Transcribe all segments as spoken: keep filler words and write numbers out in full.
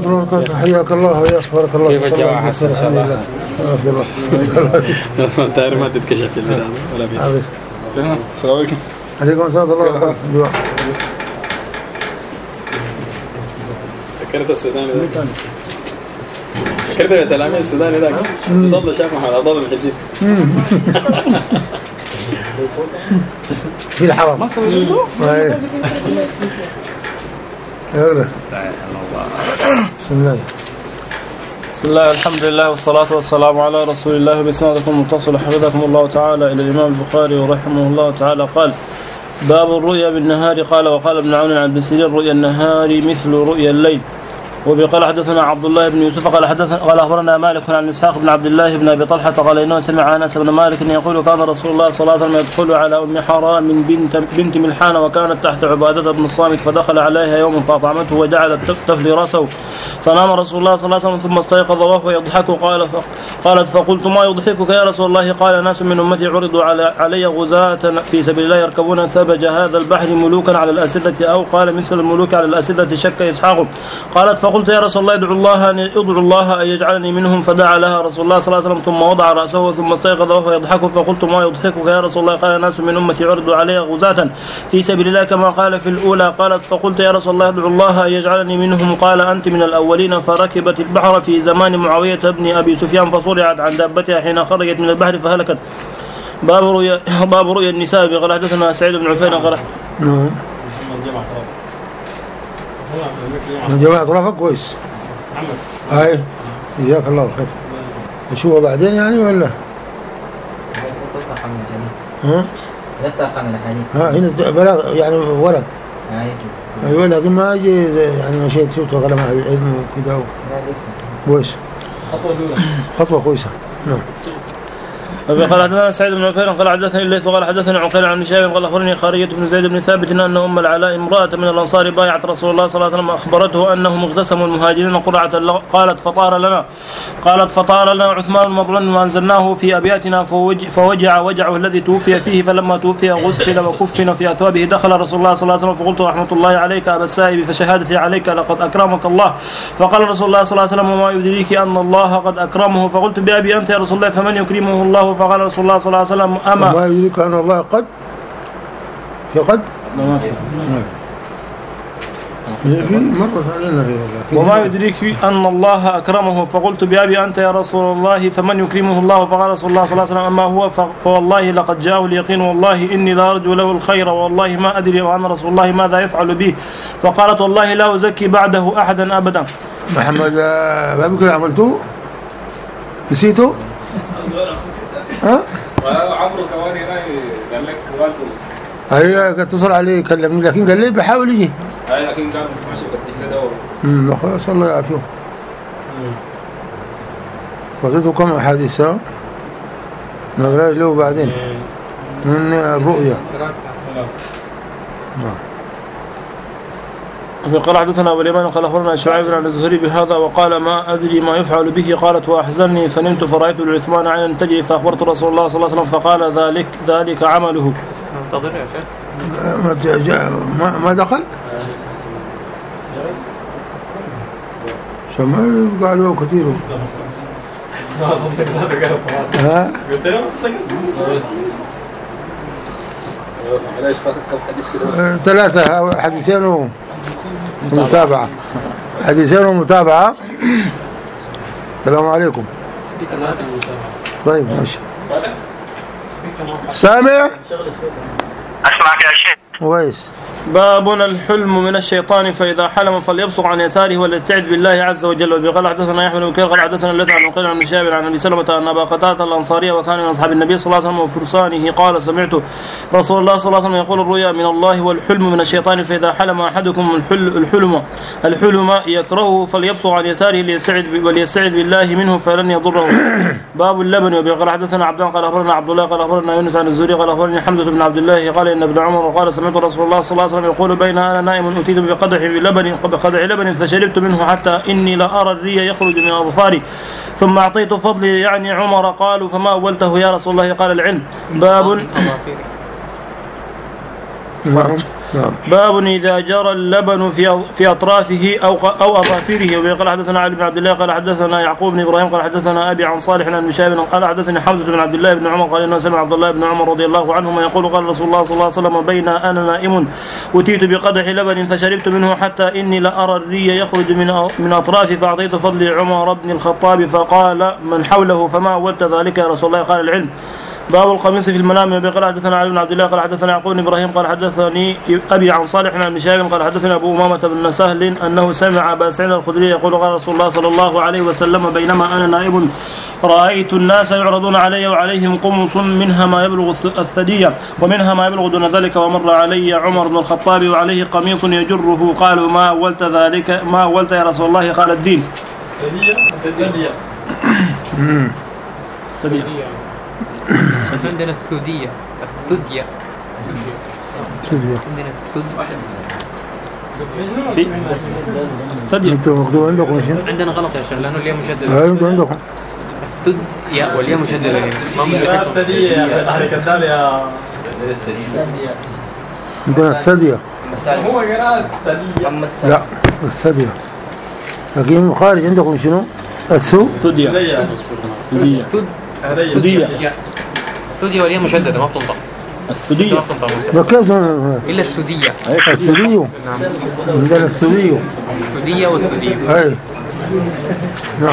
حياك الله وياك بارك الله كيف الجماعة حسن إن شاء الله تعرف ما تتكشف في البلاد ولا بيت السلام عليكم عليكم السلام ورحمة الله وبركاته. ذكرت السوداني ذاك ذكرت يا سلامي السوداني ذاك صلى شاف محل أضل الحديد في الحرم ايه يلا بسم الله بسم الله الحمد لله والصلاة والسلام على رسول الله. بسنادكم متصل حفظكم الله تعالى إلى الإمام البخاري ورحمه الله تعالى قال: باب الرؤيا بالنهار. قال وقال ابن عون عن ابن سيرين: رؤيا النهار مثل رؤيا الليل. وبقال حدثنا عبد الله بن يوسف قال حدثنا قال اخبرنا مالك عن اسحاق بن عبد الله بن ابي طلحه قال انه سمع انس بن مالك يقول كان رسول الله صلى الله عليه وسلم يدخل على ام حرام بنت بنت ملحان وكانت تحت عباده بن الصامت فدخل عليها يوم فاطعمته وجعلت تفلي راسه فنام رسول الله صلى الله عليه وسلم ثم استيقظ وهو يضحك قال قالت فقلت ما يضحكك يا رسول الله؟ قال ناس من امتي عرضوا على علي غزاة في سبيل الله يركبون ثبج هذا البحر ملوكا على الاسده او قال مثل الملوك على الاسده شك اسحاق. قالت فقلت يا رسول الله ادعو الله ان ادعو الله ان يجعلني منهم فدعا لها رسول الله صلى الله عليه وسلم ثم وضع راسه ثم استيقظ وهو يضحك فقلت ما يضحكك يا رسول الله؟ قال ناس من امتي عرضوا علي غزاة في سبيل الله كما قال في الاولى. قالت فقلت يا رسول الله ادعو الله ان يجعلني منهم. قال انت من الاولين. فركبت البحر في زمان معاويه بن ابي سفيان فصرعت عن دابتها حين خرجت من البحر فهلكت. باب رؤيا باب رؤيا النساء. قال حدثنا سعيد بن عفير قال نعم الجماعة طرفك كويس هاي جزاك الله خير. نشوفه بعدين يعني ولا ها لا تقع من الحديث ها هنا بلاغ يعني ورق ايوه لكن ما اجي يعني مشيت شفت وغلى مع العلم وكذا لا لسه كويس خطوه الاولى خطوه كويسه. نعم. قال حدثنا سعيد بن عفير قال حدثني الليث قال حدثنا عقيل عن هشام قال اخبرني خارجة بن زيد بن ثابت ان ام العلاء امراه من الانصار بايعت رسول الله صلى الله عليه وسلم اخبرته انهم اغتسموا المهاجرين قرعه قالت فطار لنا قالت فطار لنا عثمان المظلوم وانزلناه في ابياتنا فوجع وجعه الذي توفي فيه فلما توفي غسل وكفن في اثوابه دخل رسول الله صلى الله عليه وسلم فقلت رحمه الله عليك ابا السائب فشهادتي عليك لقد اكرمك الله. فقال رسول الله صلى الله عليه وسلم وما يدريك ان الله قد اكرمه؟ فقلت بابي انت يا رسول الله فمن يكرمه الله؟ فقال رسول الله صلى الله عليه وسلم أما وما يدريك أن الله قد في قد ما في مرة ثانية وما يدريك أن الله أكرمه؟ فقلت بأبي أنت يا رسول الله فمن يكرمه الله؟ فقال رسول الله صلى الله عليه وسلم أما هو فوالله لقد جاءه اليقين والله إني لا أرجو له الخير والله ما أدري وأنا رسول الله ماذا يفعل به. فقالت والله لا أزكي بعده أحدا أبدا. محمد ما بكر عملته نسيته ها عمرو كمان هنا قال لك والده ايوه اتصل عليه كلمني لكن قال لي بحاول يجي اي لكن كان في ماشي قديش له دور امم خلاص الله يعافيه. فضيته كم احاديث نقرا له بعدين من الرؤيا. نعم. قال حدثنا ابو اليمان قال اخبرنا شعيب عن الزهري بهذا وقال ما ادري ما يفعل به. قالت واحزنني فنمت فرايت لعثمان عينا تجري فاخبرت رسول الله صلى الله عليه وسلم فقال ذلك ذلك عمله. انتظر يا شيخ ما ما دخل شمال قالوا كثير ها معلش فاتك كم حديث كده ثلاثة حديثين ومتابعة حديثين ومتابعة. السلام عليكم. طيب ماشي سامع أسمعك يا شيخ كويس. باب الحلم من الشيطان فإذا حلم فليبصق عن يساره وليستعذ بالله عز وجل. وقال حدثنا يحيى بن بكير قال حدثنا الذي عن عقيل عن شاب عن ابي سلمة ان ابا قتادة الانصاري وكان من اصحاب النبي صلى الله عليه وسلم وفرسانه قال سمعت رسول الله صلى الله عليه وسلم يقول الرؤيا من الله والحلم من الشيطان فإذا حلم احدكم الحلم الحلم الحلم يكرهه فليبصق عن يساره ليستعذ وليستعذ بالله منه فلن يضره. باب اللبن. وقال حدثنا عبدان قال اخبرنا عبد الله قال اخبرنا يونس عن الزهري قال اخبرني حمزة بن عبد الله قال ان ابن عمر قال سمعت رسول الله صلى الله عليه وسلم يقول بين انا نائم اتيت بقدح لبن بقدح لبن فشربت منه حتى اني لا ارى الري يخرج من اظفاري ثم اعطيت فضلي يعني عمر. قالوا فما اولته يا رسول الله؟ قال العلم. باب نعم. باب إذا جرى اللبن في في أطرافه أو أو أظافره. وقال حدثنا علي بن عبد الله قال حدثنا يعقوب بن إبراهيم قال حدثنا أبي عن صالح عن شهاب قال حدثني حمزة بن عبد الله بن عمر قال إنه سمع عبد الله بن عمر رضي الله عنهما يقول قال رسول الله صلى الله عليه وسلم بين أنا نائم أتيت بقدح لبن فشربت منه حتى إني لأرى الري يخرج من من أطرافي فأعطيت فضلي عمر بن الخطاب فقال من حوله فما أولت ذلك يا رسول الله قال العلم. باب القميص في المنام. قال حدثنا علي بن عبد الله قال حدثنا يعقوب بن ابراهيم قال حدثني ابي عن صالح عن شهاب قال حدثنا ابو امامه بن سهل انه سمع ابا سعيد الخدري يقول قال رسول الله صلى الله عليه وسلم بينما انا نائب رايت الناس يعرضون علي وعليهم قمص منها ما يبلغ الثدي ومنها ما يبلغ دون ذلك ومر علي عمر بن الخطاب وعليه قميص يجره قالوا ما اولت ذلك ما اولت يا رسول الله قال الدين. ثدية ثدي عندنا الثدية الثدية عندنا في ثدي انتم مكتوب عندكم شيء؟ عندنا غلط يا شيخ لأنه الياء مشددة. لا انتم عندكم الثدية والياء مشددة هنا ما مشددة. الثدية يا أخي تحرك الدال يا عندنا الثدية. هو قراءة الثدية. لا الثدية لكن خارج عندكم شنو؟ الثو ثدية ثدية ثدية الثدية والياء مشددة ما بتنطق. الثدية ما بتنطق لا كيف إلا الثدية. الثدية عندنا الثدية الثدية والثدية أي نعم.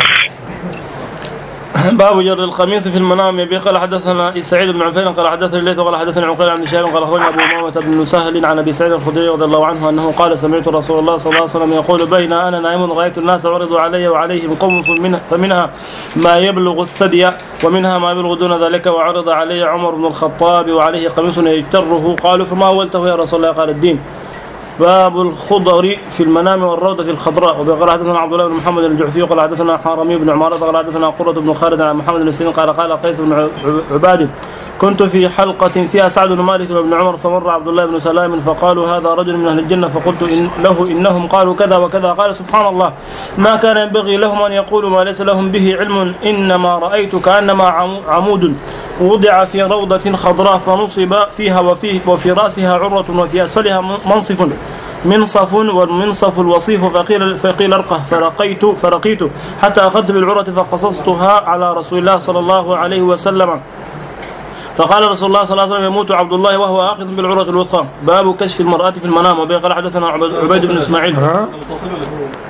باب جر القميص في المنام. يبي قال حدثنا سعيد بن عفان قال حدثنا الليث قال حدثنا عقيل عن شهاب قال اخبرني ابو امامه بن سهل عن ابي سعيد الخدري رضي الله عنه انه قال سمعت رسول الله صلى الله عليه وسلم يقول بين انا نائم رايت الناس عرضوا علي وعليهم قمص منها فمنها ما يبلغ الثدي ومنها ما يبلغ دون ذلك وعرض علي عمر بن الخطاب وعليه قميص يجره قالوا فما اولته يا رسول الله قال الدين. باب الخضر في المنام والروضة الخضراء. وقال حدثنا عبد الله بن محمد الجعفي قال حدثنا حرمي بن عمارة قال حدثنا قرة بن خالد عن محمد بن سيرين قال قال قيس بن عباد كنت في حلقة فيها سعد بن مالك وابن عمر فمر عبد الله بن سلام فقالوا هذا رجل من أهل الجنة فقلت إن له إنهم قالوا كذا وكذا قال سبحان الله ما كان ينبغي لهم أن يقولوا ما ليس لهم به علم إنما رأيت كأنما عمود وضع في روضة خضراء فنصب فيها وفي, وفي رأسها عروة وفي أسفلها منصف منصف والمنصف الوصيف فقيل, فقيل ارقه فرقيت, فرقيت حتى أخذت بالعروة فقصصتها على رسول الله صلى الله عليه وسلم فقال رسول الله صلى الله عليه وسلم يموت عبد الله وهو آخذ بالعروة الوثقى. باب كشف المرأة في المنام. وبه قال حدثنا عبيد بن إسماعيل ها متصل ولا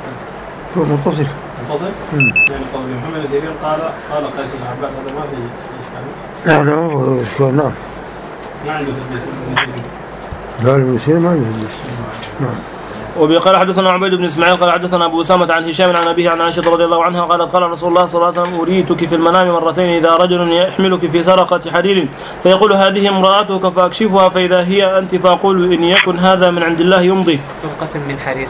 هو متصل متصل يعني محمد بن سيرين قال قال قيس بن عباد هذا ما في إشكال. نعم هو إشكال. نعم ما عنده تدليس. لا المسير ما عنده تدليس. نعم. وبه قال حدثنا عبيد بن اسماعيل قال حدثنا ابو اسامه عن هشام عن ابيه عن عائشه رضي الله عنها قالت قال رسول الله صلى الله عليه وسلم اريتك في المنام مرتين اذا رجل يحملك في سرقه حديد فيقول هذه امراتك فاكشفها فاذا هي انت فاقول ان يكن هذا من عند الله يمضي. سرقه من حرير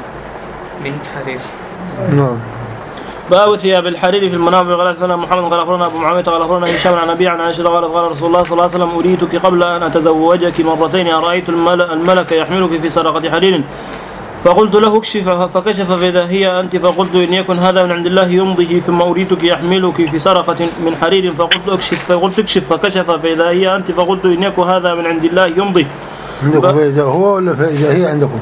من حرير. نعم. باب ثياب الحرير في المنام. قال حدثنا محمد قال اخبرنا ابو معاويه قال اخبرنا هشام عن ابي عن عائشه قال قال رسول الله صلى الله عليه وسلم اريتك قبل ان اتزوجك مرتين ارايت الملك يحملك في سرقه حديد فقلت له اكشف فكشف فاذا هي انت فقلت ان يكن هذا من عند الله يمضيه ثم اريتك يحملك في سرقه من حرير فقلت اكشف فقلت اكشف فكشف فاذا هي انت فقلت ان يكن هذا من عند الله يمضي. عندكم فاذا هو ولا فاذا هي عندكم؟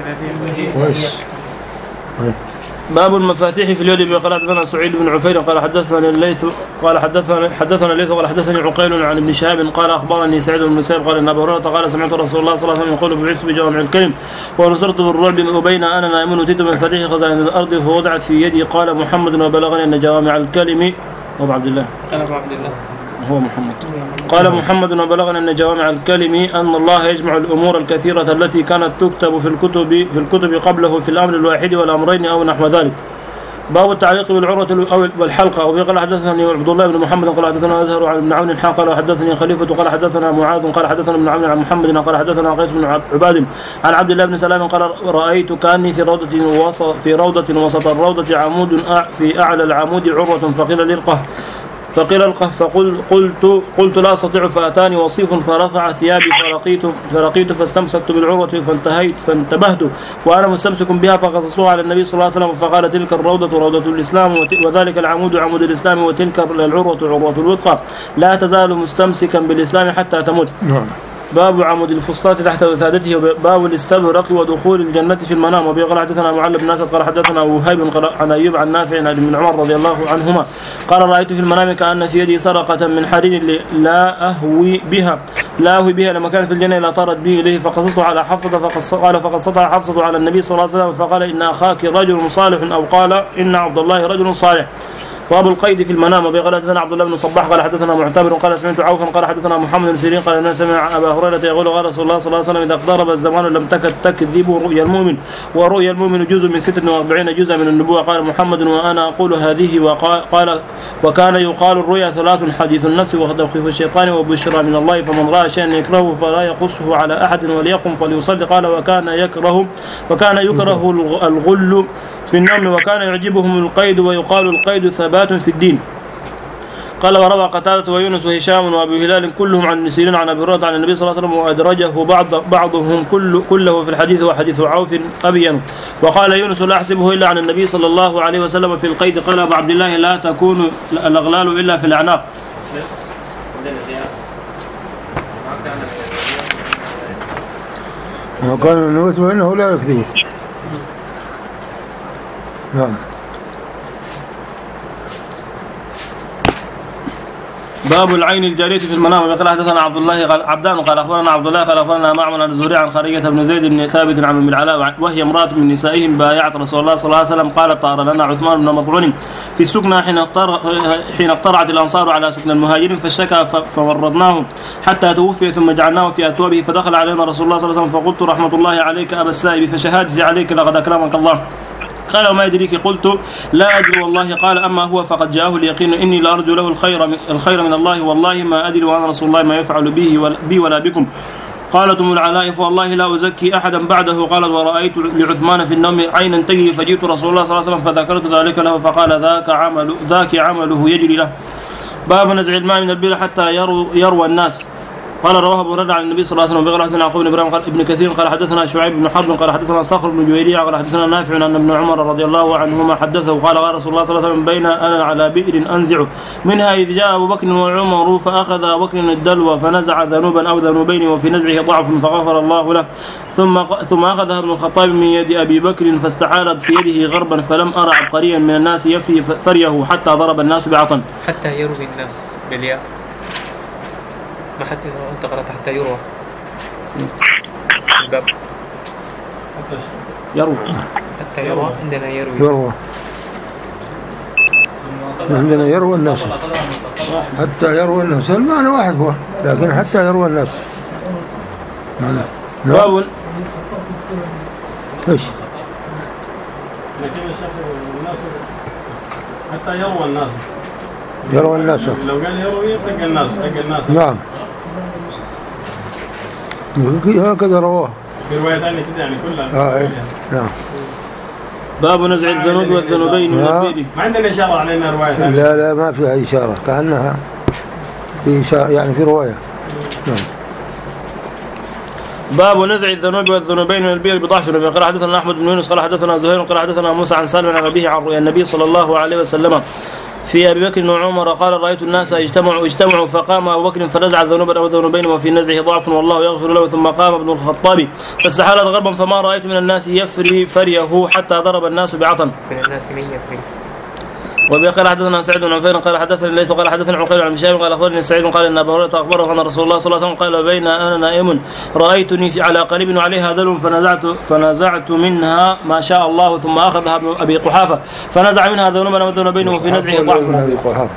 كويس. طيب. باب المفاتيح في اليد. قال حدثنا سعيد بن عفير قال حدثنا الليث قال حدثنا حدثنا الليث قال حدثني عقيل عن ابن شهاب قال اخبرني سعيد بن مسيب قال ان ابو هريره قال سمعت رسول الله صلى الله عليه وسلم يقول بعثت بجوامع الكلم ونصرت بالرعب وبين انا نائم اتيت من مفاتيح خزائن الارض فوضعت في يدي قال محمد وبلغني ان جوامع الكلم ابو عبد الله ابو عبد الله هو محمد قال محمد وبلغنا أن جوامع الكلم أن الله يجمع الأمور الكثيرة التي كانت تكتب في الكتب في الكتب قبله في الأمر الواحد والأمرين أو نحو ذلك. باب التعليق بالعروة أو بالحلقة. أو قال حدثني عبد الله بن محمد قال حدثنا أزهر عن ابن عون قال حدثني خليفة قال حدثنا معاذ قال حدثنا ابن عون عن محمد قال حدثنا قيس بن عباد عن عبد الله بن سلام قال رأيت كأني في روضة وسط في روضة وسط الروضة عمود في أعلى العمود عروة فقيل للقه فقيل القه فقلت قلت قلت لا استطيع فاتاني وصيف فرفع ثيابي فرقيت فرقيت فاستمسكت بالعروة فانتهيت فانتبهت وانا مستمسك بها فقصصوها على النبي صلى الله عليه وسلم فقال تلك الروضة روضة الاسلام وذلك العمود عمود الاسلام وتلك العروة عروة الوثقى لا تزال مستمسكا بالاسلام حتى تموت. باب عمود الفسطاط تحت وسادته باب الاستبرق ودخول الجنة في المنام. وبه قال حدثنا معل بن ناصر قال حدثنا وهيب عن أيوب عن نافع عن ابن عمر رضي الله عنهما قال رأيت في المنام كأن في يدي سرقة من حرير لا أهوي بها لا أهوي بها لما كان في الجنة لا طارت به إليه فقصصته على حفصة قال فقصتها حفصة على النبي صلى الله عليه وسلم فقال إن أخاك رجل صالح أو قال إن عبد الله رجل صالح. وابو القيد في المنام. وبه قال حدثنا عبد الله بن صباح قال حدثنا معتبر قال سمعت عوفا قال حدثنا محمد بن سيرين قال انه سمع ابا هريره يقول قال رسول الله صلى الله عليه وسلم اذا اقترب الزمان لم تكد تكذب رؤيا المؤمن ورؤيا المؤمن جزء من ستة وأربعين جزءا من النبوه. قال محمد وانا اقول هذه وقال وكان يقال الرؤيا ثلاث حديث النفس وتخويف الشيطان وبشرى من الله فمن راى شيئا يكرهه فلا يقصه على احد وليقم فليصلي. قال وكان يكره وكان يكره الغل في النوم وكان يعجبهم القيد ويقال القيد ثبات في الدين. قال وروى قتادة ويونس وهشام وابو هلال كلهم عن ابن سيرين عن ابي هريرة عن النبي صلى الله عليه وسلم وادرجه بعض بعضهم كل كله في الحديث وحديث عوف ابين. وقال يونس لا احسبه الا عن النبي صلى الله عليه وسلم في القيد. قال ابو عبد الله لا تكون الاغلال الا في الاعناق. وقال النبي انه لا يكذب. نعم. باب العين الجارية في المنام. وقال حدثنا عبد الله قال عبدان قال اخبرنا عبد الله قال اخبرنا معمر عن الزهري عن خارجة بن زيد بن ثابت عن ام العلاء وهي امرأة من نسائهم بايعت رسول الله صلى الله عليه وسلم قالت طار لنا عثمان بن مطعون في السكنى حين حين اقترعت الانصار على سكن المهاجرين فاشتكى فمرضناه حتى توفي ثم جعلناه في اثوابه فدخل علينا رسول الله صلى الله عليه وسلم فقلت رحمة الله عليك ابا السائب فشهادتي عليك لقد اكرمك الله. قال وما يدريك قلت لا أدري والله. قال أما هو فقد جاءه اليقين إني لأرجو له الخير الخير من الله والله ما أدري وأنا رسول الله ما يفعل به بي ولا بكم. قالت أم العلاء فوالله لا أزكي أحدا بعده. قالت ورأيت لعثمان في النوم عينا تجري فجئت رسول الله صلى الله عليه وسلم فذكرت ذلك له فقال ذاك عمل ذاك عمله يجري له. باب نزع الماء من البئر حتى يرو يروى الناس. قال رواه ابو هريره عن النبي صلى الله عليه وسلم. بقال حدثنا يعقوب بن ابراهيم قال ابن كثير قال حدثنا شعيب بن حرب قال حدثنا صخر بن جويريع قال حدثنا نافع عن ابن عمر رضي الله عنهما حدثه قال قال رسول الله صلى الله عليه وسلم بين انا على بئر انزع منها اذ جاء ابو بكر وعمر فاخذ ابو بكر الدلو فنزع ذنوبا او ذنوبين وفي نزعه ضعف فغفر الله له. ثم ثم اخذها ابن الخطاب من يد ابي بكر فاستعارت في يده غربا فلم ارى عبقريا من الناس يفري فريه حتى ضرب الناس بعطن. حتى يروي الناس بالياء ما حتى انت قرأت حتى يروى الباب يروى حتى يروى عندنا يروي يروى عندنا يروى الناس حتى يروى الناس المعنى واحد هو لكن حتى يروى الناس. باب ايش لكن الناس حتى يروى الناس يروى الناس لو قال يروي يطق الناس طق الناس. نعم هكذا رواه في رواية ثانية كده يعني كلها. آه إيه. نعم. باب نزع الذنوب والذنوبين من البئر. ما عندنا إشارة علينا رواية ثانية. لا لا ما فيها إشارة كأنها في إشارة يعني في رواية. نعم. باب نزع الذنوب والذنوبين من البئر بضعف. قال حدثنا احمد بن يونس قال حدثنا زهير قال حدثنا موسى عن سالم عن ابيه عن رؤيا النبي صلى الله عليه وسلم في ابي بكر وعمر قال رايت الناس اجتمعوا اجتمعوا فقام ابو بكر فنزع ذنوبا او ذنوبين وفي نزعه ضعف والله يغفر له. ثم قام ابن الخطاب فاستحالت غربا فما رايت من الناس يفري فريه حتى ضرب الناس بعطن. من الناس من يفري. وبه قال حدثنا سعيد بن عفير قال حدثني الليث قال حدثني عقيل عن هشام قال اخبرني سعيد قال ان ابا هريره اخبره ان رسول الله صلى الله عليه وسلم قال بين انا نائم رايتني على قريب وعليها دلو فنزعت فنزعت منها ما شاء الله ثم اخذها ابن ابي قحافه فنزع منها ذنوبا وذنوبين وفي نزعه ضعف.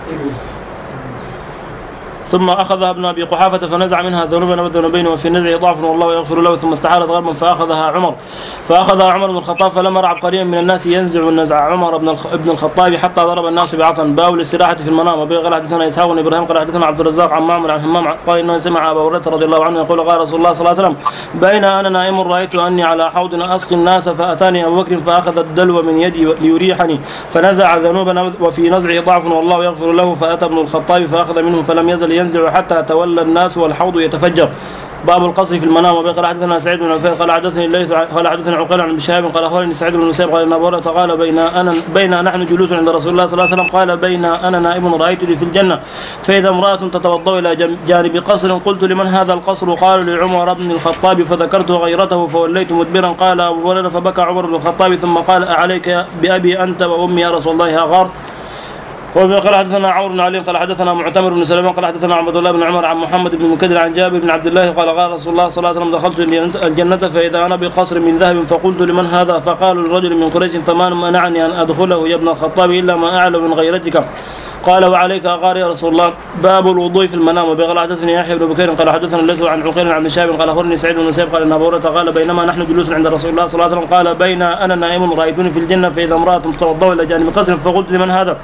ثم أخذها ابن أبي قحافة فنزع منها ذنوبا وذنوبين وفي نزعه ضعف والله يغفر له. ثم استحالت غربا فأخذها عمر فأخذها عمر بن الخطاب فلما رأى عبقريا من الناس ينزع النزع عمر بن الخطاب حتى ضرب الناس بعطن. باب الاستراحة في المنام. وبه قال حدثنا إسحاق بن إبراهيم قال حدثنا عبد الرزاق عن معمر عن همام قال إنه سمع أبا هريرة رضي الله عنه يقول قال رسول الله صلى الله عليه وسلم بين أنا نائم رأيت أني على حوض أسقي الناس فأتاني أبو بكر فأخذ الدلو من يدي ليريحني فنزع ذنوبا وفي نزعه ضعف والله يغفر له. فأتى ابن الخطاب فأخذ منه فلم يزل ينزع حتى تولى الناس والحوض يتفجر. باب القصر في المنام. وقال حدثنا سعيد بن عفير قال حدثني الليث قال حدثني عقيل عن ابن شهاب قال اخبرني سعيد بن المسيب قال ان ابو هريره قال بين انا بين نحن جلوس عند رسول الله صلى الله عليه وسلم قال بين انا نائم رايتني في الجنه فاذا امراه تتوضا الى جانب قصر قلت لمن هذا القصر؟ قال لعمر بن الخطاب فذكرت غيرته فوليت مدبرا. قال ابو هريره فبكى عمر بن الخطاب ثم قال اعليك بابي انت وامي يا رسول الله غار. وقال حدثنا عمرو بن علي قال حدثنا معتمر بن سليمان قال حدثنا عبد الله بن عمر عن محمد بن مكدر عن جابر بن عبد الله قال قال رسول الله صلى الله عليه وسلم دخلت الجنة فإذا أنا بقصر من ذهب فقلت لمن هذا؟ فقالوا لرجل من قريش فما منعني أن أدخله يا ابن الخطاب إلا ما أعلم من غيرتك. قال وعليك أغار يا رسول الله. باب الوضوء في المنام. وقال حدثني يحيى بن بكير قال حدثنا الليث عن عقيل عن شهاب قال اخبرني سعيد بن المسيب قال ان ابو هريره قال بينما نحن جلوس عند رسول الله صلى الله عليه وسلم قال بين انا نائم رايتني في الجنه فاذا امراه تتوضا الى جانب قصر فقلت لمن هذا؟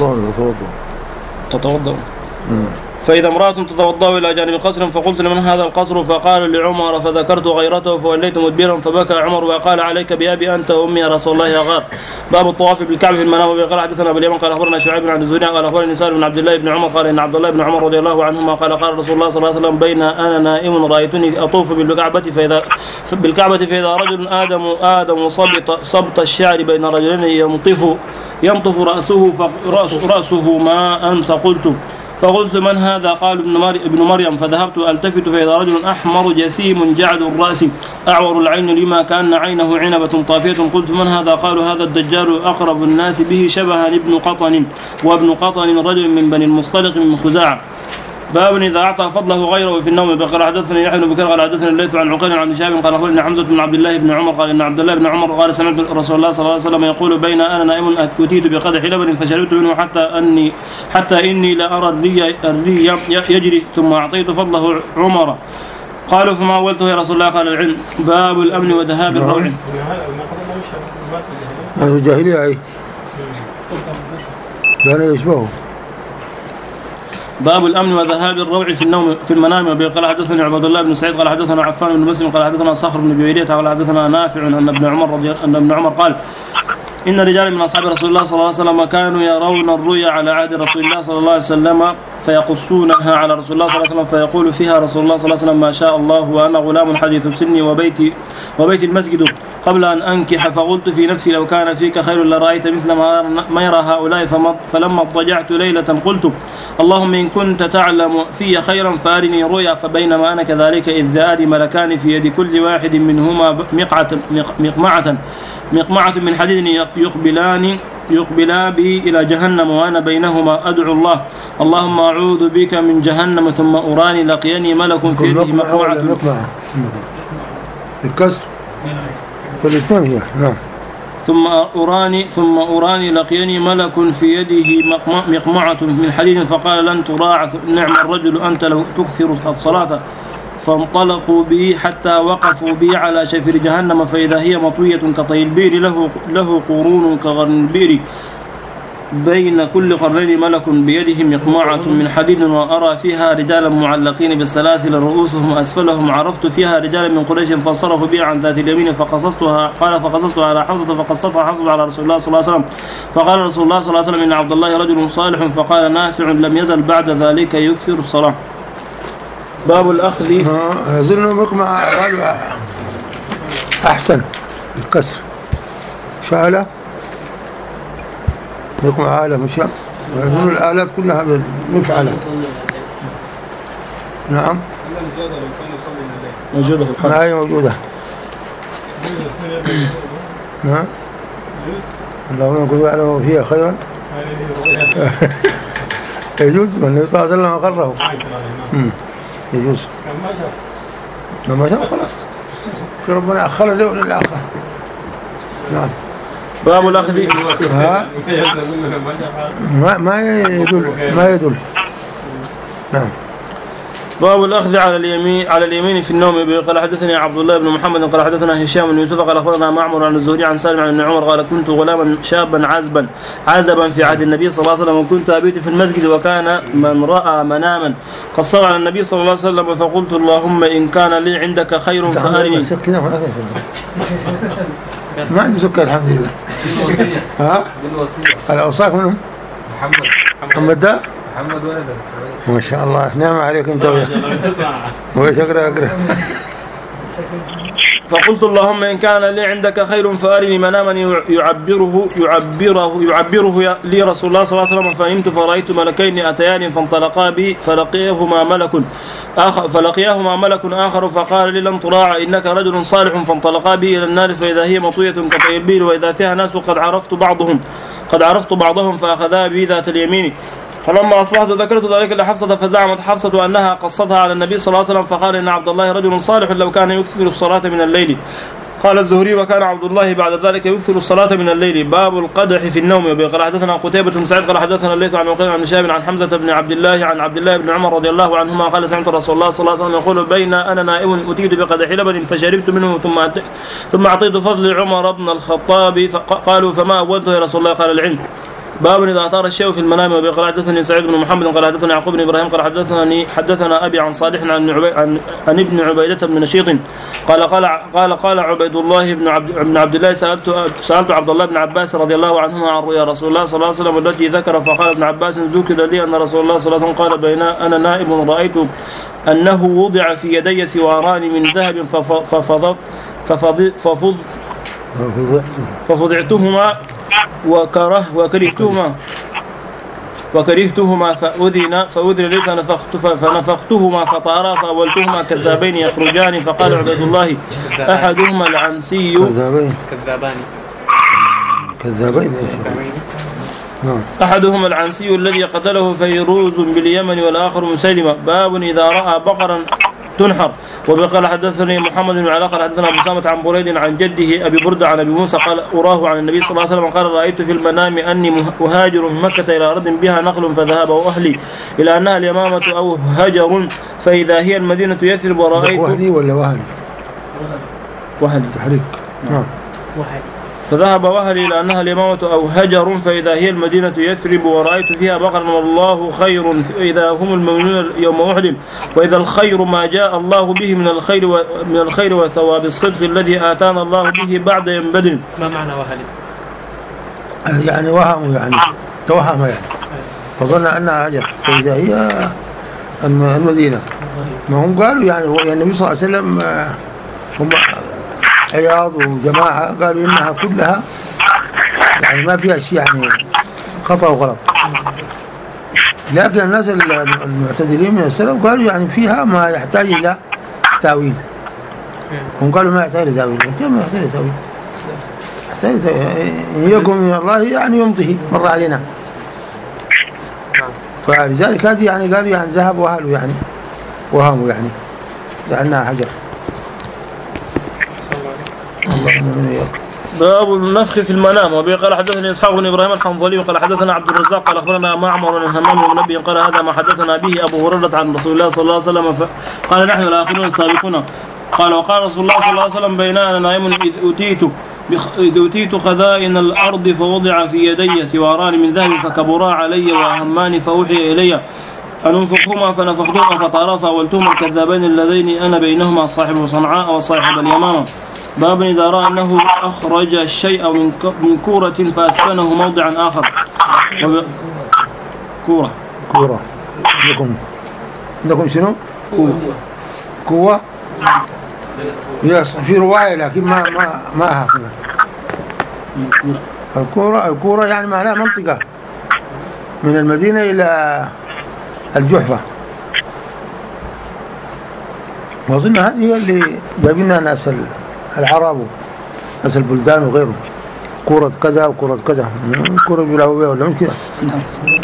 تتوضا فإذا امرأة تتوضأ إلى جانب قصر فقلت لمن هذا القصر؟ فقال لعمر فذكرت غيرته فوليت مدبرا فبكى عمر وقال عليك بأبي أنت وأمي يا رسول الله يا غار. باب الطواف بالكعبة في المنام. وقال حدثنا أبو اليمن قال أخبرنا شعيب عن الزهري قال أخبرني سالم بن عبد الله بن عمر قال إن عبد الله بن عمر رضي الله عنهما قال قال رسول الله صلى الله عليه وسلم بين أنا نائم رأيتني أطوف بالكعبة فإذا بالكعبة فإذا رجل آدم آدم صبط صبط الشعر بين رجلين ينطف ينطف رأسه فرأس رأسه ماء فقلت فقلت من هذا؟ قال ابن مريم فذهبت ألتفت فإذا رجل أحمر جسيم جعد الرأس أعور العين لما كان عينه عنبة طافية. قلت من هذا؟ قالوا هذا الدجال أقرب الناس به شبها ابن قطن وابن قطن رجل من بني المصطلق من خزاعة. باب إذا أعطى فضله غيره في النوم. قال حدثني يحيى بن بكير قال حدثني الليث عن عقيل عن شهاب قال أخبرني حمزة بن عبد الله بن عمر قال إن عبد الله بن عمر قال سمعت رسول الله صلى الله عليه وسلم يقول بين أنا نائم أتيت بقدح لبن فشربت منه حتى أني حتى إني لأرى الري الري يجري ثم أعطيت فضله عمر. قالوا فما أولته يا رسول الله؟ قال العلم. باب الأمن وذهاب الروع. هذا الجاهلية أي كان يشبهه. باب الأمن وذهاب الروع في النوم في المنام. قال حدثني عبد الله بن سعيد قال حدثنا عفان بن مسلم قال حدثنا صخر بن جويرية قال حدثنا نافع أن ابن عمر رضي أن ابن عمر قال إن رجال من أصحاب رسول الله صلى الله عليه وسلم كانوا يرون الرؤيا على عهد رسول الله صلى الله عليه وسلم فيقصونها على رسول الله صلى الله عليه وسلم فيقول فيها رسول الله صلى الله عليه وسلم ما شاء الله وأنا غلام حديث سني وبيتي وبيت المسجد قبل أن أنكح فقلت في نفسي لو كان فيك خير لرأيت مثل ما يرى هؤلاء. فلما اضطجعت ليلة قلت اللهم إن كنت تعلم في خيرا فأرني رؤيا. فبينما أنا كذلك إذ جاءني ملكان في يد كل واحد منهما مقعة مقمعة مقمعة من حديد يقبلان يقبلا بي إلى جهنم وأنا بينهما أدعو الله اللهم أعوذ بك من جهنم. ثم أراني لقيني ملك في يده مقمعة الكسر فالثانية نعم. ثم أراني ثم أراني لقيني ملك في يده مقمعة من حديد فقال لن تراع نعم الرجل أنت لو تكثر الصلاة. فانطلقوا بي حتى وقفوا بي على شفير جهنم فإذا هي مطوية كطي البير له له قرون كغرن البير بين كل قرنين ملك بيده مقمعة من حديد وأرى فيها رجالا معلقين بالسلاسل رؤوسهم أسفلهم عرفت فيها رجالا من قريش فانصرفوا بي عن ذات اليمين فقصصتها قال فقصصتها على حفصة فقصتها حفصة على رسول الله صلى الله عليه وسلم. فقال رسول الله صلى الله عليه وسلم إن عبد الله رجل صالح. فقال نافع لم يزل بعد ذلك يكثر الصلاة. باب الأخذ يظن مقمع قالوا أحسن الكسر شعلة مقمع عالة مش يظن الآلات كلها مفعلة. نعم موجودة في الخط. ما هي موجودة. نعم اللهم يقول أعلم فيها خيرا يجوز من النبي صلى الله عليه وسلم أقره يجوز لما شاء خلاص ربنا أخر له للآخر. نعم باب الأخذ ما ما يدل ما يدل. نعم باب الأخذ على اليمين على اليمين في النوم. قال حدثني عبد الله بن محمد قال حدثنا هشام بن يوسف قال أخبرنا معمر عن الزهري عن سالم عن ابن عمر قال كنت غلاما شابا عزبا عزبا في عهد النبي صلى الله عليه وسلم وكنت أبيت في المسجد وكان من رأى مناما قصر على النبي صلى الله عليه وسلم فقلت اللهم إن كان لي عندك خير فأرني. ما عندي سكر الحمد لله. ها؟ على أوصاك منهم محمد محمد ده محمد ولد ما شاء الله نعم عليك انت ويش اقرا اقرا. فقلت اللهم إن كان لي عندك خير فأرني مناما يعبره يعبره يعبره لي رسول الله صلى الله عليه وسلم. فنمت فرأيت ملكين أتيان فانطلقا بي فلقيهما ملك آخر فلقيهما ملك آخر فقال لي لن تراع إنك رجل صالح. فانطلقا بي إلى النار فإذا هي مطوية كطي البير وإذا فيها ناس قد عرفت بعضهم قد عرفت بعضهم فأخذا بي ذات اليمين. فلما أصبحت ذكرت ذلك لحفصة فزعمت حفصة أنها قصتها على النبي صلى الله عليه وسلم فقال إن عبد الله رجل صالح لو كان يكثر الصلاة من الليل. قال الزهري وكان عبد الله بعد ذلك يكثر الصلاة من الليل. باب القدح في النوم. قال حدثنا قتيبة بن سعيد قال حدثنا الليث عن وقيل عن شهاب عن حمزة بن عبد الله عن عبد الله بن عمر رضي الله عنهما قال سمعت رسول الله صلى الله عليه وسلم يقول بين أنا نائم أتيت بقدح لبن فشربت منه ثم ثم أعطيت فضل عمر بن الخطاب فقالوا فما أولته يا رسول الله قال العلم. باب إذا أطار الشيء في المنام. وقال حدثني سعيد بن محمد قال حدثنا يعقوب بن إبراهيم قال حدثني حدثنا أبي عن صالح عن عن, عن ابن عبيدة بن نشيط قال قال قال قال عبيد الله بن عبد بن عبد الله سألت سألت عبد الله بن عباس رضي الله عنهما عن رؤيا رسول الله صلى الله عليه وسلم التي ذكر. فقال ابن عباس ذكر لي أن رسول الله صلى الله عليه وسلم قال بين أنا نائم رأيت أنه وضع في يدي سواران من ذهب ففض ففض ففض ففضعتهما وكره وكرهتهما وكرهتهما فأذن فأذن لي فنفخت فنفختهما فطارا فأولتهما كذابين يخرجان. فقال عبيد الله أحدهما العنسي كذابين كذابان كذابين أحدهما العنسي الذي قتله فيروز باليمن والآخر مسيلمة. باب إذا رأى بقرا تنحر. وقال حدثني محمد بن علاء قال حدثنا ابو سامة عن بريد عن جده ابي برده عن ابي موسى قال اراه عن النبي صلى الله عليه وسلم قال رايت في المنام اني اهاجر من مكه الى ارض بها نخل فذهب واهلي الى انها اليمامه او هجر فاذا هي المدينه يثرب ورايت وهلي ولا وهلي وهلي تحريك نعم وهلي فذهب وهلي إلى أنها اليمامة أو هجر فإذا هي المدينة يثرب ورأيت فيها بقرا والله خير إذا هم المؤمنون يوم أحد وإذا الخير ما جاء الله به من الخير من الخير وثواب الصدق الذي آتانا الله به بعد يوم بدر. ما معنى وهلي؟ يعني وهم يعني توهم يعني فظن أنها هجر فإذا هي المدينة. ما هم قالوا يعني النبي صلى الله عليه وسلم هم عياض وجماعة قالوا إنها كلها يعني ما فيها شيء يعني خطأ وغلط. لكن الناس المعتدلين من السلف قالوا يعني فيها ما يحتاج إلى تأويل. هم قالوا ما يحتاج إلى تأويل. كيف ما يحتاج إلى تأويل؟ يحتاج إن يكون من الله يعني يمضيه مر علينا. فلذلك هذه يعني قالوا يعني ذهب وهلوا يعني وهموا يعني لأنها حجر. باب النفخ في المنام. وبه قال حدثني اسحاق بن ابراهيم الحنظلي وقال حدثنا عبد الرزاق قال اخبرنا معمر بن همام بن منبه قال هذا ما حدثنا به ابو هريره عن رسول الله صلى الله عليه وسلم قال نحن الاخرون السابقون. قال وقال رسول الله صلى الله عليه وسلم بينما انا نائم اذ اتيت إذ أتيت خزائن الأرض فوضع في يدي سواران من ذهب فكبرا علي وأهمان فأوحي إلي أن انفخهما فنفختهما فطارا فأولتهما الكذابين اللذين أنا بينهما صاحب صنعاء وصاحب اليمامة. باب إذا رأى أنه أخرج الشيء من كورة فأسكنه موضعا آخر. كورة كورة عندكم عندكم شنو؟ كورة كورة يس في رواية لكن ما ما ما هكذا. الكورة الكورة يعني معناها منطقة من المدينة إلى الجحفة. وأظن هذه هي اللي جايبينها ناس العرب ناس البلدان وغيره. كورة كذا وكورة كذا كورة بيلعبوا بها ولا مش كذا؟ نعم.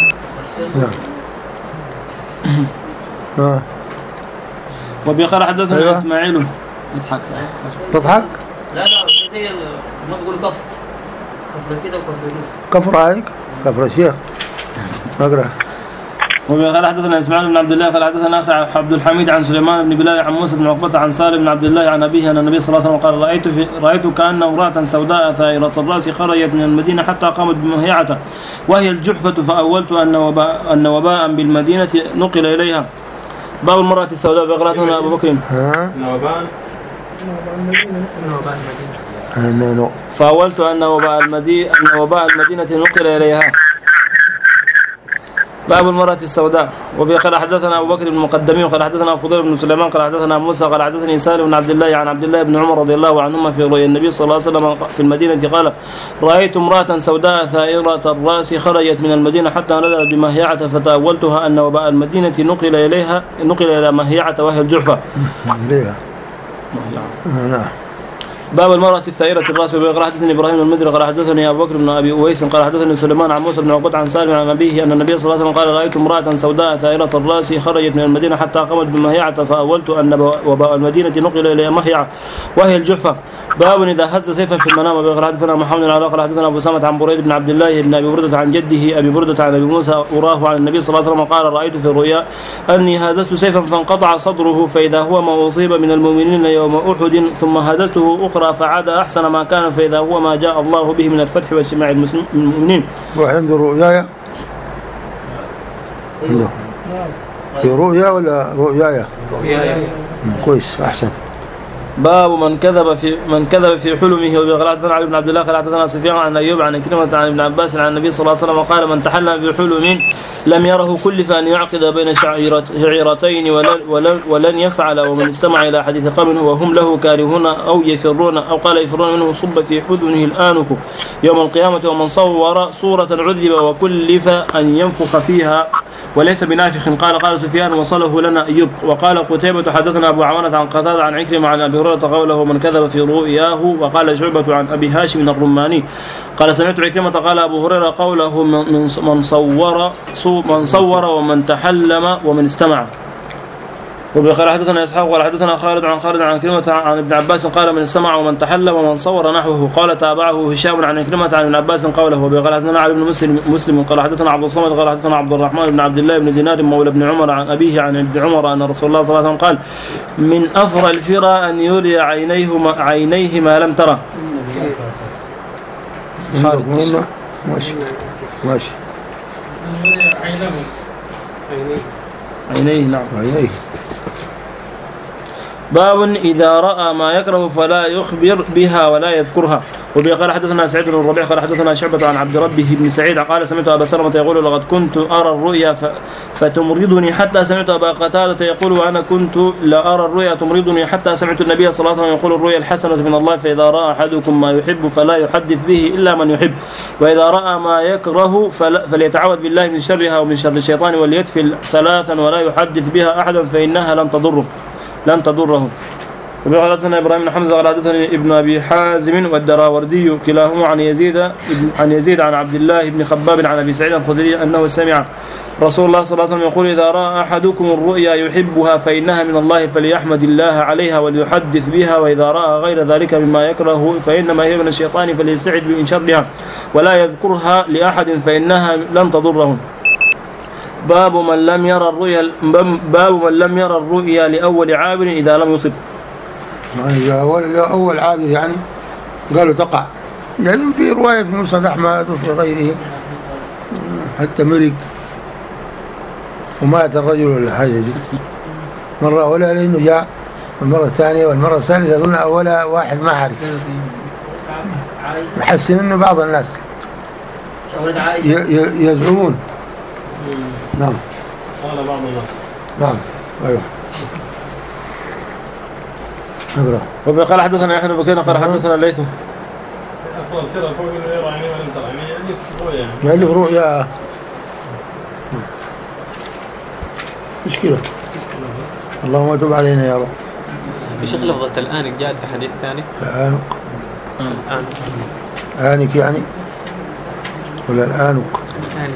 نعم. وبيقال حدثنا أيوة. إسماعيل يضحك تضحك؟ لا لا زي ما تقول كفر كفر كده وكفر كفر هايك كفر الشيخ اقرأ. وقال حدثنا اسماعيل بن عبد الله قال حدثنا اخي عبد الحميد عن سليمان بن بلال عن موسى بن عقبة عن سالم بن عبد الله عن ابيه ان النبي صلى الله عليه وسلم قال رايت في رايت كأن امرأة سوداء ثائرة الراس خرجت من المدينة حتى قامت بمهيعة وهي الجحفة فاولت ان وباء ان وباء بالمدينة نقل اليها. باب المرأة السوداء بقراءتنا ابو بكر. نوبان نوبان فاولت ان وباء المدينة ان وباء المدينة نقل اليها. باب المرأة السوداء. وبه قال حدثنا أبو بكر بن المقدمي وقال حدثنا فضيل بن سليمان قال حدثنا موسى قال حدثني سالم بن عبد الله عن عبد الله بن عمر رضي الله عنهما في رؤيا النبي صلى الله عليه وسلم في المدينة قال رأيت امرأة سوداء ثائرة الرأس خرجت من المدينة حتى نزلت بمهيعة فتأولتها أن وباء المدينة نقل إليها نقل إلى مهيعة وهي الجحفة. نعم. باب المرأة الثائرة الرأس. وقال حدثني إبراهيم المدري قال حدثني أبو بكر بن أبي أويس قال حدثني سليمان عن موسى بن عقبة عن سالم عن أبيه أن النبي صلى الله عليه وسلم قال رأيت امرأة سوداء ثائرة الرأس خرجت من المدينة حتى قامت بمهيعة فأولت أن وباء المدينة نقل إلى مهيعة وهي الجحفة. باب إذا هز سيفا في المنام. وقال حدثنا محمد بن علاء قال حدثنا أبو سامة عن بريد بن عبد الله بن أبي بردة عن جده أبي بردة عن أبي موسى أراه عن النبي صلى الله عليه وسلم قال رأيت في الرؤيا أني هززت سيفا فانقطع صدره فإذا هو ما أصيب من المؤمنين يوم أحد ثم هززته أخرى فعاد أحسن ما كان فإذا هو ما جاء الله به من الفتح واجتماع المؤمنين. وعنده رؤيايا في رؤيا ولا رؤيايا؟ رؤيايا كويس أحسن. باب من كذب في من كذب في حلمه. وقال حدثنا علي بن عبد الله قال حدثنا سفيان عن ايوب عن كلمة عن ابن عباس عن النبي صلى الله عليه وسلم قال من تحلم بحلم لم يره كلف ان يعقد بين شعيرتين ولن, ولن, ولن يفعل ومن استمع الى حديث قوم وهم له كارهون او يفرون او قال يفرون منه صب في حذنه الآنك يوم القيامة ومن صور صورة عذب وكلف ان ينفخ فيها وليس بنافخ. قال قال سفيان وصله لنا أيوب. وقال قتيبة حدثنا أبو عوانة عن قتادة عن عكرمة عن أبي هريرة قوله من كذب في رؤياه. وقال شعبة عن أبي هاشم الرماني قال سمعت عكرمة قال أبو هريرة قوله من صور من صور ومن تحلم ومن استمع. وبقال حدثنا إسحاق قال حدثنا خالد عن خالد عن كلمة عن ابن عباس قال من استمع ومن تحلم ومن صور نحوه. قال تابعه هشام عن كلمة عن ابن عباس قوله. وبقال حدثنا علي بن مسلم مسلم قال حدثنا عبد الصمد قال حدثنا عبد الرحمن بن عبد الله بن دينار مولى ابن عمر عن أبيه عن ابن عمر أن رسول الله صلى الله عليه وسلم قال من أفرى الفرى أن يري عينيه ما, عينيه ما لم ترى. ماشي ماشي عينيه عينيه نعم عينيه. باب إذا رأى ما يكره فلا يخبر بها ولا يذكرها. وبقال حدثنا سعيد بن الربيع قال حدثنا شعبة عن عبد ربه بن سعيد قال سمعت أبا سلمة يقول لقد كنت أرى الرؤيا فتمرضني حتى سمعت أبا قتادة يقول وأنا كنت لأرى الرؤيا تمرضني حتى سمعت النبي صلى الله عليه وسلم يقول الرؤيا الحسنة من الله فإذا رأى أحدكم ما يحب فلا يحدث به إلا من يحب وإذا رأى ما يكره فليتعوذ بالله من شرها ومن شر الشيطان وليتفل ثلاثا ولا يحدث بها أحدا فإنها لن تضره لن تضره. وقال حدثنا إبراهيم بن حمزة قال حدثني ابن أبي حازم والدراوردي كلاهما عن يزيد عن يزيد عن عبد الله بن خباب عن أبي سعيد الخدري أنه سمع رسول الله صلى الله عليه وسلم يقول إذا رأى أحدكم الرؤيا يحبها فإنها من الله فليحمد الله عليها وليحدث بها وإذا رأى غير ذلك مما يكره فإنما هي من الشيطان فليستعذ من شرها ولا يذكرها لأحد فإنها لن تضره. باب من لم يرى الرؤيا باب من لم يرى الرؤيا لأول عابر إذا لم يصب. يعني أول عابر يعني قالوا تقع يعني في رواية في مسند أحمد وفي غيره حتى مرق ومات الرجل ولا حاجة دي مرة أولى لأنه جاء المرة الثانية والمرة الثالثة أظن أولى واحد ما عارف يحسن إنه بعض الناس يزعمون. نعم قال بعض الناس نعم أيوه أبرا. وقال حدثنا يحيى بن بكير قال حدثنا الليث أفضل سر فوق إنه يرى عينيه ولم ترى يعني يلف رؤيا يعني يلف رؤيا مشكلة. اللهم تب علينا يا رب. بشكل لفظة الآنك جاءت في حديث ثاني الآنك الآنك آنك يعني ولا الآنك آنك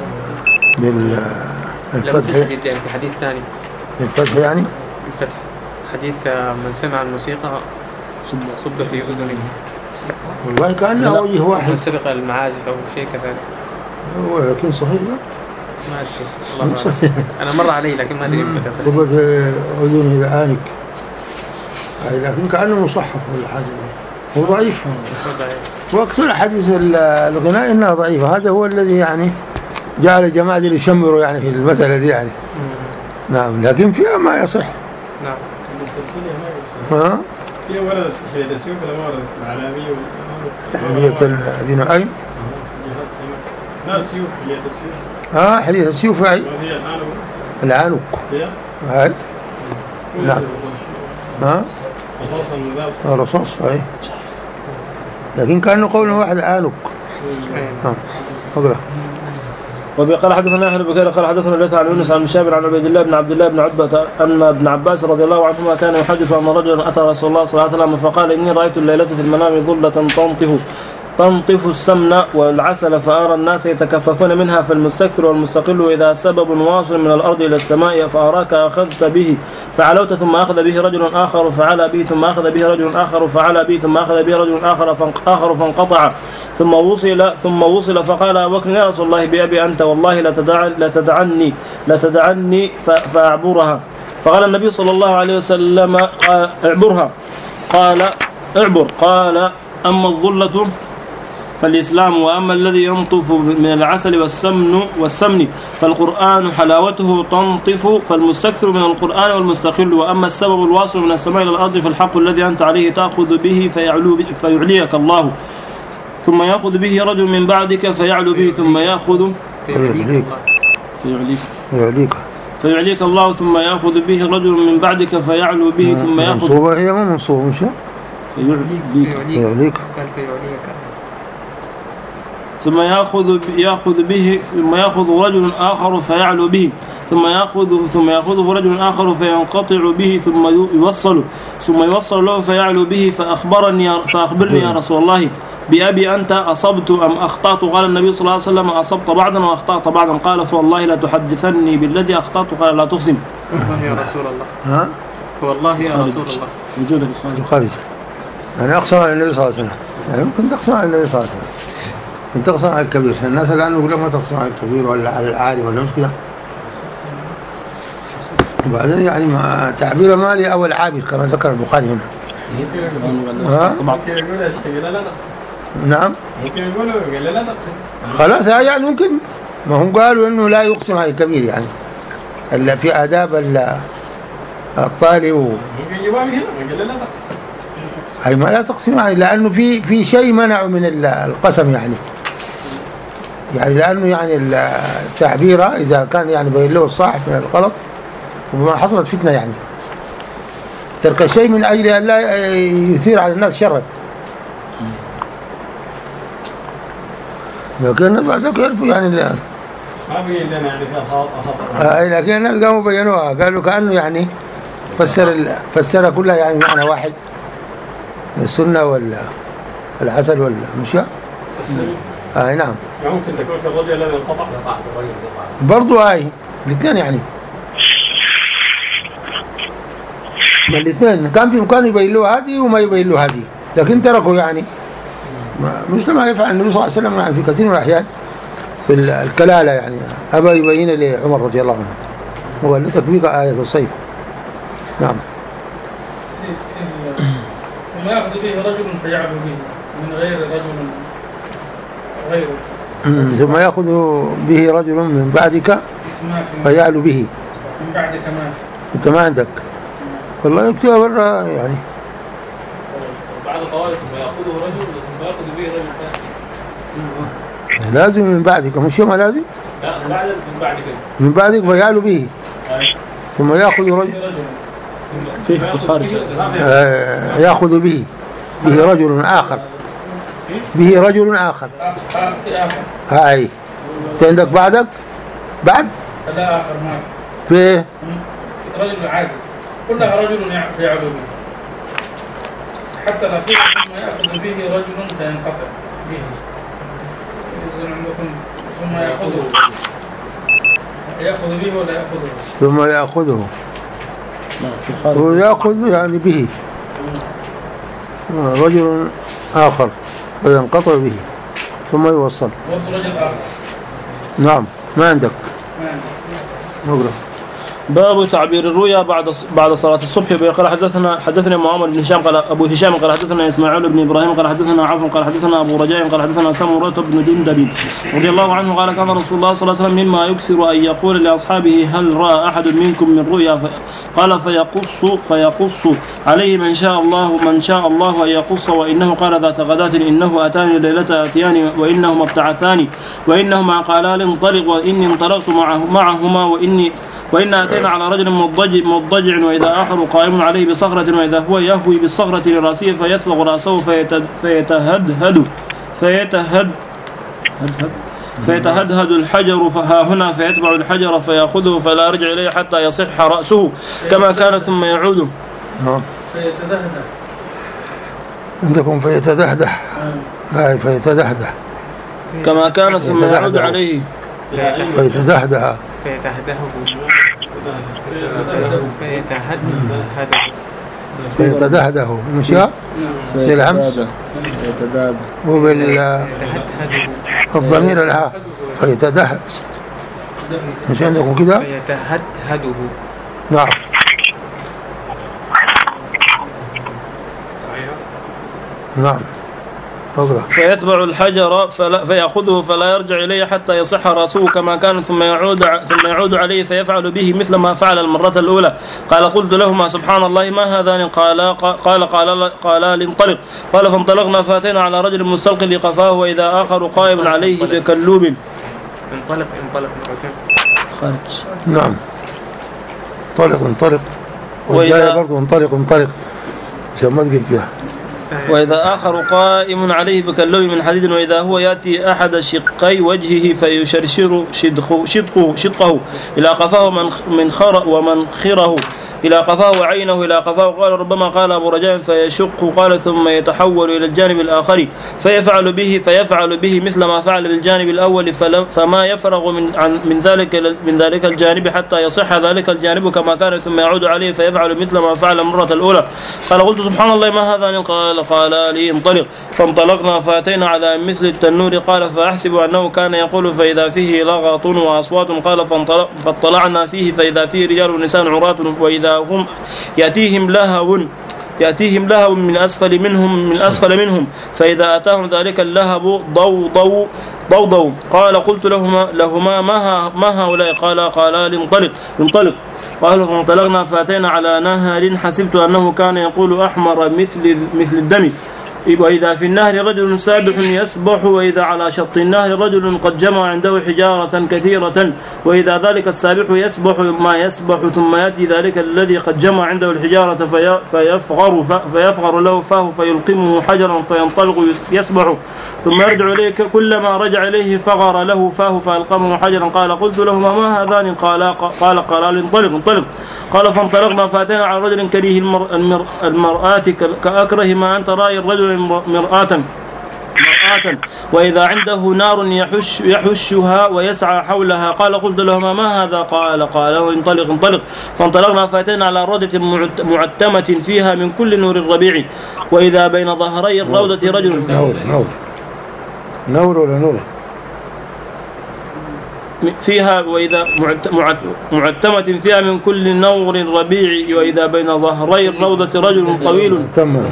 بالفتح يعني في حديث ثاني بالفتح يعني الفتح حديث من سمع الموسيقى صب في أذنه والله كأنه وجه واحد سبق المعازف أو شيء كذلك هو لكن صحيح ما أدري الله صحيح. أنا مر عليه لكن ما أدري متى صحيح صب في أذنه الآنك لكن كأنه مصحف ولا حاجة هو ضعيف وأكثر حديث الغناء إنها ضعيفة. هذا هو الذي يعني جعل الجماعة اللي يشمروا يعني في المسألة دي يعني مم. نعم لكن فيها ما يصح. نعم ها فيها ولد في السيوف ولا ولد العلامية العلامية الذين أي لا سيوف حلية السيوف. اه حلية السيوف هاي العنق هاي نعم ها الرصاص هاي لكن كأنه قوله واحد عنق. ها اقرأ. وقال حدثنا يحيى بن بكير قال حدثنا الليث عن يونس عن شاب عن عبيد الله بن عبد الله بن عتبة أن ابن عباس رضي الله عنهما كان يحدث أن رجلا أتى رسول الله صلى الله عليه وسلم فقال إني رأيت الليلة في المنام ظلة تنطف تنطف السمن والعسل فأرى الناس يتكففون منها فالمستكثر والمستقل إذا سبب واصل من الأرض إلى السماء فأراك أخذت به فعلوت ثم أخذ به رجل آخر فعلى به ثم أخذ به رجل آخر فعلى به ثم أخذ به رجل آخر آخر فانقطع ثم وصل ثم وصل فقال أبو بكر يا رسول الله بأبي أنت والله لتدعني لتدعني فأعبرها. فقال النبي صلى الله عليه وسلم اعبرها قال اعبر قال أما الظلة فالإسلام وأما الذي ينطف من العسل والسمن والسمن فالقرآن حلاوته تنطف فالمستكثر من القرآن والمستقل وأما السبب الواصل من السماء إلى الأرض فالحق الذي أنت عليه تأخذ به فيعلو فيعليك الله ثم يأخذ به رجل من بعدك فيعلو به ثم يأخذ فيعليك فيعليك فيعليك الله ثم يأخذ به رجل من بعدك فيعلو به ثم يأخذ منصوبة هي مو منصوبة مش فيعليك ثم يأخذ يأخذ به ثم يأخذ رجل آخر فيعلو به ثم يأخذ ثم يأخذه رجل آخر فينقطع به ثم يوصل ثم يوصل له فيعلو به فأخبرني فأخبرني يا رسول الله بأبي أنت أصبت أم أخطأت؟ قال النبي صلى الله عليه وسلم أصبت بعضا وأخطأت بعضا. قال فوالله لا تحدثني بالذي أخطأت. قال لا تقسم. والله يا رسول الله. ها والله يا رسول الله. وجود الخارج يعني أقسم على النبي صلى الله عليه وسلم يعني ممكن تقسم على النبي صلى الله عليه وسلم أنت تقسم على الكبير. الناس الآن يقولون ما تقسم على الكبير ولا على العالم ولا مش كده. وبعدين يعني ما تعبير مالي أو العابر كما ذكر البخاري هنا. ها؟ نعم. ممكن يقولوا قال لا تقسم. خلاص يعني ممكن ما هم قالوا إنه لا يقسم على الكبير يعني إلا في آداب الطالب. ممكن جوابي هنا قال لا تقسم. أي ما لا تقسم يعني لأنه في في شيء منع من القسم يعني يعني لأنه يعني التعبير إذا كان يعني بين له الصح من الغلط وما حصلت فتنة يعني ترك الشيء من أجل أن لا يثير على الناس شرا. لكن بعدك يعرفوا يعني ما بين لنا يعني خطأ. آه لكن الناس قاموا بينوها قالوا كأنه يعني فسر فسر كلها يعني معنى واحد السنة ولا العسل ولا مش يا آه نعم ممكن تكون في الرجل الذي انقطع برضو هاي الاثنين يعني ما الاثنين كان في مكان يبين له هذه وما يبين له هذه لكن تركوا يعني مثل ما يفعل النبي صلى الله عليه وسلم يعني في كثير من الأحيان في الكلالة يعني أبى يبين لعمر رضي الله عنه هو اللي تطبيق آية الصيف. نعم. ثم يأخذ به رجل فيعلو به من غير رجل غيره. ثم يأخذ به رجل من بعدك فيعلو به. من بعدك ما أنت ما عندك والله يكتبها برا يعني. بعد طوال ثم يأخذه رجل ثم يأخذ به رجل ثاني. لازم من بعدك مش يوم لازم؟ لا بعد من بعدك. من بعدك فيعلو به. ثم يأخذ رجل. فيه الخارج. آه يأخذ به به رجل آخر. به رجل آخر. هاي. عندك بعدك؟ بعد؟ لا آخر ما. في. رجل عادي. كلها رجل يعلو به. حتى الأخير ثم يأخذ به رجل فينقطع به. ثم يأخذه. يأخذ به ولا يأخذه؟ ثم يأخذه. ويأخذ يعني به رجل آخر وينقطع به ثم يوصل. رجل آخر. نعم ما عندك. نقرأ. باب تعبير الرؤيا بعد بعد صلاة الصبح. قال حدثنا حدثنا معمر بن هشام قال أبو هشام قال حدثنا إسماعيل بن إبراهيم قال حدثنا عوف قال حدثنا أبو رجاء قال حدثنا سمرة بن جندب رضي الله عنه قال كان رسول الله صلى الله عليه وسلم مما يكثر أن يقول لأصحابه هل رأى أحد منكم من رؤيا؟ قال فيقص فيقص عليه من شاء الله من شاء الله أن يقص، وإنه قال ذات غداة إنه أتاني ليلة أتياني وإنهما ابتعثاني وإنهما قالا انطلق وإني انطلقت معه معهما وإني وإن أتينا على رجل مضجع, مضجع وإذا آخر قائم عليه بصخرة وإذا هو يهوي بالصخرة لرأسه فيثلغ رأسه فيتهدهد فيتهد فيتهدهد الحجر فها هنا فيتبع الحجر فيأخذه فلا يرجع إليه حتى يصح رأسه كما كان ثم يعود. فيتدهده عندكم فيتدهدح هاي فيتدهدح كما كان ثم يعود عليه فيتدهدها فيتهدهه فيتدهده مشى للهمس وبال الضمير الها فيتدهد مش عندكم كده فيتهدهده. نعم نعم. فيتبع الحجر فلا فيأخذه فلا يرجع إليه حتى يصح رأسه كما كان ثم يعود ثم يعود عليه فيفعل به مثل ما فعل المرة الأولى. قال قلت لهما سبحان الله ما هذان؟ قال قال قال قال انطلق. قال فانطلقنا فاتينا على رجل مستلق لقفاه وإذا آخر قائم عليه بكلوب. انطلق انطلق خارج. نعم انطلق انطلق وإذا برضه انطلق انطلق عشان ما تقل فيها. وإذا آخر قائم عليه بكلوب من حديد وإذا هو يأتي أحد شقي وجهه فيشرشر شدقه, شدقه, شدقه إلى قفاه من خر ومنخره إلى قفاه وعينه إلى قفاه. قال ربما قال أبو رجاء فيشق قال ثم يتحول إلى الجانب الآخر فيفعل به فيفعل به مثل ما فعل بالجانب الأول فما يفرغ من عن من ذلك من ذلك الجانب حتى يصح ذلك الجانب كما كان ثم يعود عليه فيفعل مثل ما فعل المرة الأولى. قال قلت سبحان الله ما هذا؟ قال قال لي انطلق. فانطلقنا فأتينا على مثل التنور. قال فأحسب أنه كان يقول فإذا فيه لغط وأصوات. قال فاطلعنا فيه فإذا فيه رجال ونساء عراة وإذا هم يأتيهم لهو يأتيهم لهو من أسفل منهم من أسفل منهم فإذا أتاهم ذلك اللهب ضوضوا ضوضوا. قال قلت لهما لهما ما ما هؤلاء؟ قال قال انطلق انطلق. قالوا فانطلقنا فأتينا على نهر حسبت أنه كان يقول أحمر مثل مثل الدم وإذا في النهر رجل سابح يسبح وإذا على شط النهر رجل قد جمع عنده حجارة كثيرة وإذا ذلك السابح يسبح ما يسبح ثم يأتي ذلك الذي قد جمع عنده الحجارة فيفغر فيفغر له فاه فيلقمه حجرا فينطلق يسبح ثم يرجع إليه كلما رجع إليه فغر له فاه فيلقمه حجرا. قال قلت لهما ما هذان؟ قال قال قال انطلق انطلق. قال فانطلقنا فأتينا على رجل كريه المر المرآة كأكره ما أنت رأي الرجل مرآة مرآة وإذا عنده نار يحش يحشها ويسعى حولها. قال قلت لهما ما هذا؟ قال قال انطلق انطلق. فانطلقنا فأتينا على روضة معتمة فيها من كل نور الربيع وإذا بين ظهري الروضة رجل نور نور نور ولا نور فيها وإذا معتمة فيها من كل نور الربيع وإذا بين ظهري الروضة رجل طويل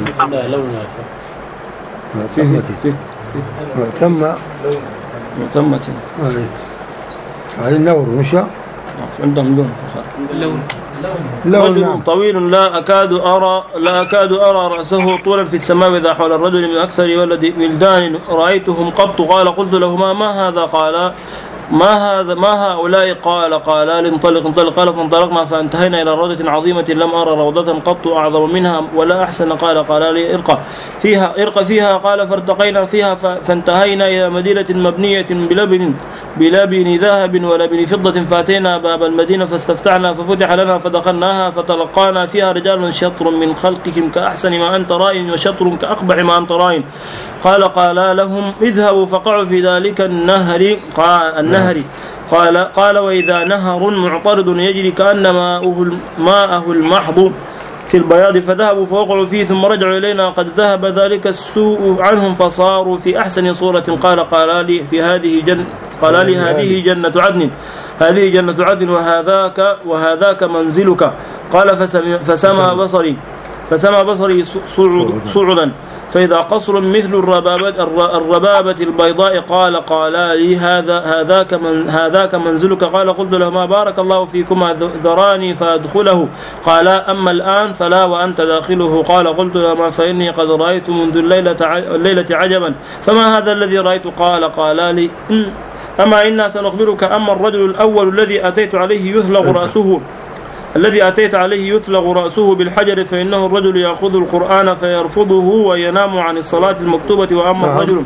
معتمة معتمة معتمة هاي النور مش عندهم لون لون رجل نعم. طويل لا أكاد أرى لا أكاد أرى رأسه طولا في السماء إذا حول الرجل من أكثر ولد ولدان رأيتهم قط. قال قلت لهما ما هذا؟ قال ما هذا ما هؤلاء؟ قال قال انطلق انطلق. قال فانطلقنا فانتهينا إلى روضة عظيمة لم أرى روضة قط أعظم منها ولا أحسن. قال قال لي ارقى فيها ارقى فيها. قال فارتقينا فيها فانتهينا إلى مدينة مبنية بلبن بلبن ذهب ولبن فضة فأتينا باب المدينة فاستفتحنا ففتح لنا فدخلناها فتلقانا فيها رجال شطر من خلقهم كأحسن ما أنت رأي وشطر كأقبح ما أنت رأي. قال قال لهم اذهبوا فقعوا في ذلك النهر النهر قال قال وإذا نهر معترض يجري كأن ماءه ماءه المحض في البياض فذهبوا فوقعوا فيه ثم رجعوا إلينا قد ذهب ذلك السوء عنهم فصاروا في أحسن صورة. قال قال لي في هذه جنة قال لي هذه جنة عدن. هذه جنة عدن وهذاك وهذاك منزلك. قال فسمى بصري فسمى بصري صعدا فإذا قصر مثل الربابة, الربابة البيضاء قال قال لي هذا هذاك من هذاك منزلك. قال قلت لهما بارك الله فيكما ذراني فأدخله. قال أما الآن فلا وأنت داخله. قال قلت لهما فإني قد رأيت منذ الليلة, الليلة عجبا فما هذا الذي رأيت؟ قال قال لي أما إنا سنخبرك. أما الرجل الأول الذي أتيت عليه يثلغ رأسه الذي أتيت عليه يثلغ رأسه بالحجر فإنه الرجل يأخذ القرآن فيرفضه وينام عن الصلاة المكتوبة. وأما الرجل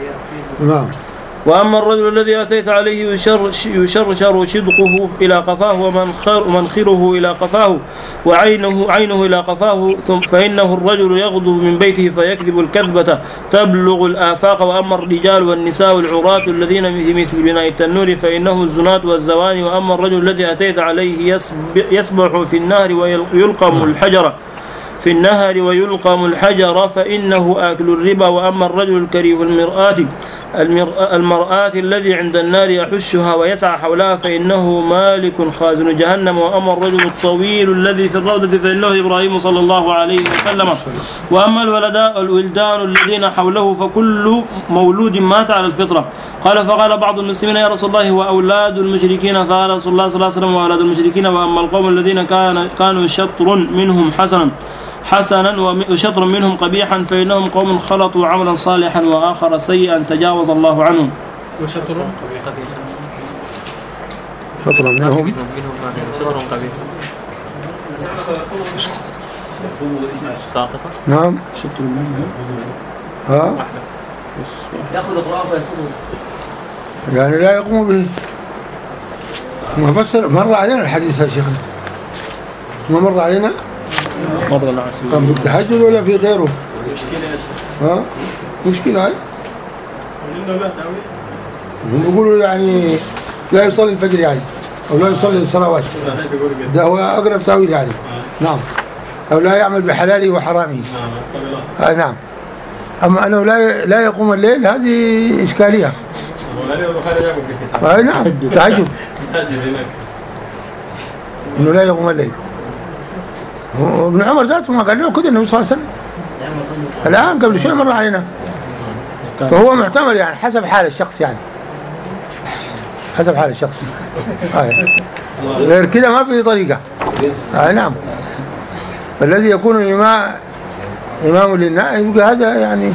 وأما الرجل الذي أتيت عليه يشرشر شدقه إلى قفاه ومنخره إلى قفاه وعينه عينه إلى قفاه فإنه الرجل يغدو من بيته فيكذب الكذبة تبلغ الآفاق. وأما الرجال والنساء العراة الذين مثل بناء التنور فإنه الزنات والزواني. وأما الرجل الذي أتيت عليه يسبح في النهر ويلقم الحجر في النهر ويلقم الحجر فإنه آكل الربا. وأما الرجل الكريه المرآة المرآة الذي عند النار يحشها ويسعى حولها فإنه مالك خازن جهنم. وأما الرجل الطويل الذي في الروضة فإنه إبراهيم صلى الله عليه وسلم. وأما الولدان الذين حوله فكل مولود مات على الفطرة. قال فقال بعض المسلمين يا رسول الله وأولاد المشركين؟ فقال رسول الله صلى الله عليه وسلم وأولاد المشركين. وأما القوم الذين كان كانوا شطر منهم حسنا حسنا وشطر منهم قبيحا فإنهم قوم خلطوا عملا صالحا وآخر سيئا تجاوز الله عنهم. وشطر قبيحا شطر منهم شطر قبيحا ساقطة. نعم شطر منهم ها يأخذ القرآن فيفضل يعني لا يقوم به. ما فسر مر علينا الحديث يا شيخنا ما مر علينا مرة كان بالتهجد ولا في غيره؟ ها مشكلة هاي هم بيقولوا يعني لا يصلي الفجر يعني أو لا يصلي الصلوات ده هو أقرب تأويل يعني. نعم أو لا يعمل بحلاله وحرامه. آه نعم. أما أنه لا لا يقوم الليل هذه إشكالية. آه نعم تهجد إنه لا يقوم الليل. وابن عمر ذاته ما قال له كذا النبي صلى الله عليه وسلم الآن قبل شيء مر علينا. فهو محتمل يعني حسب حال الشخص يعني حسب حال الشخص. آه. غير كده ما في طريقة. آه نعم. فالذي يكون إمام إمام للناس يبقى هذا يعني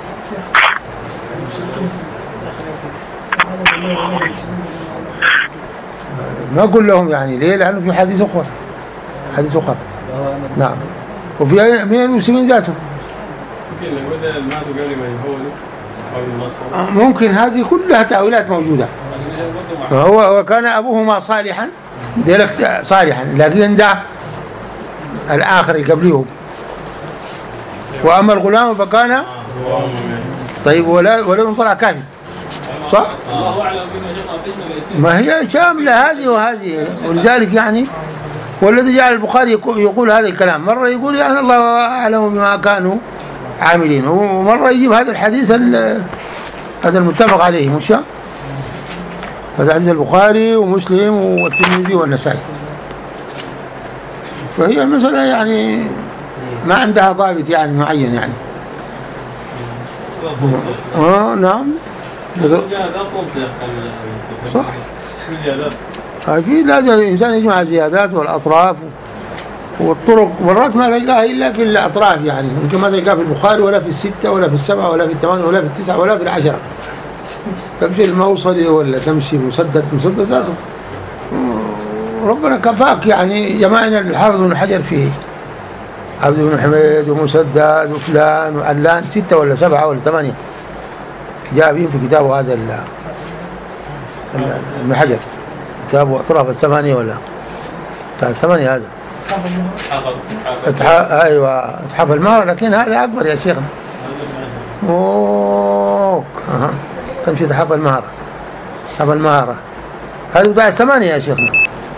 ما أقول لهم يعني ليه لأنه في حديث أخر حديث أخر. نعم. وفي من المسلمين ذاتهم ممكن هذه كلها تأويلات موجودة. فهو وكان أبوهما صالحا ديلك صالحا لكن ده الآخر قبليه. وأما الغلام فكان طيب ولا ولا طلع كافي صح؟ ما هي شاملة هذه وهذه. ولذلك يعني والذي جعل البخاري يقول هذا الكلام مرة يقول يعني الله أعلم بما كانوا عاملين ومرة يجيب هذا الحديث هذا المتفق عليه مش هذا حديث البخاري ومسلم والترمذي والنسائي. فهي المسألة يعني ما عندها ضابط يعني معين يعني. اه نعم صح. أكيد لازم الإنسان يجمع الزيادات والأطراف والطرق مرات ما تلقاها إلا في الأطراف يعني ممكن ما تلقاها في البخاري ولا في الستة ولا في السبعة ولا في الثمانية ولا في التسعة ولا في العشرة. تمشي الموصلي ولا تمشي مسدد مسدد ذاته ربنا كفاك يعني جماعنا الحافظ بن حجر فيه عبد بن حميد ومسدد وفلان وعلان ستة ولا سبعة ولا ثمانية جاء في كتابه هذا ابن حجر كتابه أطراف الثمانية ولا كان ثمانية هذا اتحاف أيوة اتحاف المهرة لكن هذا أكبر يا شيخنا. أوه أها تمشي اتحاف المهرة اتحاف المهرة هذا بتاع الثمانية يا شيخنا.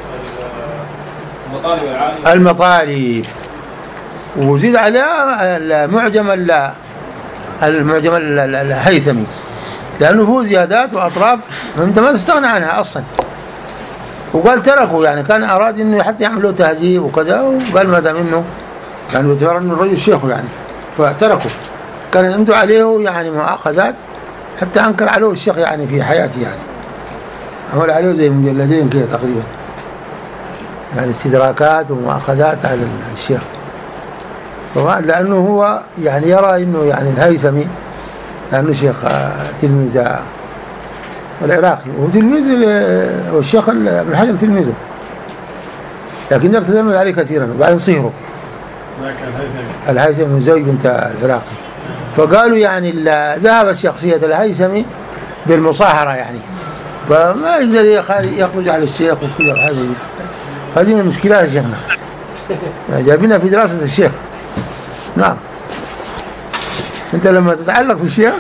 المطالب وزيد عليها المعجم المعجم الهيثمي لأنه هو زيادات وأطراف أنت ما تستغنى عنها أصلا. وقال تركوا يعني كان أراد إنه حتى يعملوا تهذيب وكذا، وقال ما دام إنه يعني يعتبر إنه الرجل شيخ يعني فتركوا. كان عنده عليه يعني معاقدات حتى أنكر عليه الشيخ يعني في حياته، يعني عمل عليه زي مجلدين كده تقريبا، يعني استدراكات ومعاقدات على الشيخ. طبعا لأنه هو يعني يرى إنه يعني الهيثمي لأنه شيخ تلميذ العراقي وتلميذ والشيخ ابن حجر تلميذه، لكن يقتدم عليه كثيرا وبعدين صهره الهيثمي زوج بنت العراقي. فقالوا يعني ذهبت شخصية الهيثمي بالمصاهرة يعني، فما يقدر يخرج على الشيخ وكذا وحاجة دي. هذه من المشكلات يا شيخنا يعني جابنا في دراسة الشيخ. نعم انت لما تتعلق بالشيخ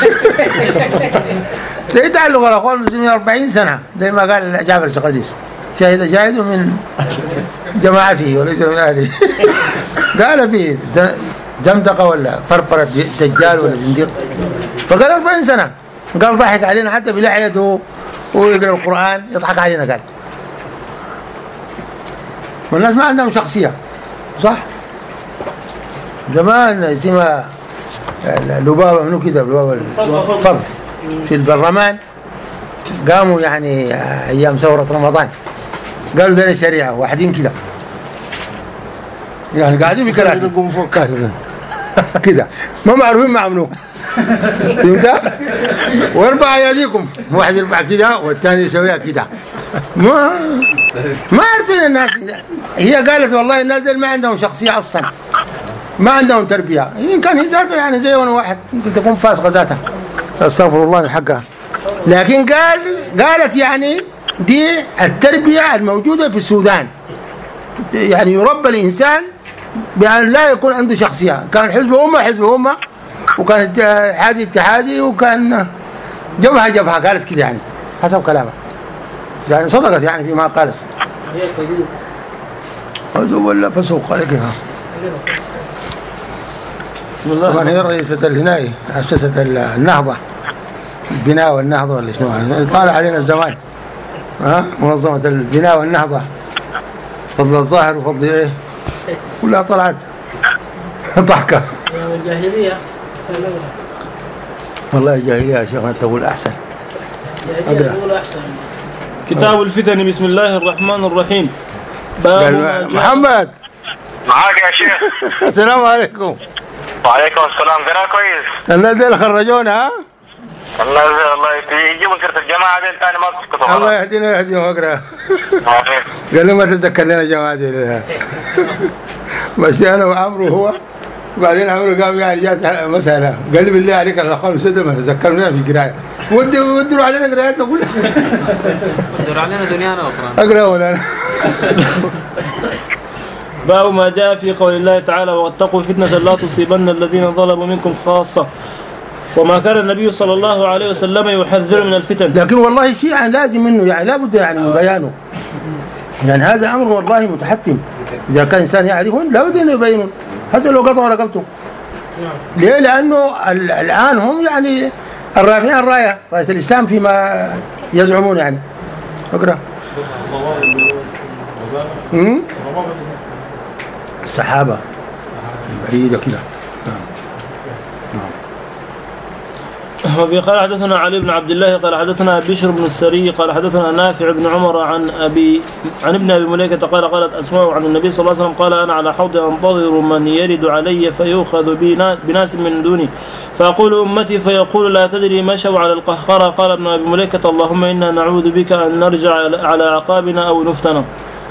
تتعلق الأخوان المسلمين أربعين سنة زي ما قال جعفر الشقديس، شاهد شاهد من جماعته وليس من أهله. قال فيه زندقة ولا فرفرة دجال ولا زنديق، فقال أربعين سنة. قال ضحك علينا حتى بلحيته ويقرأ القرآن يضحك علينا. قال والناس ما عندهم شخصية صح. زمان اسمها لبابة منو كده، لبابة الفضل في البرلمان قاموا يعني أيام ثورة رمضان، قالوا ذي الشريعة واحدين كده يعني قاعدين في كراسي كده ما معروفين مع منو فهمت؟ واربع اياديكم، واحد يرفع كده والثاني يسويها كده، ما ما عارفين الناس. هي قالت والله الناس ما عندهم شخصية أصلا، ما عندهم تربية. إن كان هي ذاتها يعني زي واحد ممكن تكون فاسقة ذاتها استغفر الله من حقها، لكن قال قالت يعني دي التربية الموجودة في السودان، يعني يربى الإنسان بأن لا يكون عنده شخصية. كان حزب أمة حزب أمة، وكان اتحادي اتحادي، وكان جبهة جبهة. قالت كده يعني حسب كلامها، يعني صدقت يعني فيما قالت. هذا ولا فسوق عليك ها. بسم الله. طبعا هي رئيسة الهناية أسست النهضة، البناء والنهضة ولا شنو طالع علينا الزمان ها، منظمة البناء والنهضة، فضل الظاهر وفضل ايه كلها طلعت ضحكة. الجاهلية والله الجاهلية يا شيخنا تقول أحسن. أحسن. كتاب الفتن. بسم الله الرحمن الرحيم. محمد معاك يا شيخ. السلام عليكم. وعليكم السلام. قرأ كويس. الناس دي خرجونا ها؟ الله الله يجيبوا سيرة الجماعة دي ثاني ما تسكتوا. الله يهدينا ويهديهم. اقرأ. قال لي ما تتذكر لنا الجماعة دي. بس أنا وعمرو هو، وبعدين عمرو قام يعني جات مسألة قال لي بالله عليك الأخوان السادة ما تذكرنا في قراءة، ودوا ودوا علينا قراءتنا كلها. ودوا علينا دنيانا وأخرى. أقرأ ولا أنا. باب ما جاء في قول الله تعالى واتقوا فتنة لا تصيبن الذين ظلموا منكم خاصة، وما كان النبي صلى الله عليه وسلم يحذر من الفتن. لكن والله شيء يعني لازم منه يعني لابد يعني من بيانه، يعني هذا أمر والله متحتم. إذا كان إنسان يعرفون لابد أنه يبينون حتى لو قطعوا رقبته. ليه؟ لأنه الآن هم يعني الرافعين الراية راية الإسلام فيما يزعمون يعني. اقرأ. امم السحابة بعيدة كده. نعم نعم. وفي قال حدثنا علي بن عبد الله قال حدثنا بشر بن السري قال حدثنا نافع بن عمر عن أبي عن ابن أبي مليكة قال قالت أسماء عن النبي صلى الله عليه وسلم قال أنا على حوض أنتظر من يرد علي فيؤخذ بناس من دوني فأقول أمتي فيقول لا تدري مشوا على القهقرة. قال ابن أبي مليكة اللهم إنا نعوذ بك أن نرجع على عقابنا أو نفتن.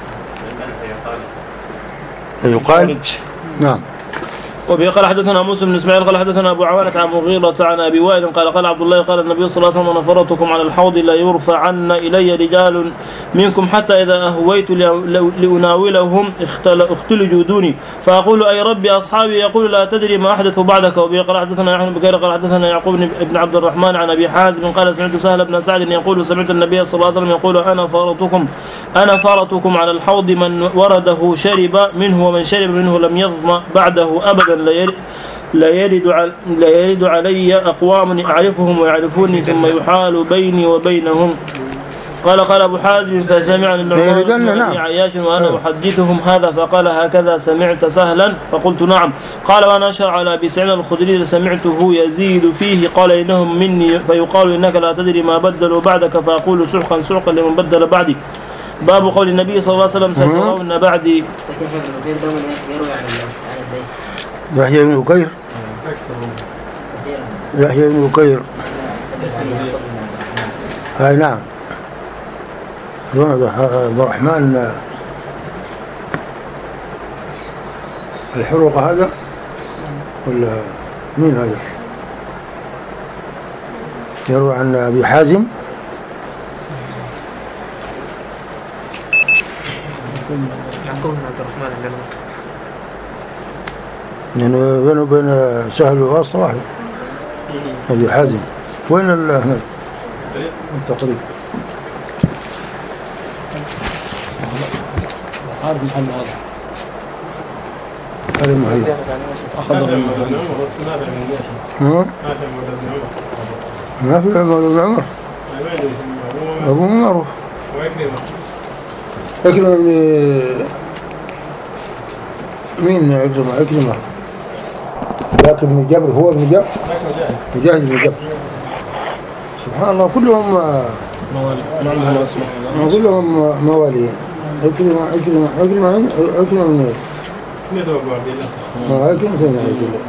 يقال نعم. وبه قال حدثنا موسى بن اسماعيل قال حدثنا ابو عوانة عن مغيرة عن ابي وائل قال قال عبد الله قال النبي صلى الله عليه وسلم نفرتكم على الحوض لا يرفعن الي رجال منكم حتى اذا اهويت لاناولهم اختلجوا دوني فاقول اي ربي اصحابي يقول لا تدري ما احدث بعدك. وبه قال حدثنا يحيى بن بكير قال حدثنا يعقوب بن عبد الرحمن عن ابي حازم قال سمعت سهل بن سعد يقول سمعت النبي صلى الله عليه وسلم يقول انا فرطكم انا فرطكم على الحوض من ورده شرب منه ومن شرب منه لم يظمأ بعده ابدا لا يرد لا يرد علي أقوام أعرفهم ويعرفوني ثم يحال بيني وبينهم. قال قال أبو حازم فسمع النعمان بن عياش وأنا أحدثهم هذا فقال هكذا سمعت سهلا فقلت نعم. قال وأنا أشهر على أبي سعيد الخدري سمعته يزيد فيه قال إنهم مني فيقال إنك لا تدري ما بدلوا بعدك فأقول سحقا سحقا لمن بدل بعدي. باب قول النبي صلى الله عليه وسلم سترون بعدي. يحيى بن بكير يحيى بن بكير هاي نعم عبد الرحمن الحروق هذا ولا مين هذا؟ يروي عن أبي حازم يعني بينه وبين سهل وواسطة واحد. أبي حازم وين ال هنا التقريب؟ عارف محل هذا هذا المحل أخذ ما في عمر بن عمر أبو معروف أكرم مين أكرم أكرم لكن ابن جبر هو ابن جبر مجاهد بن جبر سبحان الله كلهم موالي كلهم موالي أكرم أكرم أكرم أكرم من ما أكرم سنة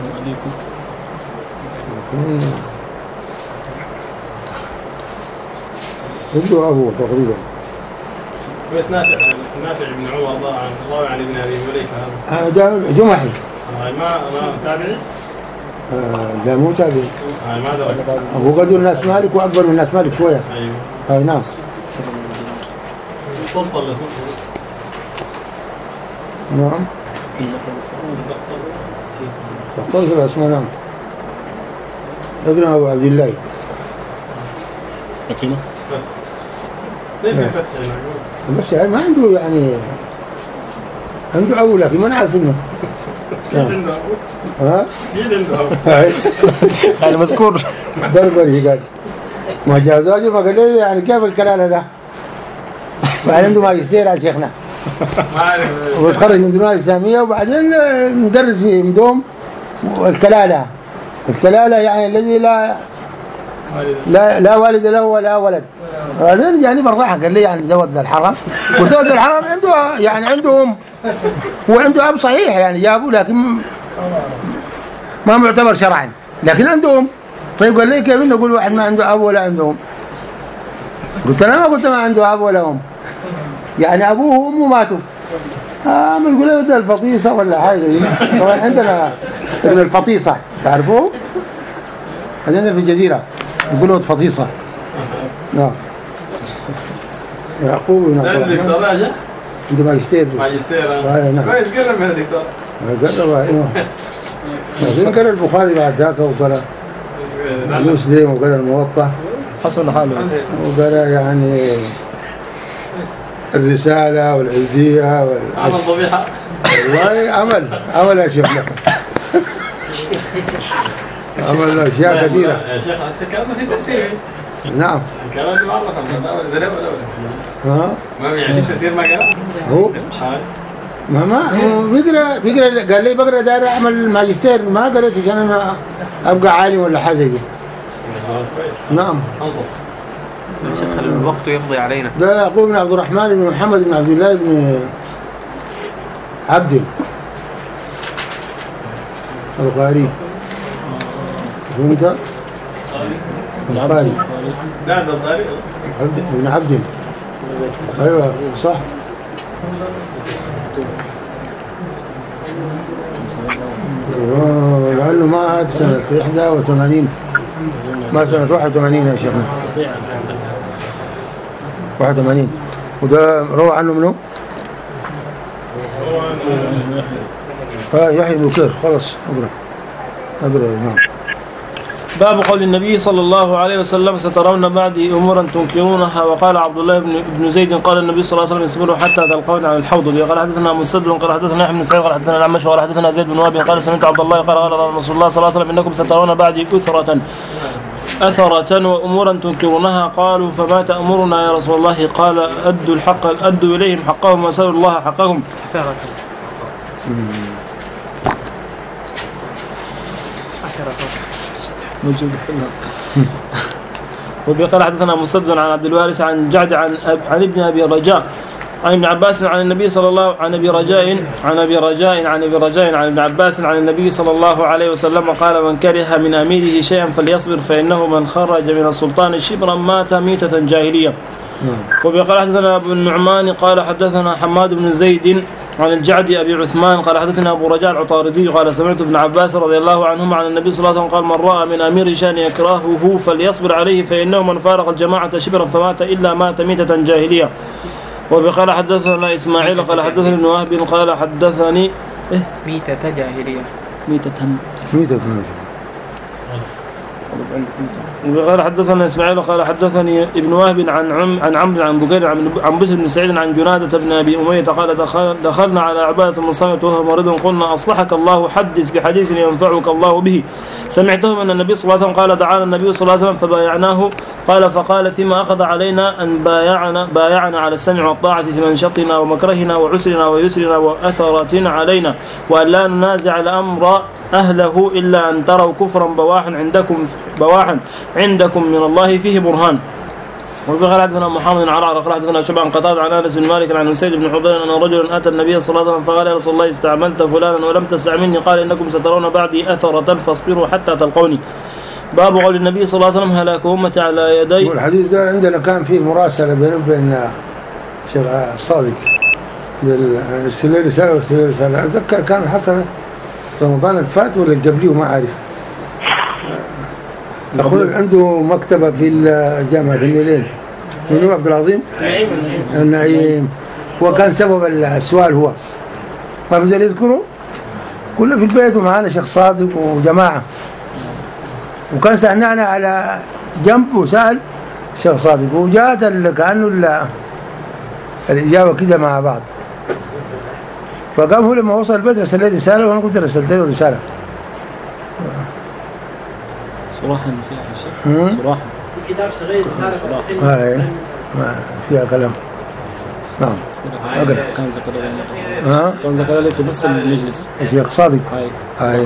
ابنه أبوه تقريبا بس نافع نافع بن عمر الله عن الله عن ابن أبي مليكة هذا جمحي ما ما تابعي لا مو تابعي ما درك أبو قدر الناس مالك وأكبر من الناس مالك شوية. أيوه هاي نعم طلطل نعم تقول في الأسماء نعم ابن أبو عبد الله أكيمة بس ليش الفتح بس يعني ما عنده يعني عنده أبو لكن ما نعرف إنه ها يعني مذكور بربري قال ما جازاجه ما قال لي يعني كيف الكلام هذا بعدين عنده ماجستير يا شيخنا وتخرج من الدراسة الإسلامية وبعدين ندرس في مدوم الكلالة الكلالة يعني الذي لا لا لا والد له ولا ولد. بعدين يعني برضاح قال لي يعني زود الحرم وزود الحرم عنده يعني عندهم وعنده أب صحيح يعني جابوا لكن ما معتبر شرعا لكن عندهم. طيب قال لي كيف نقول واحد ما عنده أب ولا عندهم؟ قلت أنا ما قلت ما عنده أب ولا أم يعني أبوه وأمه ماتوا آه ما يقول له ده الفطيسة ولا حاجة. طبعا عندنا ابن الفطيسة تعرفوه؟ عندنا في الجزيرة يقولوا الفطيسة. نعم يعقوب بن عبد الرحمن الدكتور راجع عنده ماجستير ماجستير نعم كويس قرب من الدكتور قرب ايوه لكن قرا البخاري بعد ذاك وقرا مسلم وقرا الموطأ حسن حاله وقرا يعني الرسالة والعزية وال... عمل طبيعة والله عمل عمل يا شيخنا عمل أشياء كثيرة يا شيخ الكلام في تفسير نعم الكلام معرفة زلمة ولا ها ما بيعطي تفسير ما قال هو ما ما بيقرا بيقرا قال لي بقرا داير اعمل ماجستير ما قريت عشان انا ابقى عالم ولا حاجه دي. نعم انظر شيخ الوقت يمضي علينا. ده يعقوب بن عبد الرحمن بن محمد بن عبد الله بن عبد البخاري فهمت؟ البخاري لا ده البخاري ابن عبد ايوه صح. لأنه ما سنة إحدى وثمانين ما سنة واحد وثمانين يا شيخنا واحد وثمانين. وده روى عنه منه اه يحيى بن بكير. خلاص اقرأ اقرأ. نعم. باب قول النبي صلى الله عليه وسلم سترون بعدي أمورا تنكرونها. وقال عبد الله بن زيد قال النبي صلى الله عليه وسلم اصبروا حتى تلقون عن الحوض. قال حدثنا مسدد قال حدثنا يحيى بن سعيد قال حدثنا الأعمش قال حدثنا زيد بن وهب قال سمعت عبد الله قال قال رسول الله صلى الله عليه وسلم إنكم سترون بعدي أثرة أثرة وأمورا تنكرونها. قالوا فما تأمرنا يا رسول الله؟ قال أدوا الحق أدوا إليهم حقهم وسألوا الله حقهم. وبقال حدثنا مسدد عن عبد الوارث عن جعد عن عن ابن أبي رجاء عن ابن عباس عن النبي صلى الله عن ابي رجاء عن ابي رجاء عن ابي رجاء عن ابن عباس عن النبي صلى الله عليه وسلم قال من كره من اميره شيئا فليصبر فانه من خرج من السلطان شبرا مات ميتة جاهلية. وبقال حدثنا ابو النعمان قال حدثنا حماد بن زيد عن الجعد ابي عثمان قال حدثنا ابو رجاء العطاردي قال سمعت ابن عباس رضي الله عنهما عن النبي صلى الله عليه وسلم قال من راى من امير شان يكرهه فليصبر عليه فانه من فارق الجماعة شبرا فمات الا مات ميتة جاهلية. وبقال حدثنا إسماعيل قال حدثني ابن وهب قال حدثني إيه؟ ميتة جاهلية ميتة ميتة وقال حدثنا إسماعيل قال حدثني ابن وهب عن عم عن عمرو عن بكير عن بسر بن سعيد عن جنادة بن أبي أمية قال دخل دخلنا على عبادة بن صامت وهو مريض قلنا أصلحك الله حدث بحديث ينفعك الله به سمعته من النبي صلى الله عليه وسلم قال دعانا النبي صلى الله عليه وسلم فبايعناه قال فقال فيما أخذ علينا أن بايعنا بايعنا على السمع والطاعة في منشطنا ومكرهنا وعسرنا ويسرنا وأثرتنا علينا وأن لا ننازع الأمر أهله إلا أن تروا كفرا بواحا عندكم بواحا عندكم من الله فيه برهان. وقال حدثنا محمد بن عرعر قال حدثنا شعبة عن قتادة عن أنس بن مالك عن أسيد بن حضير أن رجلا أتى النبي صلى الله عليه وسلم فقال يا رسول الله استعملت فلانا ولم تستعملني قال إنكم سترون بعدي أثرة فاصبروا حتى تلقوني. باب قول النبي صلى الله عليه وسلم هلاك أمتي على يدي. والحديث ده عندنا كان فيه مراسلة بين بين شيخ الصادق بالسليل رسالة والسليل رسالة. أتذكر كان حصلت رمضان الفات ولا قبليه ما أعرف. أقول عنده مكتبة في الجامعة النيلين من عبد العظيم النعيم وكان سبب السؤال هو ما بزال يذكره كله في البيت ومعانا شيخ صادق وجماعة وكان سألنا على جنب وسأل شيخ صادق وجاءت كأنه الإجابة كده مع بعض فقام هو لما وصل البيت رسل لي رسالة وأنا قلت رسلت له رسالة صراحة فيها شيء صراحة كتاب صغير رسالة هاي ما فيها كلام. نعم أقرأ كان ذكر لي ها كان ذكر لي في نفس المجلس الشيخ صادق هاي هاي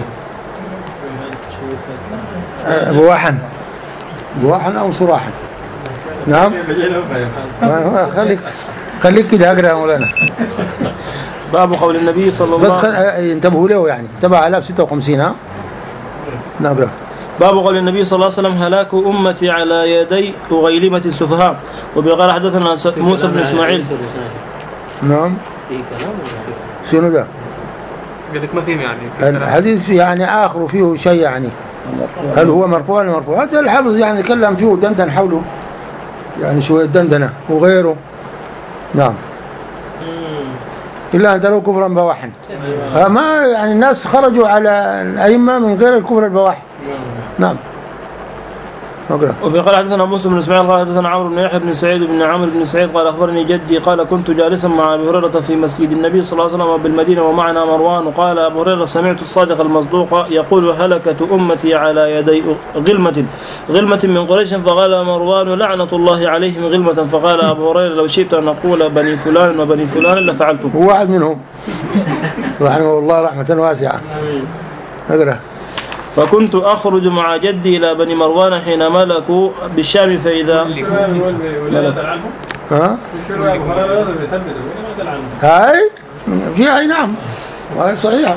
بواحن بواحن أو صراحة. نعم خليك خليك كده أقرأ مولانا. باب قول النبي صلى الله عليه وسلم بس انتبهوا له يعني سبعة آلاف وستة وخمسين ها نقرأ. باب قول النبي صلى الله عليه وسلم هلاك أمتي على يدي أغيلمة السفهاء. وبقال حدثنا موسى بن إسماعيل. نعم شنو ده؟ قال لك ما فيه يعني الحديث يعني آخر فيه شيء يعني هل هو مرفوع ولا مرفوع؟ هذا الحافظ يعني كلام فيه دندن حوله يعني شوية دندنة وغيره. نعم إلا أن تروا كفرا بواحا. فما يعني الناس خرجوا على الأئمة من غير الكفر البواح. نعم وقال حدثنا موسى بن اسماعيل قال حدثنا عمرو بن يحيى بن سعيد بن عمرو بن سعيد قال اخبرني جدي قال كنت جالسا مع ابي هريره في مسجد النبي صلى الله عليه وسلم بالمدينه ومعنا مروان قال ابو هريره سمعت الصادق المصدوق يقول هلكت امتي على يدي غلمه غلمه من قريش فقال مروان لعنه الله عليهم غلمه فقال ابو هريره لو شئت ان اقول بني فلان وبني فلان لفعلته. هو واحد منهم رحمه الله رحمه واسعه. اقرا. فكنت أخرج مع جدي إلى بني مروان حين ملكوا بالشام فإذا ملك ها هاي في أي نعم وهي صحيحة.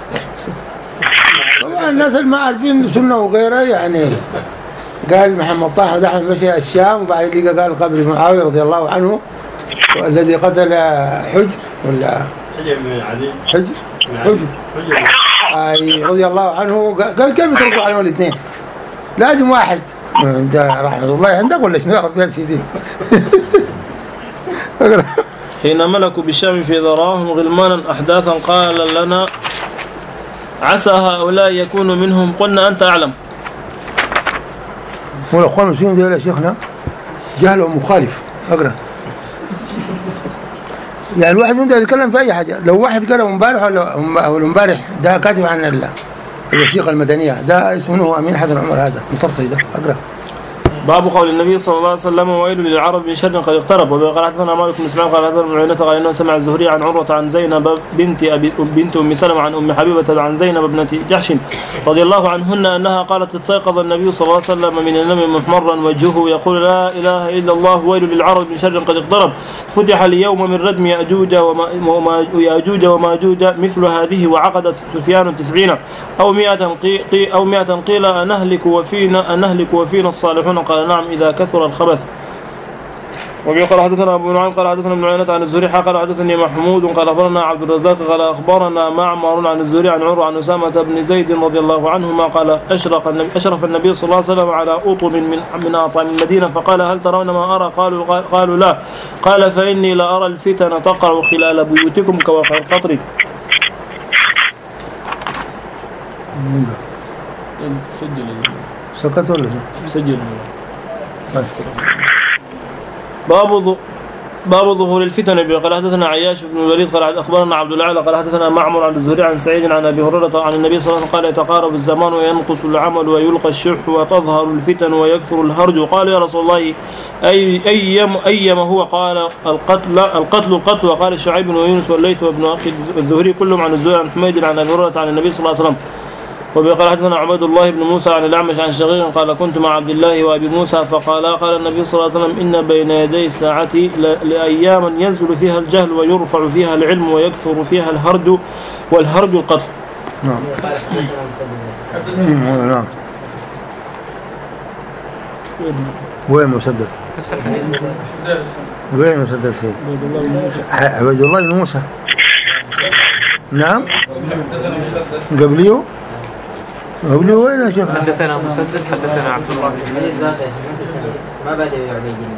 طبعا الناس اللي ما عارفين سنة وغيرها يعني قال محمد طه ودحم مشي الشام وبعد ذلك قال قبر معاوية رضي الله عنه الذي قتل حجر ولا حجر حجر أي رضي الله عنه قال كيف يتركوا عليهم الاثنين لازم واحد. انت رحمة الله عندك ولا شنو يا رب يا سيدي. حين ملكوا بالشام في ذراهم غلمانا أحداثا قال لنا عسى هؤلاء يكونوا منهم قلنا أنت أعلم. هو الأخوان المسلمين دي يا شيخنا جهل ومخالف. أقرأ يعني الواحد من ده يتكلم في أي حاجة. لو واحد قال امبارح ولا امبارح ده كاتب عن الوثيقة المدنية ده اسمه أمين حسن عمر هذا مطرطي ده. أقرأ باب قول النبي صلى الله عليه وسلم ويل للعرب من شر قد اقترب. وقال حدثنا مالك بن اسماعيل قال حدثنا ابن عيينة قال انه سمع الزهري عن عروة عن زينب بنت ابي بنت ام سلمة عن ام حبيبة عن زينب ابنة جحش رضي الله عنهن انها قالت استيقظ النبي صلى الله عليه وسلم من النوم محمرا وجهه يقول لا اله الا الله ويل للعرب من شر قد اقترب فتح اليوم من ردم ياجوج وياجوج وماجوج مثل هذه وعقد سفيان تسعين او مئة او مئة قيل انهلك وفينا انهلك وفينا الصالحون قال نعم إذا كثر الخبث. وبه قال حدثنا أبو نعيم قال حدثنا ابن عيينة عن الزهري قال حدثني محمود قال أخبرنا عبد الرزاق قال أخبرنا معمر عن الزهري عن عروة عن أسامة بن زيد رضي الله عنهما قال أشرق النبي أشرف النبي صلى الله عليه وسلم على أطم من من أطعم المدينة فقال هل ترون ما أرى؟ قالوا قالوا لا. قال فإني لأرى الفتن تقع خلال بيوتكم كوقع القطر. سجل سكت ولا سجل. باب باب ظهور الفتن. قال حدثنا عياش بن الوليد قال اخبرنا عبد الاعلى قال حدثنا معمر عن الزهري عن سعيد عن ابي هريره عن النبي صلى الله عليه وسلم قال يتقارب الزمان وينقص العمل ويلقى الشح وتظهر الفتن ويكثر الهرج. قال يا رسول الله اي ايم ايما هو؟ قال القتل القتل القتل. وقال شعيب ويونس والليث وابن اخي الزهري كلهم عن الزهري عن حميد عن ابي هريره عن النبي صلى الله عليه وسلم. وقال حدثنا عبد الله بن موسى عن الأعمش عن شقيق قال كنت مع عبد الله وأبي موسى فقال قال النبي صلى الله عليه وسلم إن بين يدي الساعة لأياما ينزل فيها الجهل ويرفع فيها العلم ويكثر فيها الهرج والهرج القتل. نعم. نعم. وين مسدد؟ وين مسدد فيه؟ عبد الله بن موسى. نعم. قبليه قبليه وين يا شيخ؟ حدثنا مسدد حدثنا عبد الله ما بادئ بعبيد الله.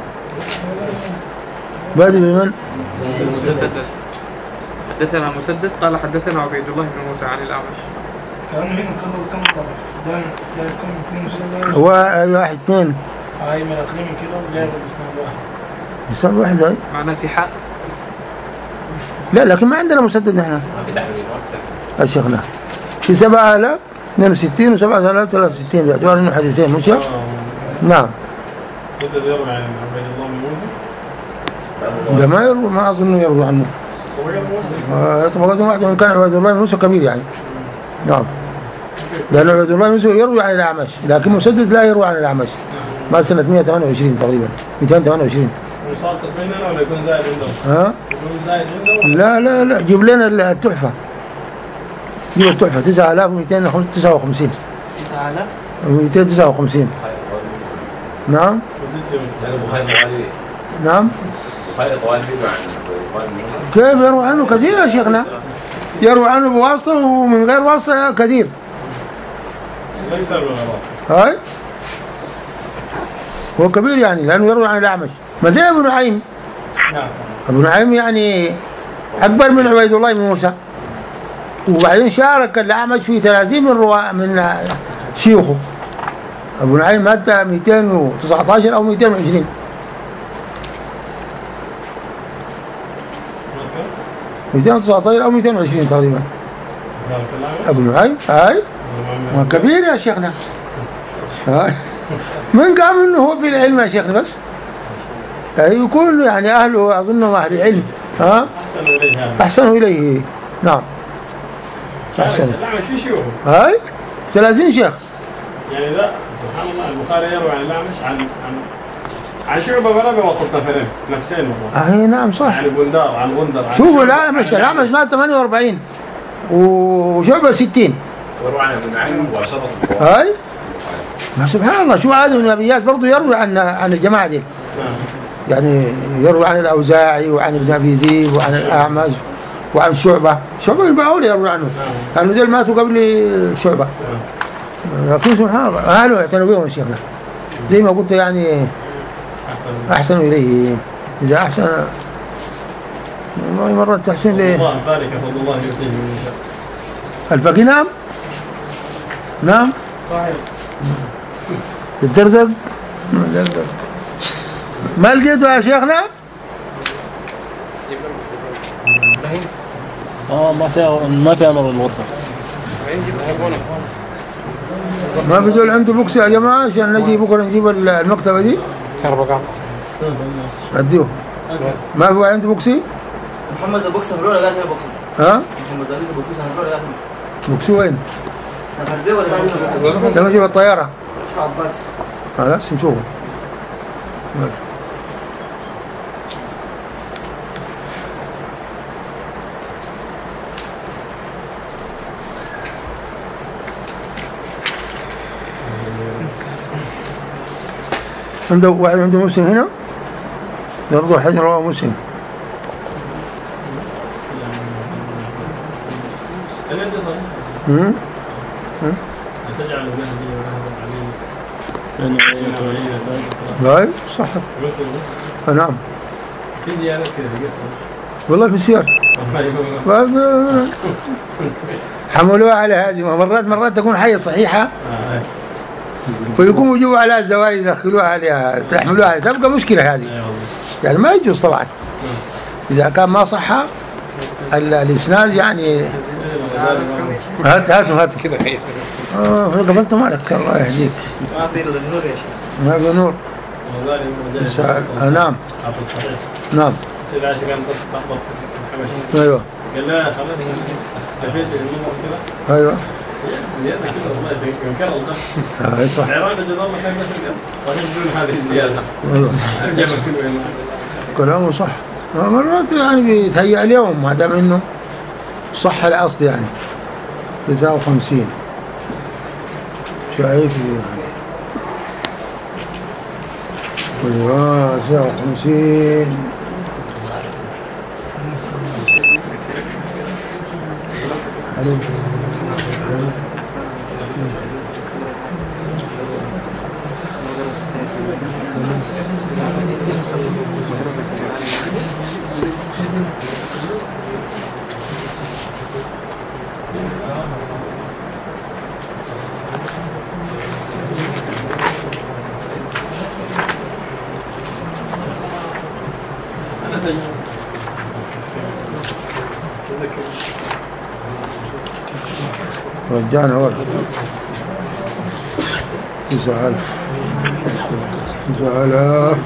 بادئ بمن؟ مسدد. حدثنا مسدد قال حدثنا عبيد الله بن موسى عن الأعمش. كأنه هنا كله كم طرف دائما لا يكون اثنين مسدد. هو واحد اثنين. هاي من أقليم كده لا يكون إسناد واحد. إسناد واحد هاي. معناه في حق. لا لكن ما عندنا مسدد نحن. يا شيخنا. في سبعة آلاف اثنين وستين وسبعة آلاف ثلاثة وستين باعتبار إنه حديثين مش؟ نعم. مسدد يروي عن عبيد الله بن موسى. ده ما يروي ما أظن يروي عنه. طبعا واحد وإن كان عبيد الله بن موسى كبير يعني. نعم. لأن عبيد الله بن موسى يروي عن الأعمش لكن مسدد لا يروي عن الأعمش. ما سنة مئة وثمانية وعشرين تقريبا مئتين وثمانية وعشرين. وصارت بيننا ولا يكون زائد عندهم؟ ها؟ يكون زائد عندهم؟ لا لا لا جيب لنا التحفة. جيب التحفة تسعة آلاف ومئتين وتسعة وخمسين. تسعة آلاف ومئتين وتسعة وخمسين. نعم. نعم. كيف يروي عنه كثير يا شيخنا؟ يروي عنه بواسطة ومن غير واسطة كثير. هاي هو كبير يعني لأنه يروي عن الأعمش ما زي أبو نعيم. أبو نعيم يعني أكبر من عبيد الله بن موسى وبعدين شارك الأعمش في ثلاثين من روا من شيوخه. أبو نعيم مات مئتين وتسعة عشر أو مئتين وعشرين. مئتين وتسعة عشر أو مئتين وعشرين تقريبا. أبو نعيم هاي كبير يا شيخنا. هاي من قام إنه هو في العلم يا شيخنا بس يكون يعني أهله أظنه أهل العلم. ها أحسنوا إليه. نعم أحسن. الأعمش في شيوخه. هاي ثلاثين شيخ. يعني لا سبحان الله البخاري يروي عن الأعمش عن عن عن شعبة ولا بوسط نفرين نفسين والله. أي نعم صح. يعني بندار عن غندر. شوفوا الأعمش الأعمش مات ثمانية وأربعين وشعبة ستين. يروي عن ابن نعيم مباشرة. هاي ما سبحان الله شو هذه النبيات برضو يروي عن عن الجماعة دي. يعني يروي عن الأوزاعي وعن ابن أبي ذئب وعن الأعمش وعن شعبة. شعبة يبقى أولي يروي عنه لأنه دول ماتوا قبل شعبة. لكن سبحان الله أهله يعتنوا بهم شيخنا زي ما قلت يعني أحسن إليه إذا أحسن والله مرة تحسين ليه الله بارك فضل الله يعطيه من شاء. الفقيه نعم نعم صحيح. الدردق ما لقيته يا شيخنا؟ اه ما في ما في امر الغرفه. ما في دول عنده بوكس يا جماعة عشان نجي بكرة نجيب المكتبة دي أديه. ما في واحد عنده بوكسي؟ محمد البوكس هنروح لغاية البوكس. ها؟ محمد البوكس هنروح لغاية بوكسي وين؟ سافر ولا غاية لما نجيب الطيارة. عباس. خلاص نشوفه. عنده واحد عنده مسلم هنا برضه حديث رواه مسلم. امم لا صح. نعم في زيادة كده بقصة والله في السير حملوها على هذه مرات مرات تكون حية صحيحة ويقوموا يجوا على الزوايد يدخلوها عليها تحملوها عليها تبقى مشكلة هذه يعني ما يجوز طبعا إذا كان ما صح الإسناد يعني هات هات هات كذا خير اه قبلت مالك الله يهديك ما في النور يا شيخ ما في نور آه نعم نعم سيد عائشة كان تصبح ايوه قال لا خلاص كفيت النور كذا ايوه زيادة كذا والله ينكر الله اي صح عراق جزا الله خير صحيح بدون هذه الزيادة ايوه ارجع كله كلامه صح مرات يعني بيتهيأ اليوم ما دام انه صح الاصل يعني تسعة وخمسين شايف يعني ايوه تسعة وخمسين رجعنا ورا تسعة آلاف تسعة آلاف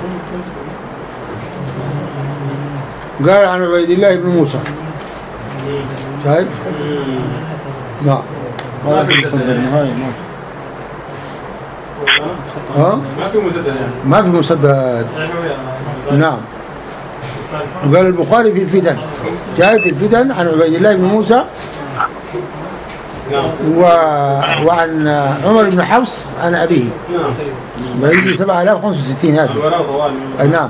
قال عن عبيد الله بن موسى شايف؟ نعم ما في مصدر نهائي ما في ها؟ ما في مسدد يعني ما في مسدد نعم. وقال البخاري في الفتن شايف الفتن عن عبيد الله بن موسى و... وعن عمر بن حفص عن أبيه ما يجي سبعة آلاف وخمسة وستين هذا أي نعم.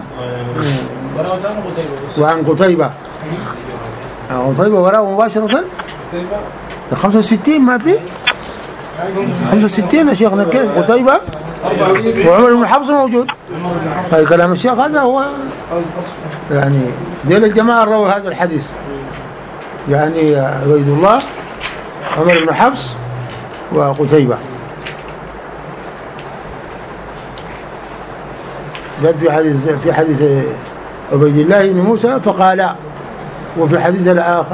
وعن قتيبة قتيبة وراه مباشرة خمسة وستين ما في خمسة وستين يا شيخنا كيف قتيبة وعمر بن حفص موجود هاي كلام الشيخ هذا هو يعني ديل الجماعة رووا هذا الحديث يعني عبيد الله عمر بن حفص وقتيبة قد في حديث في حديث عبيد الله بن موسى فقال وفي حديث الآخر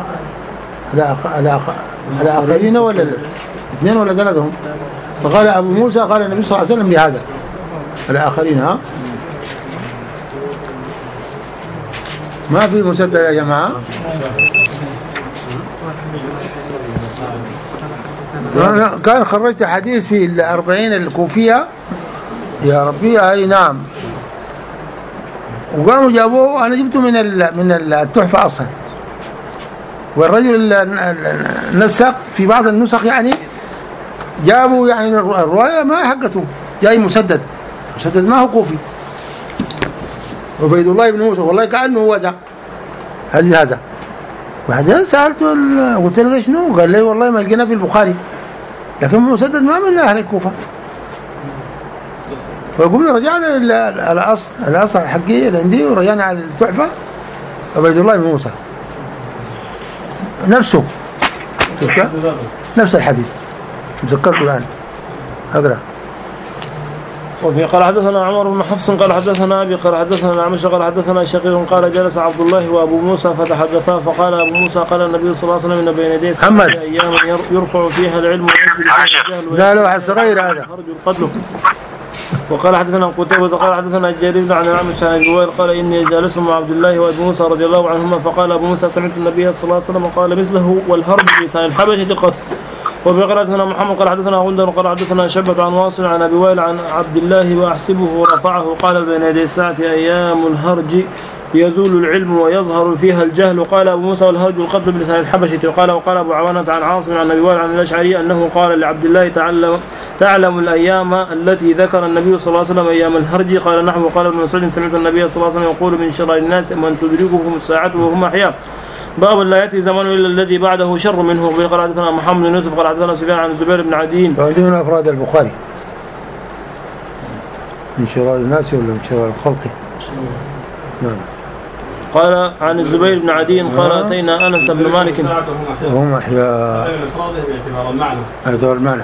الآخرين ولا اثنين ولا ثلاثهم فقال أبو موسى قال النبي صلى الله عليه وسلم بهذا الآخرين ها ما في مسدد يا جماعة. كان خرجت حديث في الأربعين الكوفية يا ربي أي نعم وقاموا جابوه أنا جبته من من التحفة أصلا والرجل نسق في بعض النسخ يعني جابوا يعني الرواية ما حقته جاي مسدد مسدد ما هو كوفي عبيد الله بن موسى والله كأنه هو ذا هذه هذا بعدين سألته قلت له شنو قال لي والله ما لقينا في البخاري لكن مسدد ما من أهل الكوفة فقمنا رجعنا إلى الأصل الأصل الحقيقي اللي عندي ورجعنا على التحفة عبيد الله بن موسى نفسه نفس الحديث تذكرته الآن أقرأ وفي قال حدثنا عمر بن حفص قال حدثنا أبي قال حدثنا الأعمش قال حدثنا شقيق قال جلس عبد الله وأبو موسى فتحدثا فقال أبو موسى قال النبي صلى الله عليه وسلم إن بين يديه محمد أيام يرفع فيها العلم وينزل فيها الجهل. لا لا صغير هذا. وقال حدثنا قتيبة قال حدثنا الجرير عن الأعمش عن أبي وائل قال إني جالس مع عبد الله وأبي موسى رضي الله عنهما فقال أبو موسى سمعت النبي صلى الله عليه وسلم قال مثله والهرب بلسان الحبشة قتل. وفي قال حدثنا محمد قال حدثنا غندر قال حدثنا شبة عن واصل عن أبي وائل عن عبد الله وأحسبه رفعه قال بين يدي الساعة أيام الهرج يزول العلم ويظهر فيها الجهل. قال أبو موسى والهرج القتل بلسان الحبشة. وقال وقال أبو عوانة عن عاصم عن أبي وائل عن الأشعري أنه قال لعبد الله تعلم تعلم الأيام التي ذكر النبي صلى الله عليه وسلم أيام الهرج قال نحن. وقال ابن مسعود سمعت النبي صلى الله عليه وسلم يقول من شر الناس من تدركهم الساعة وهم أحياء باب لا يأتي زمان إلا الذي بعده شر منه. قال حدثنا محمد بن يوسف قال حدثنا سفيان عن الزبير بن عدي. من أفراد البخاري من شرار الناس ولا من شرار الخلق؟ نعم. قال عن الزبير بن عدي قال أتينا أنس بن مالك وهم أحياء. هذا المعنى.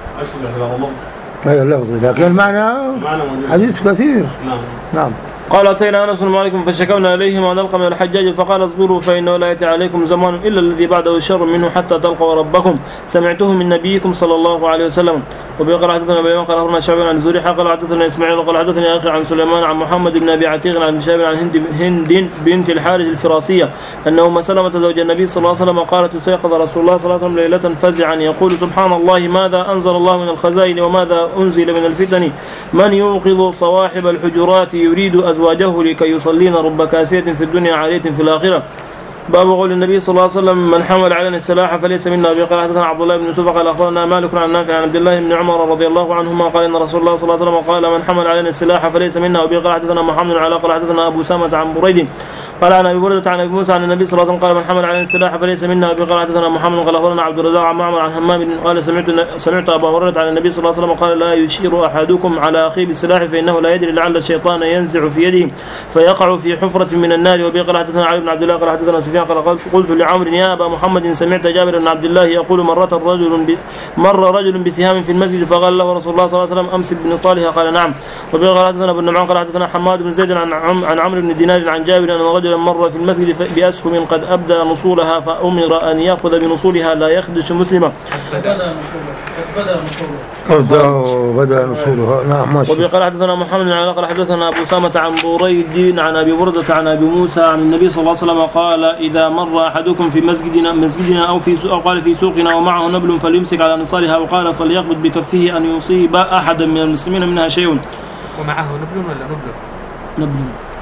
هذا اللفظ لكن المعنى حديث كثير. نعم. نعم. قال أتينا أنس بن مالك فشكونا إليه ما نلقى من الحجاج فقال اصبروا فإنه لا يأتي عليكم زمان إلا الذي بعده شر منه حتى تلقوا ربكم سمعته من نبيكم صلى الله عليه وسلم. وبيقرأ حدثنا بيان قال أخبرنا شعبان عن زوري قال حدثنا إسماعيل قال حدثني أخي عن سليمان عن محمد بن أبي عتيق عن شاب عن هند, هند بنت الحارث الفراسية أنه أم سلمة زوج النبي صلى الله عليه وسلم قالت استيقظ رسول الله صلى الله عليه وسلم ليلة فزعا يقول سبحان الله ماذا أنزل الله من الخزائن وماذا أنزل من الفتن من يوقظ صواحب الحجرات يريد أزواجه لكي يصلين رب كاسية في الدنيا عالية في الآخرة. باب قول النبي صلى الله عليه وسلم من حمل علينا السلاح فليس منا. قال حدثنا عبد الله بن يوسف قال اخبرنا مالك عن نافع عن عبد الله بن عمر رضي الله عنهما قال ان رسول الله صلى الله عليه وسلم قال من حمل علينا السلاح فليس منا. وقال حدثنا محمد على قال حدثنا ابو سامة عن بريد قال عن ابي برده عن ابي موسى عن النبي صلى الله عليه وسلم قال من حمل علينا السلاح فليس منا. وقال حدثنا محمد قال اخبرنا عبد الرزاق عن معمر عن همام قال سمعت سمعت ابا هريره عن النبي صلى الله عليه وسلم قال لا يشير احدكم على اخيه بالسلاح فانه لا يدري لعل الشيطان ينزع في يده فيقع في حفرة من النار. وقال حدثنا علي بن عبد الله قال حدثنا سفيان قال قلت لعمر يا أبا محمد سمعت جابر بن عبد الله يقول مرة رجل مر رجل بسهام في المسجد فقال له رسول الله صلى الله عليه وسلم أمسك بنصالها قال نعم. وقال حدثنا ابن نعمان قال حدثنا حماد بن زيد عن عن عمرو بن دينار عن جابر أن رجلا مر في المسجد بأسهم قد أبدى نصولها فأمر أن يأخذ بنصولها لا يخدش مسلما. بدأ نصولها. نعم ماشي. وقال حدثنا محمد بن علاء قال حدثنا أبو سامة عن بريد عن أبي بردة عن أبي موسى عن النبي صلى الله عليه وسلم قال إذا مر أحدكم في مسجدنا مسجدنا أو في سوق أو قال في سوقنا ومعه نبل فليمسك على نصالها وقال فليقبض بكفه أن يصيب أحدا من المسلمين منها شيء. ومعه نبل ولا نبل؟ نبل.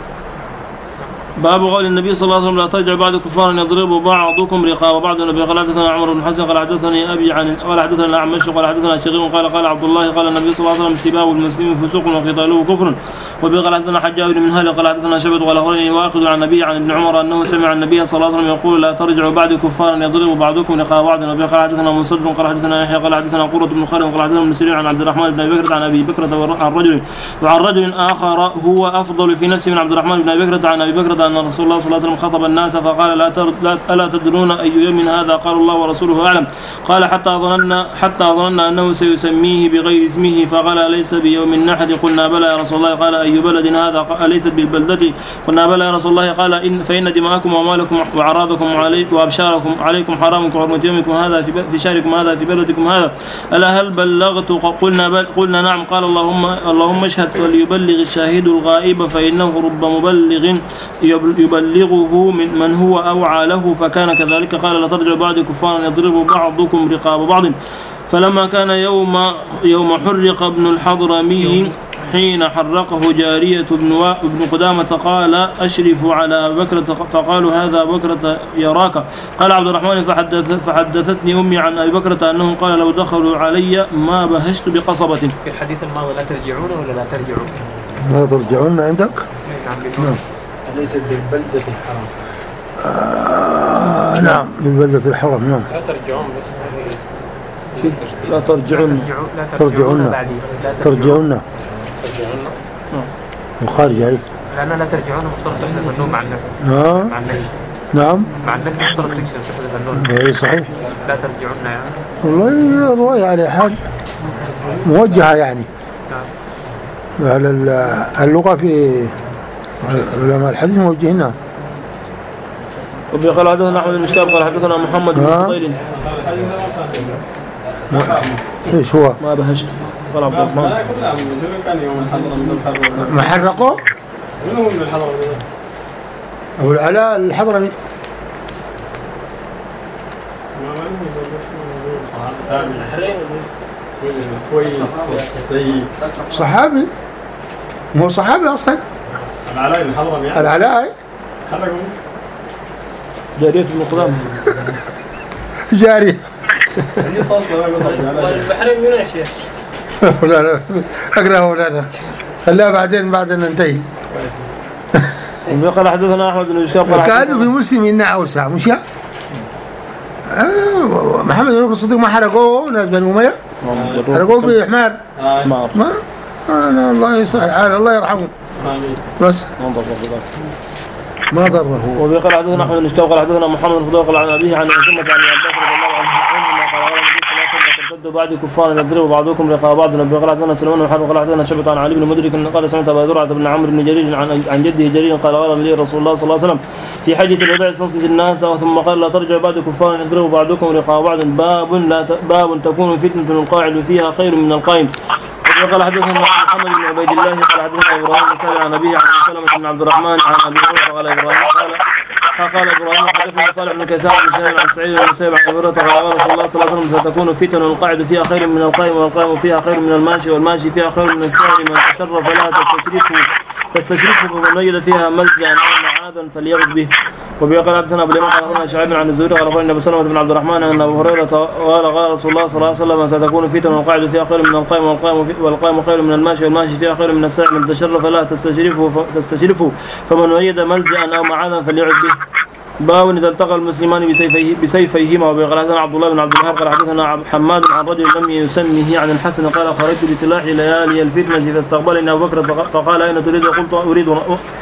باب قول النبي صلى الله عليه وسلم لا ترجع بعد كفار يضرب بعضكم رقاب بعض. النبي قال حدثنا عمرو بن حسن قال حدثني ابي عن قال حدثنا الاعمش قال حدثنا شقيق قال قال عبد الله قال النبي صلى الله عليه وسلم سباب المسلم فسوق وقتاله كفر. وبي قال حدثنا حجاج بن منهل قال حدثنا شبت قال اخبرني واخذ عن النبي عن ابن عمر انه سمع النبي صلى الله عليه وسلم يقول لا ترجعوا بعد كفار يضرب بعضكم رقاب بعض. النبي قال حدثنا مسدد قال حدثنا يحيى قال حدثنا قرة بن خالد قال حدثنا ابن سيرين عن عبد الرحمن بن ابي بكر عن ابي بكر عن رجل وعن رجل اخر هو افضل في نفسه من عبد الرحمن بن ابي بكر عن ابي بكر ان رسول الله صلى الله عليه وسلم خطب الناس فقال لا, لا ألا تدرون أي يوم هذا قال الله ورسوله أعلم قال حتى ظننا حتى ظننا أنه سيسميه بغير اسمه فقال ليس بيوم النحر قلنا بلى يا رسول الله قال أي بلد هذا قال ليست بالبلدة قلنا بلى يا رسول الله قال إن فإن دماءكم وأموالكم وأعراضكم وأبشاركم عليكم حرام كحرمة يومكم هذا في شهركم هذا في بلدكم هذا ألا هل بلغت قلنا بل قلنا نعم قال اللهم اللهم اشهد وليبلغ الشاهد الغائب فإنه رب مبلغ يبلغه من, من هو أوعى له فكان كذلك. قال لا ترجع بعد كفار يضرب بعضكم رقاب بعض. فلما كان يوم يوم حرق ابن الحضرمي حين حرقه جارية ابن ابن قدامة قال أشرف على بكرة فقالوا هذا بكرة يراك. قال عبد الرحمن فحدث فحدثتني أمي عن أبي بكرة أنهم قال لو دخلوا علي ما بهشت بقصبة. في الحديث الماضي لا ترجعون ولا لا ترجعون؟ لا ترجعون عندك؟ نعم. ليست بالبلدة الحرام. آه نعم بالبلدة الحرام. نعم. لا ترجعون بس لا ترجعون ترجعون ترجعون الخارج هاي لأن لا ترجعون مفترض تحذف النون مع النفي. آه. مع النفي. نعم. مع النفي مفترض تحذف النون. إيه صحيح. لا ترجعون يعني. والله رواية على حال موجهة يعني. نعم. اللغة في علماء الحديث موجهينها. وبي قال حدثنا أحمد بن مشكاب قال حدثنا محمد بن فضيل. ايش هو؟ ما بهشت قال عبد الرحمن. ما حرقوا؟ من هو من الحضرمي؟ أبو العلاء الحضرمي. كويس سيء. صحابي. مو صحابي أصلا. العلاء الحضرمي يعني. العلاء. حرقوا. جارية المقدام. جارية. عندي صوص ما قصدي. البحرين من يا شيخ؟ لا لا أقرأه ولا لا. خليها بعدين بعد أن ننتهي. قال حدثنا أحمد بن مشكاب قال كانوا في مسلم إنه أوسع مش يا؟ آه محمد بن الصديق ما حرقوه ناس بني أمية؟ حرقوه في حمار. ما ما أنا الله يصلح الحال الله يرحمه. بس ما ضره. وقال حدثنا أحمد بن مشكاب قال حدثنا محمد بن فضيل قال عن أبيه عن عزمة عن عباس رضي الله عنه قال قال النبي صلى الله عليه وسلم ترتدوا بعد كفار يضرب بعضكم رقاب بعض. قال حدثنا سليمان بن حرب قال حدثنا شبكة عن علي بن مدرك قال سمعت أبا زرعة بن عمرو بن جرير عن عن جده جرير قال قال لي رسول الله صلى الله عليه وسلم في حجة الوداع استنصت الناس ثم قال لا ترجع بعد كفار يضرب بعضكم رقاب بعض باب لا باب تكون فتنة القاعد فيها خير من القائم. قال حدثنا محمد بن عبيد الله قال حدثنا ابراهيم بن سالم عن ابيه عن سلمة بن عبد الرحمن عن ابي هريره قال ابراهيم قال قال ابراهيم حدثنا صالح بن كيسان عن سالم عن سعيد بن مسيب عن ابي هريره قال رسول الله صلى الله عليه وسلم ستكون فتن القاعد فيها خير من القائم والقائم فيها خير من الماشي والماشي فيها خير من السائل من تشرف لا تستشرفه تستشرفه فمن وجد فيها ملجا او معاذا فليرد به. وبيقال حدثنا ابو اليمان قال حدثنا شعيب عن الزهري قال قال النبي سلمة بن عبد الرحمن ان ابو هريره قال قال رسول الله صلى الله عليه وسلم ستكون فتن القاعد فيها خير من القائم والقائم والقائم خير من الماشي والماشي فيها خير من السائل من تشرف لا تستشرفه تستشرفه فمن وجد ملجا او معاذا فليعد به. باب اذا التقى المسلمان بسيفيه بسيفيهما. وبيقال حدثنا عبد الله بن عبد الوهاب قال حدثنا حماد عن رجل لم يسمه عن الحسن قال خرجت بسلاحي ليالي الفتنه فاستقبلني ابو بكر فقال اين تريد؟ قلت اريد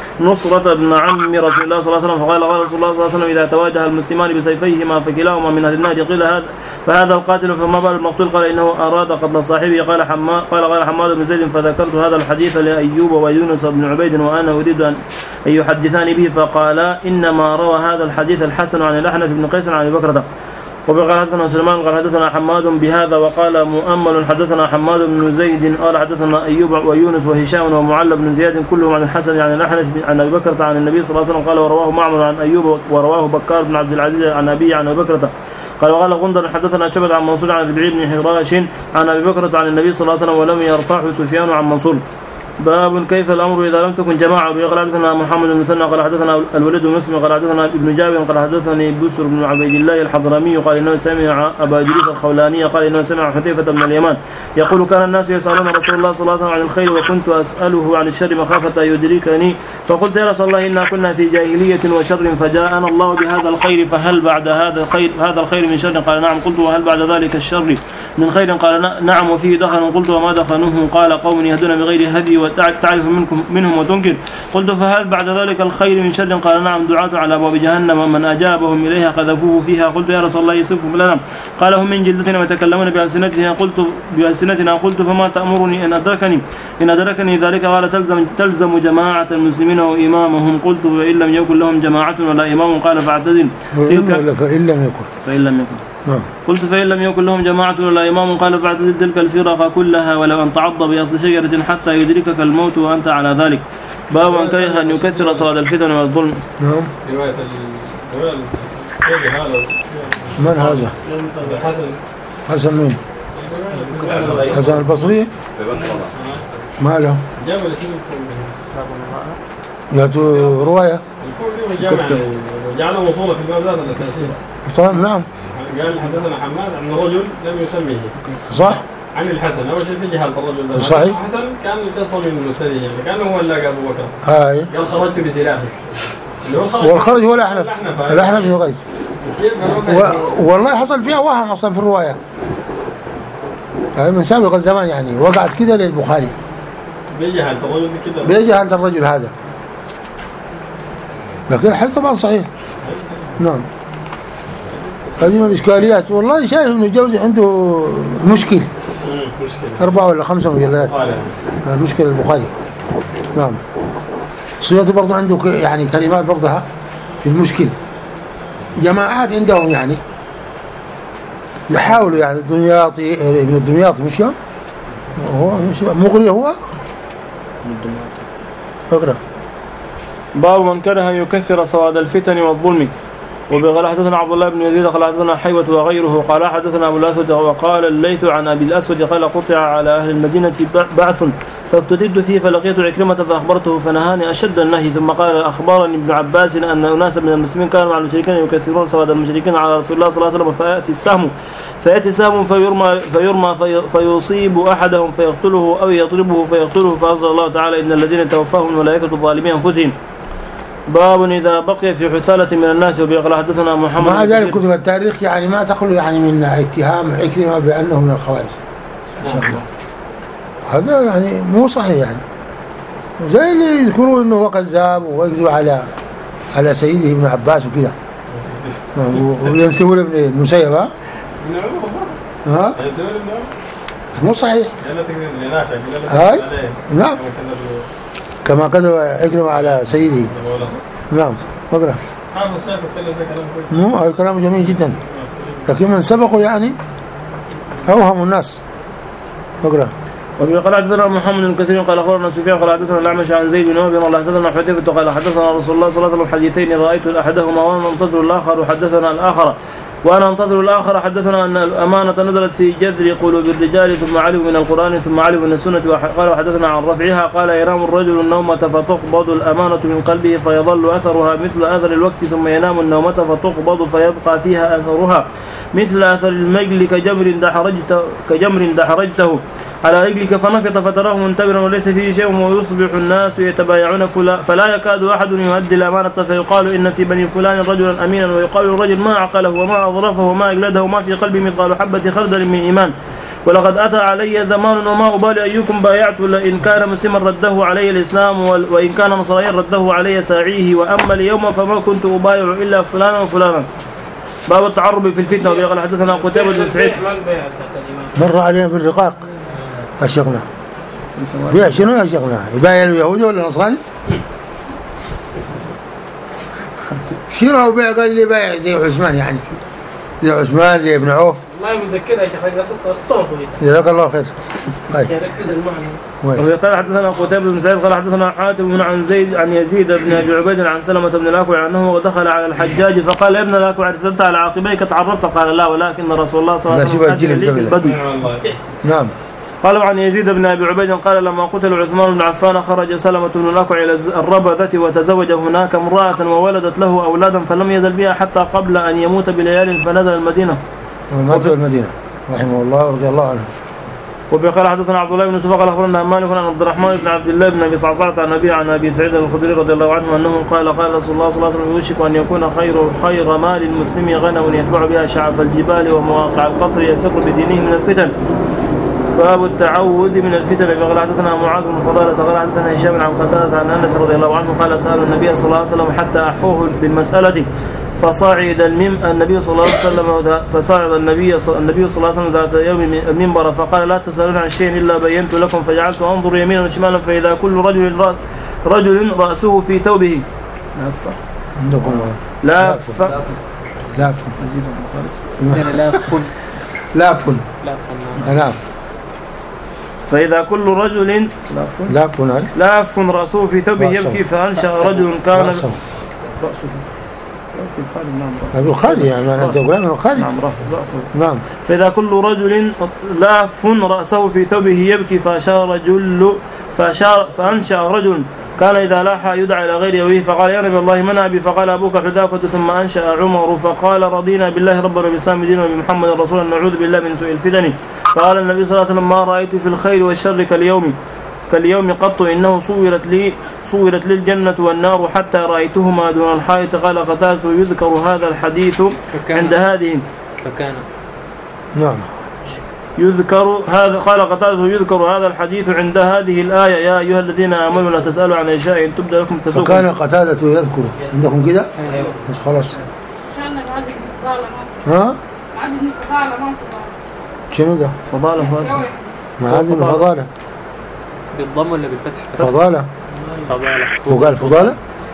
نصرة ابن عم رسول الله صلى الله عليه وسلم فقال قال رسول الله صلى الله عليه وسلم اذا تواجه المسلمان بسيفيهما فكلاهما من اهل النار قيل هذا فهذا القاتل فما بال المقتول؟ قال انه اراد قتل صاحبه. قال حماد قال قال حماد بن زيد فذكرت هذا الحديث لايوب ويونس بن عبيد وانا اريد ان يحدثاني به فقالا انما روى هذا الحديث الحسن عن الأحنف بن قيس عن أبي بكر. وقال حدثنا سليمان قال حدثنا حماد بهذا وقال مؤمل حدثنا حماد بن زيد قال حدثنا أيوب ويونس وهشام ومعل بن زياد كلهم عن الحسن عن الأحنف عن أبي بكر عن النبي صلى الله عليه وسلم قال ورواه معمر عن أيوب ورواه بكار بن عبد العزيز عن أبي عن أبي بكر قال وقال غندر حدثنا شبل عن منصور عن ربيع بن حراش عن أبي بكر عن النبي صلى الله عليه وسلم ولم يرفعه سفيان عن منصور. باب كيف الامر اذا لم تكن جماعه. قال حدثنا محمد بن مثنى قال حدثنا الوليد بن مسلم قال حدثنا ابن جابر قال حدثني بسر بن عبيد الله الحضرمي قال انه سمع ابا جريس الخولاني قال انه سمع حذيفه بن اليمان يقول كان الناس يسالون رسول الله صلى الله عليه وسلم عن الخير وكنت اساله عن الشر مخافه ان يدركني فقلت يا رسول الله انا كنا في جاهليه وشر فجاءنا الله بهذا الخير فهل بعد هذا الخير هذا الخير من شر؟ قال نعم. قلت وهل بعد ذلك الشر من خير؟ قال نعم وفيه دخن. قلت وما دخنه؟ قال قوم يهدون بغير هدي وتعرف منكم منهم وتنكر. قلت فهل بعد ذلك الخير من شر؟ قال نعم دعاة على ابواب جهنم من اجابهم اليها قذفوه فيها. قلت يا رسول الله يصفهم لنا؟ قال هم من جلدتنا ويتكلمون بالسنتنا. قلت بالسنتنا قلت فما تامرني ان ادركني ان ادركني ذلك؟ قال تلزم تلزم جماعه المسلمين وامامهم. قلت وان لم يكن لهم جماعه ولا امام؟ قال فاعتزل تلك فان لم يكن فان لم يكن نعم. قلت فإن لم يكن لهم جماعة ولا إمام؟ قال فاعتزل تلك الفرق كلها ولو أن تعض بأصل شجرة حتى يدركك الموت وأنت على ذلك. باب أن كره أن يكثر صلاة الفتن والظلم. نعم. رواية هذا من هذا؟ حسن حسن مين؟ حسن البصري ما له جاءته رواية جعله وصوله في الباب ذات الأساسية. طيب نعم. قال حدثنا حماد عن رجل لم يسميه صح عن الحسن. أول شيء تجي هذا الرجل ده صحيح. الحسن كان القصة من المسند يعني كان هو اللي لقى أبو بكر. هاي قال خرجت بسلاحي. والخرج هو الأحنف الأحنف بن قيس. و... والله حصل فيها وهم أصلا في الرواية من سابق الزمان يعني وقعت كده للبخاري بيجي هذا الرجل كده بيجي هذا الرجل هذا لكن الحديث طبعا صحيح. نعم. هذه من الإشكاليات والله شايف ابن الجوزي عنده مشكل أربعة ولا خمسة مجلدات. مشكلة البخاري. نعم. السيوطي برضه عنده يعني كلمات برضها في المشكل. جماعات عندهم يعني يحاولوا يعني الدمياطي ابن الدمياطي مش هو مش مغري هو اقرأ. باب من كره أن يكثر سواد الفتن والظلم. وقال حدثنا عبد الله بن يزيد قال حدثنا حيوة وغيره قال حدثنا أبو الأسود وقال الليث عن أبي الأسود قال قطع على أهل المدينة بعث فاقتدت فيه فلقيت عكرمة فأخبرته فنهاني أشد النهي. ثم قال أخبرني ابن عباس أن أناس من المسلمين كانوا مع المشركين يكثرون سواد المشركين على رسول الله صلى الله عليه وسلم فيأتي السهم فيأتي السهم فيرمى فيرمى في فيصيب أحدهم فيقتله أو يضربه فيقتله فأنزل الله تعالى إن الذين توفاهم الملائكة ظالمي أنفسهم. باب إذا بقي في حثالة من الناس. وبيقول حدثنا محمد. مع ذلك كتب التاريخ يعني ما تخلو يعني من اتهام عكرمة بأنه من الخوارج. هذا يعني مو صحيح يعني. زي اللي يذكروا إنه هو كذاب ويكذب على على سيده ابن عباس وكذا. وينسبوا ابن المسيب ها؟ ها؟ مو صحيح. هاي؟ نعم. كما كذب عكرمة على سيده. نعم. اقرأ. مو هذا كلام جميل جدا. لكن من سبقوا يعني أوهم الناس. اقرأ. وقال حدثنا محمد بن كثير قال اخبرنا سفيان قال حدثنا الأعمش عن زيد بن وهب قال حدثنا حذيفة قال حدثنا رسول الله صلى الله عليه وسلم حديثين رأيت احدهما وانا انتظر الاخر وحدثنا الاخر وانا انتظر الاخر حدثنا ان الامانه نزلت في جذر قلوب الرجال ثم علوا من القران ثم علوا من السنه. وقال وحدثنا عن رفعها قال ينام الرجل النومه فتقبض الامانه من قلبه فيظل اثرها مثل اثر الوقت ثم ينام النومه فتقبض فيبقى فيها اثرها مثل اثر المجل كجمر دحرجته كجمر دحرجته على رجلك فنفط فتراه منتبرا وليس فيه شيء ويصبح الناس يتبايعون فلا يكاد أحد يؤدي الأمانة فيقال إن في بني فلان رجلا أمينا ويقال الرجل ما عقله وما أظرفه وما أجلده وما في قلبه مثقال حبة خردل من إيمان ولقد أتى علي زمان وما أبالي أيكم بايعت لئن كان مسلما رده علي الإسلام وإن كان نصرانيا رده علي ساعيه وأما اليوم فما كنت أبايع إلا فلانا وفلانا. باب التعرب في الفتنة. وقال حدثنا قتيبة بن سعيد مر علينا بالرقاق أشيخنا بيع شنو يا أشيخنا يبايع اليهودي ولا نصراني شراء وبيع قال لي بايع زي عثمان يعني زي عثمان زي ابن عوف والله مذكرها يا شيخ هذا الصوت جزاك الله خير. طيب وقال حدثنا قتيبة بن سعيد قال حدثنا حاتم بن عن زيد عن يزيد بن ابي عبيد عن سلمة بن الأكوع انه دخل على الحجاج فقال يا ابن الأكوع ارتدت على عقبيك تعرضت قال لا ولكن رسول الله صلى الله عليه وسلم قتل لي في البدو. نعم. قال عن يزيد بن ابي عبيد قال لما قتل عثمان بن عفان خرج سلمة بن الأكوع الى الربذة وتزوج هناك امرأة وولدت له اولادا فلم يزل بها حتى قبل ان يموت بليال فنزل المدينة. مات المدينة رحمه الله ورضي الله عنه. وبقال حدثنا عبد الله بن يوسف قال اخبرنا مالك عن عبد الرحمن بن عبد الله بن ابي صعصعة عن ابي عن ابي سعيد الخدري رضي الله عنه انه قال قال رسول الله صلى الله عليه وسلم يوشك ان يكون خير خير مال المسلم غنم يتبع بها شعف الجبال ومواقع القطر يفر بدينه من الفتن. باب التعوذ من الفتن. فقال حدثنا معاذ بن فضالة قال حدثنا هشام عن قتادة عن انس رضي الله عنه قال سأل النبي صلى الله عليه وسلم حتى احفوه بالمسألة فصعد النبي صلى الله عليه وسلم فصعد النبي النبي صلى الله عليه وسلم ذات يوم المنبر فقال لا تسألون عن شيء إلا بينت لكم فجعلت أنظر يمينا وشمالا فإذا كل رجل رجل رأسه في ثوبه لاف لاف لاف لاف فإذا كل رجل لاف لاف رأسه في ثوبه يبكي فأنشأ رجل كان رأسه في الخالي نعم رأسه الخالي يعني أنا أقول من الخالي نعم رأسه نعم. فإذا كل رجل لاف رأسه في ثوبه يبكي فأشار رجل فأشار فأنشأ رجل كان إذا لاح يدعى إلى غير أبيه فقال يا نبي الله من أبي فقال أبوك حذافة ثم أنشأ عمر فقال رضينا بالله ربنا وبالإسلام دينا وبمحمد رسولا نعوذ بالله من سوء الفتن. فقال النبي صلى الله عليه وسلم ما رأيت في الخير والشر كاليوم كاليوم قط إنه صورت لي صورت لي الجنة والنار حتى رأيتهما دون الحائط. قال قتادة يذكر هذا الحديث عند هذه فكان نعم يذكر هذا قال قتادة يذكر هذا الحديث عند هذه الآية يا أيها الذين آمنوا لا تسألوا عن أشياء إن تبدأ لكم تسؤكم. فكان قتادة يذكر عندكم كده بس خلاص ها شنو ده؟ فضالة واسع. ما هذه فضالة بالضم ولا بالفتح؟ فضالة. فضالة. هو قال فضالة؟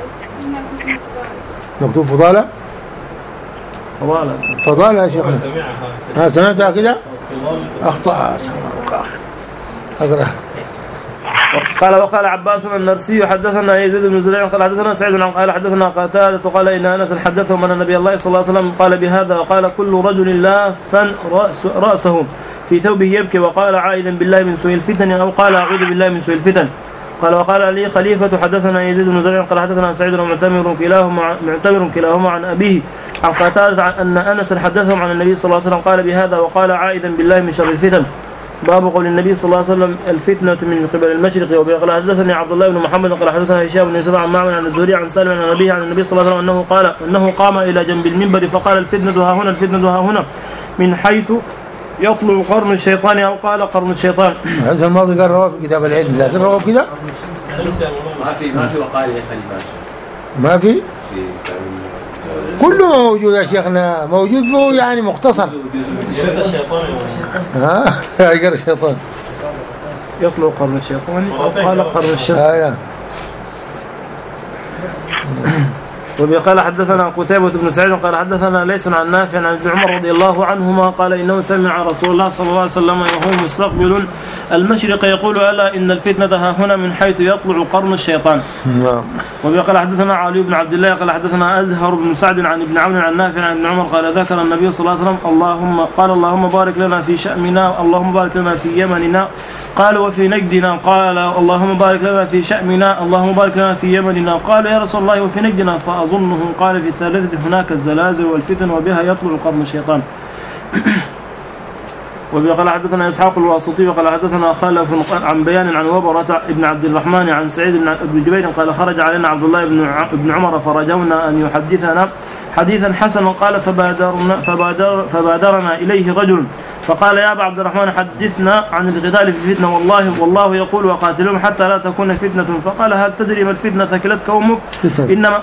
مكتوب فضالة؟ فضالة. فضالة يا شيخنا. ها سمعتها كده؟ أخطأ. أقرأ. قال وقال عباس النرسي حدثنا يزيد بن زريع قال حدثنا سعيد عن قال حدثنا قتادة قال إن أنس حدثهم أن النبي الله صلى الله عليه وسلم قال بهذا وقال كل رجل لافا رأس رأسه في ثوبه يبكي وقال عائذا بالله من سوء الفتن أو قال أعوذ بالله من سوء الفتن. قال وقال لي خليفة حدثنا يزيد بن زريع قال حدثنا سعيد ومعتمر كلاهما معتمر كلاهما عن أبيه عن قتادة أن أنس حدثهم عن النبي صلى الله عليه وسلم قال بهذا وقال عائذا بالله من شر الفتن. باب قول النبي صلى الله عليه وسلم الفتنة من قبل المشرق وبقال حدثني عبد الله بن محمد قال حدثنا هشام بن يوسف عن معمر عن الزهري عن سالم عن النبي عن النبي صلى الله عليه وسلم أنه قال أنه قام إلى جنب المنبر فقال الفتنة ها هنا الفتنة ها هنا من حيث يطلع قرن الشيطان أو قال قرن الشيطان. هذا الماضي قال رواه في كتاب العلم لكن رواه كده ما في ما في وقال يا خليفة ما في كله موجود يا شيخنا موجود له يعني مختصر. ها قال الشيطان يطلع قرن الشيطان أو قال قرن الشمس. آه وقال حدثنا قتيبة بن سعيد قال حدثنا ليس عن نافع عن ابن عمر رضي الله عنهما قال إنه سمع رسول الله صلى الله عليه وسلم وهو مستقبل المشرق يقول ألا إن الفتنة ها هنا من حيث يطلع قرن الشيطان. نعم. وقال حدثنا علي بن عبد الله قال حدثنا أزهر بن سعد عن ابن عون عن نافع عن ابن عمر قال ذكر النبي صلى الله عليه وسلم اللهم قال اللهم بارك لنا في شأمنا اللهم بارك لنا في يمننا قال وفي نجدنا قال اللهم بارك لنا في شأمنا اللهم بارك لنا في يمننا قال يا رسول الله وفي نجدنا فأظنه قال في الثالثة هناك الزلازل والفتن وبها يطلع قرن الشيطان. وقال حدثنا إسحاق الواسطي وقال حدثنا خلف عن بيان عن وبرة ابن عبد الرحمن عن سعيد بن جبير قال خرج علينا عبد الله بن عمر فرجونا أن يحدثنا حديثا حسنا قال فبادرنا, فبادر فبادرنا إليه رجل فقال يا أبا عبد الرحمن حدثنا عن القتال في الفتنة والله والله يقول وقاتلهم حتى لا تكون فتنة. فقال هل تدري ما الفتنة ثكلتك أمك إنما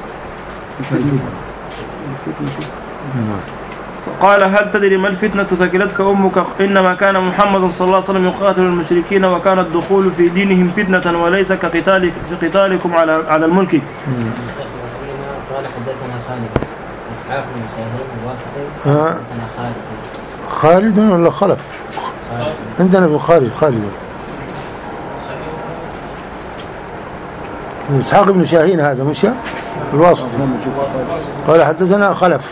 قال هل تدري ما الفتنة ثكلتك أمك إنما كان محمد صلى الله عليه وسلم يقاتل المشركين وكان الدخول في دينهم فتنة وليس كقتال في قتالكم على على الملك. قال حدثنا خالد إسحاق بن شاهين الواسطي آه. حدثنا خالد خالد ولا خلف؟ خالد. عندنا في خالد خالد إسحاق بن شاهين هذا مش الواسطي قال حدثنا خلف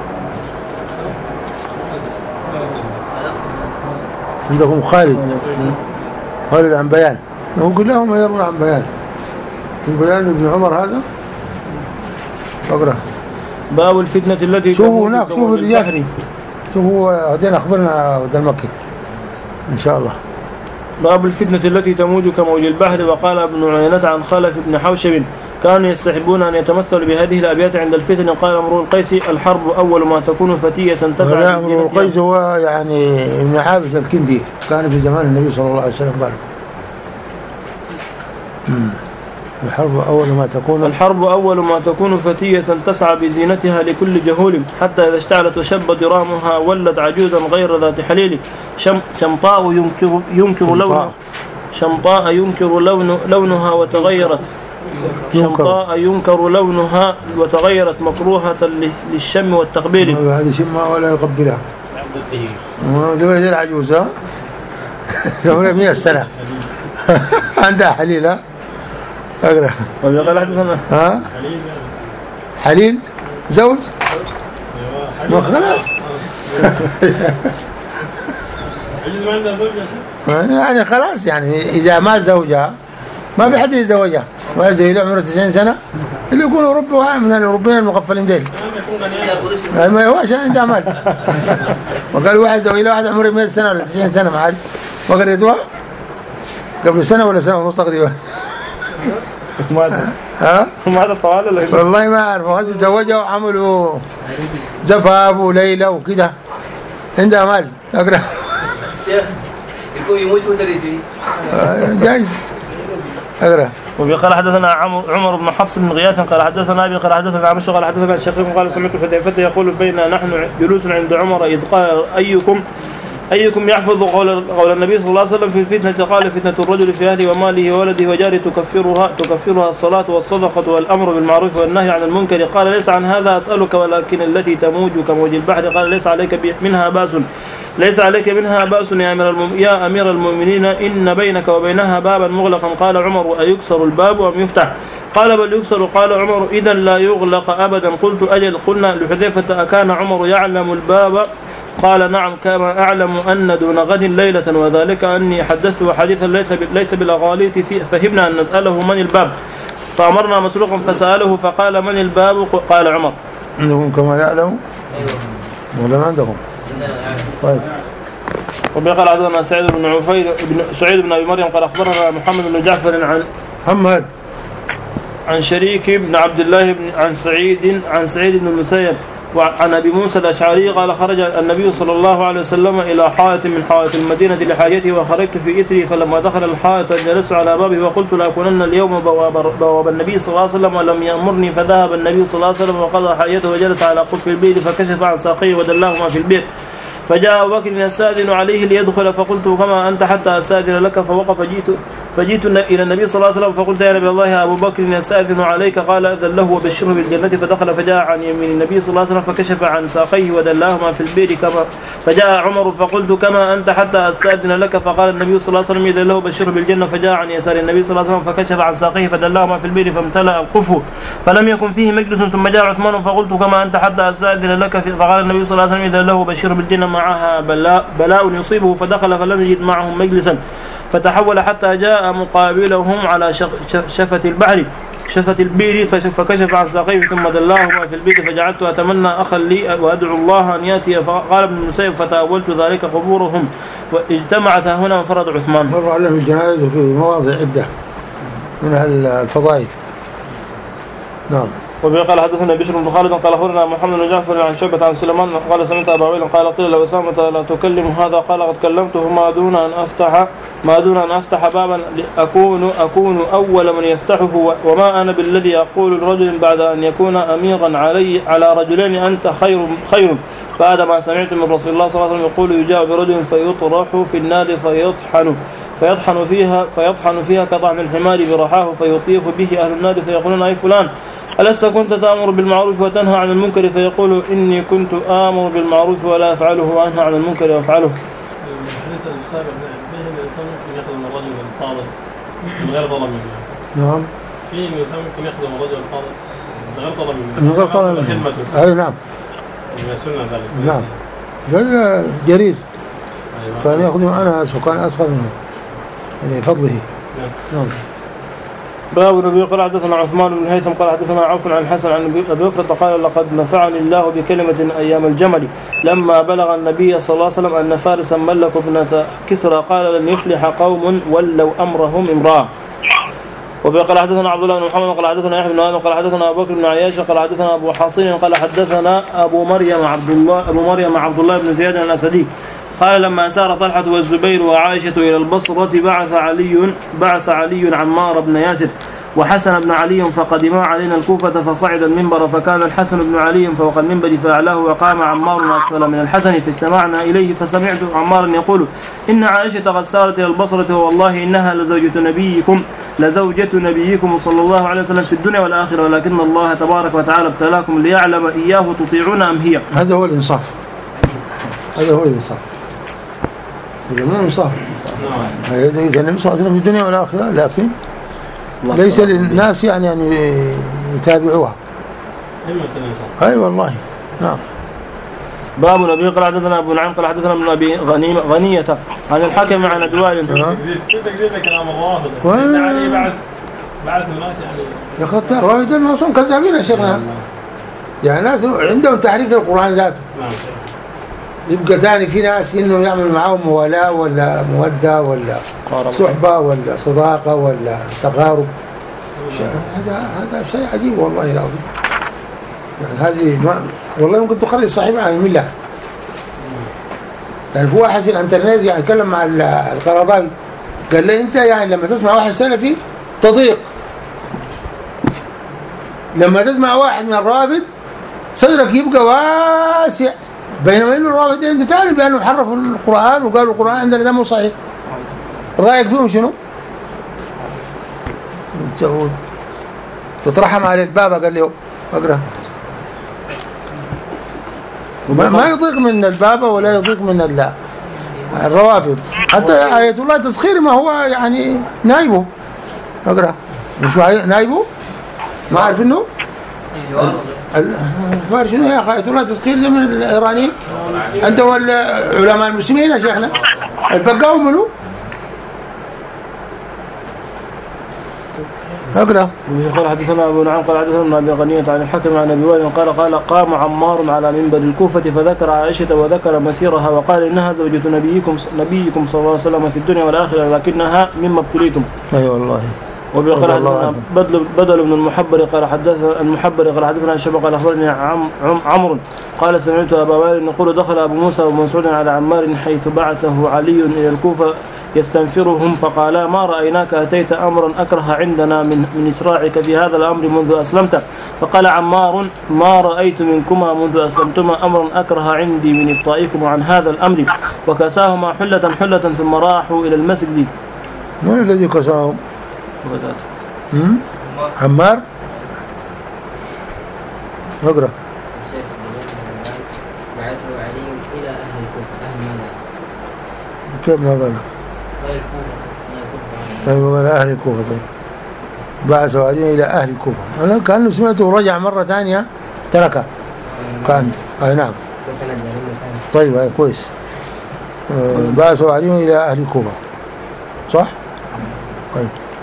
عندكم خالد خالد عن بيان هم كلهم يروون عن بيان من بيان ابن عمر هذا. اقرأ باب الفتنة التي شوفوا هناك شوفوا الرجال شوفوا هذين أخبرنا ودى المكي إن شاء الله. باب الفتنة التي تموج كموج البحر. وقال ابن عيينة عن خلف بن حوشب كانوا يستحبون أن يتمثلوا بهذه الأبيات عند الفتن. قال امرؤ القيس الحرب أول ما تكون فتية تسعى. امرؤ القيس هو يعني ابن عابس الكندي كان في زمان النبي صلى الله عليه وسلم قال الحرب أول ما تكون الحرب أول ما تكون فتية تسعى بزينتها لكل جهول حتى إذا اشتعلت وشب درامها ولد عجوزا غير ذات حليل شم شمطاء ينكر ينكر لونها شمطاء ينكر لون لونها وتغيرت شمطاء ينكر لونها وتغيرت مكروهة للشم والتقبيل. هذه شمها ولا يقبلها زي العجوزة عمرها مئة سنة عندها حليلة. أقرأ. وقال حدثنا ها حليل زوج ما خلاص يعني خلاص يعني إذا ما زوجها ما في حد يتزوجها ولا زي اللي عمره تسعين سنة اللي يكونوا ربوا من الأوروبيين المغفلين ديل ما هو عشان عنده عمل. وقال واحد زوج له واحد عمره مئة سنة ولا تسعين سنة معال وقريتوها قبل سنة ولا سنة ونص تقريبا. ها ما طوال والله ما أعرف هذا تزوجها وعملوا زفاف وليلة وكده عندها مال. أقرأ شيخ يكون يموت ودريسي جايز. أقرأ. وقال حدثنا عمر بن حفص بن غياث قال حدثنا أبي قال حدثنا عمش قال حدثنا الشقيق قال سمعت حذيفة يقول بيننا نحن جلوس عند عمر إذ قال أيكم أيكم يحفظ قول, قول النبي صلى الله عليه وسلم في الفتنة؟ قال فتنة الرجل في أهله وماله وولده وجاره تكفرها, تكفرها الصلاة والصدقة والأمر بالمعروف والنهي عن المنكر. قال ليس عن هذا أسألك ولكن التي تموج كموج البحر. قال ليس عليك منها بأس ليس عليك منها بأس يا أمير, يا أمير المؤمنين إن بينك وبينها بابا مغلقا. قال عمر أيكسر الباب أم يفتح؟ قال بل يكسر. قال عمر إذا لا يغلق أبدا. قلت أجل. قلنا لحذيفة أكان عمر يعلم الباب؟ قال نعم كما أعلم أن دون غد ليلة وذلك أني حدثت حديثا ليس ليس بالأغاليط فيه. فهمنا أن نسأله من الباب فأمرنا مسروقا فسأله فقال من الباب؟ قال عمر. عندهم كما يعلم ولا ما عندهم؟ طيب. وبقال حدثنا سعيد بن عفير بن سعيد بن أبي مريم قال أخبرنا محمد بن جعفر عن محمد عن شريك بن عبد الله بن عن سعيد عن سعيد بن المسيب وعن أبي موسى الأشعري قال خرج النبي صلى الله عليه وسلم إلى حائط من حائط المدينة لحاجته وخرجت في إثري فلما دخل الحائط جلست على بابه وقلت لأكونن اليوم بواب النبي صلى الله عليه وسلم ولم يأمرني. فذهب النبي صلى الله عليه وسلم وقضى حاجته وجلس على قف البيت فكشف عن ساقيه ودلاهما في البيت. فجاء أبو بكر يستأذن عليه ليدخل فقلت كما أنت حتى أستأذن لك. فوقف جيت فجيت إلى النبي صلى الله عليه وسلم فقلت يا نبي الله يا أبو بكر يستأذن عليك. قال أذن له وبشره بالجنة. فدخل فجاء عن يمين النبي صلى الله عليه وسلم فكشف عن ساقيه ودلاهما في البيت. كما فجاء عمر فقلت كما أنت حتى أستأذن لك. فقال النبي صلى الله عليه وسلم إذن له بشره بالجنة. فجاء عن يسار النبي صلى الله عليه وسلم فكشف عن ساقيه فدلاهما في البيت فامتلأ القفه فلم يكن فيه مجلس. ثم جاء عثمان فقلت كما أنت حتى أستأذن لك. فقال النبي صلى الله عليه وسلم إذن له بشره بالجنة معها بلاء بلاء يصيبه. فدخل فلم يجد معهم مجلسا فتحول حتى جاء مقابلهم على شفة البحر شفة البير فكشف عن ساقيه ثم دلاهما في البيت. فجعلت أتمنى أخا لي وأدعو الله أن يأتي. فقال ابن المسيب فتأولت ذلك قبورهم واجتمعت هنا وانفرد عثمان. مر عليهم الجنائز في مواضع عدة من الفضائل. نعم. وقال حدثنا بشر بن خالد قال أخبرنا محمد بن جعفر عن شعبة عن سليمان قال سمعت أبا عويل قال قيل له أسامة لا تكلم هذا؟ قال قد كلمته ما دون أن أفتح ما دون أن أفتح بابا أكون أكون أول من يفتحه وما أنا بالذي أقول لرجل بعد أن يكون أميرا علي على رجلين أنت خير خير بعد ما سمعت من رسول الله صلى الله عليه وسلم يقول يجاء برجل فيطرح في النار فيطحن فيطحن فيها فيطحن فيها كطعن الحمار برحاه فيطيف به أهل النار فيقولون أي فلان ألست كنت تأمر بالمعروف وتنهى عن المنكر؟ فيقول إني كنت آمر بالمعروف ولا أفعله وأنهى عن المنكر وأفعله. الحديث السابق فيه الإنسان ممكن يخدم الرجل الفاضل من غير ظلم منه. نعم. فيه الإنسان ممكن يخدم الرجل الفاضل من غير ظلم منه. من غير ظلم منه. أي نعم. من السنة ذلك. نعم. جرير جرير. كان يخدم أنس وكان أصغر منه. يعني فضله. نعم. نعم. باب النبي قال حدثنا عثمان بن هيثم قال حدثنا عوف عن الحسن عن ابي بكر قال لقد نفعني الله بكلمه ايام الجمل لما بلغ النبي صلى الله عليه وسلم ان فارسا ملكوا ابنه كسرى قال لن يفلح قوم ولوا امرهم امراه. وقال حدثنا عبد الله بن محمد قال حدثنا يحيى بن آدم قال حدثنا ابو بكر بن عياش قال حدثنا ابو حصين قال حدثنا ابو مريم عبد الله ابو مريم عبد الله بن زياد الاسدي قال لما سار طلحة والزبير وعائشة إلى البصرة بعث علي بعث علي عمار بن ياسر وحسن بن علي فقدما علينا الكوفة فصعد المنبر فكان الحسن بن علي فوق المنبر فأعلاه وقام عمار أسفل من الحسن فاجتمعنا إليه فسمعت عمارا يقول إن عائشة قد سارت إلى البصرة والله إنها لزوجة نبيكم لزوجة نبيكم صلى الله عليه وسلم في الدنيا والآخرة ولكن الله تبارك وتعالى ابتلاكم ليعلم إياه تطيعون أم هي. هذا هو الإنصاف. هذا هو الإنصاف. ما إنصاف. إذا النبي صلى الله عليه وسلم في الدنيا والآخرة لكن ليس للناس يعني أن يتابعوها. أي والله. نعم. باب النبي قال حدثنا أبو نعيم قال حدثنا ابن أبي غنية عن الحكم عن أدوال. في تقدير كلام الرافض. يعني بعث بعث الناس يعني. يا خطر الرافض الموصوم كذابين يا شيخنا. يعني ناس عندهم تحريف للقرآن ذاته. نعم. يبقى ثاني في ناس إنه يعمل معهم موالاة ولا مودة ولا صحبة ولا صداقة ولا تقارب. هذا هذا شيء عجيب والله العظيم. يعني هذه ما والله ممكن تخرج صاحبها عن الملة. يعني في واحد في الانترنت يعني يتكلم مع القرضاوي قال لي أنت يعني لما تسمع واحد سلفي تضيق، لما تسمع واحد من الرافض صدرك يبقى واسع بينما إنه الرافضة أنت تعرف بأنه حرفوا القرآن وقالوا القرآن عندنا ده مو صحيح. رأيك فيهم شنو؟ تترحم على الباب قال له اقرأ، وما ما يضيق من الباب ولا يضيق من الله الروافض. حتى آية الله تسخير ما هو يعني نايبه. اقرأ مش نايبه ما عارف انه الفارس شنو يا اخي؟ آية الله تسخير من الإيرانيين انت ولا علماء المسلمين يا شيخنا البقاو منه. اقرأ. قال حدثنا ابو نعيم قال حدثنا ابي غنية عن الحكم عن ابي وائل قال قال قام عمار على منبر الكوفة فذكر عائشة وذكر مسيرها وقال انها زوجة نبيكم نبيكم صلى الله عليه وسلم في الدنيا والاخرة لكنها مما ابتليتم. اي أيوة والله. وقال حدثنا بدل بدل بن المحبر قال حدثنا المحبر قال حدثنا الشباب قال اخبرني عم عمرو قال سمعت ابا وائل يقول دخل ابو موسى ومنصور على عمار حيث بعثه علي الى الكوفة يستنفرهم فقالا ما رأيناك أتيت أمرا أكره عندنا من, من إسراعك في هذا الأمر منذ أسلمت. فقال عمار ما رأيت منكما منذ أسلمتما أمرا أكره عندي من إبطائكم عن هذا الأمر. وكساهما حلة حلة ثم راحوا إلى المسجد. من الذي كساهم؟ عمار. اقرأ. بعثه علي إلى أهل الكوفة. أهل ماذا؟ كيف ما قال؟ طيب وقال أهل الكوفة. طيب بعثوا عليه إلى أهل الكوفة. أنا كأنه سمعته رجع مرة ثانية تركه كان. أي نعم. طيب هاي كويس. بعثوا عليه إلى أهل الكوفة صح؟ طيب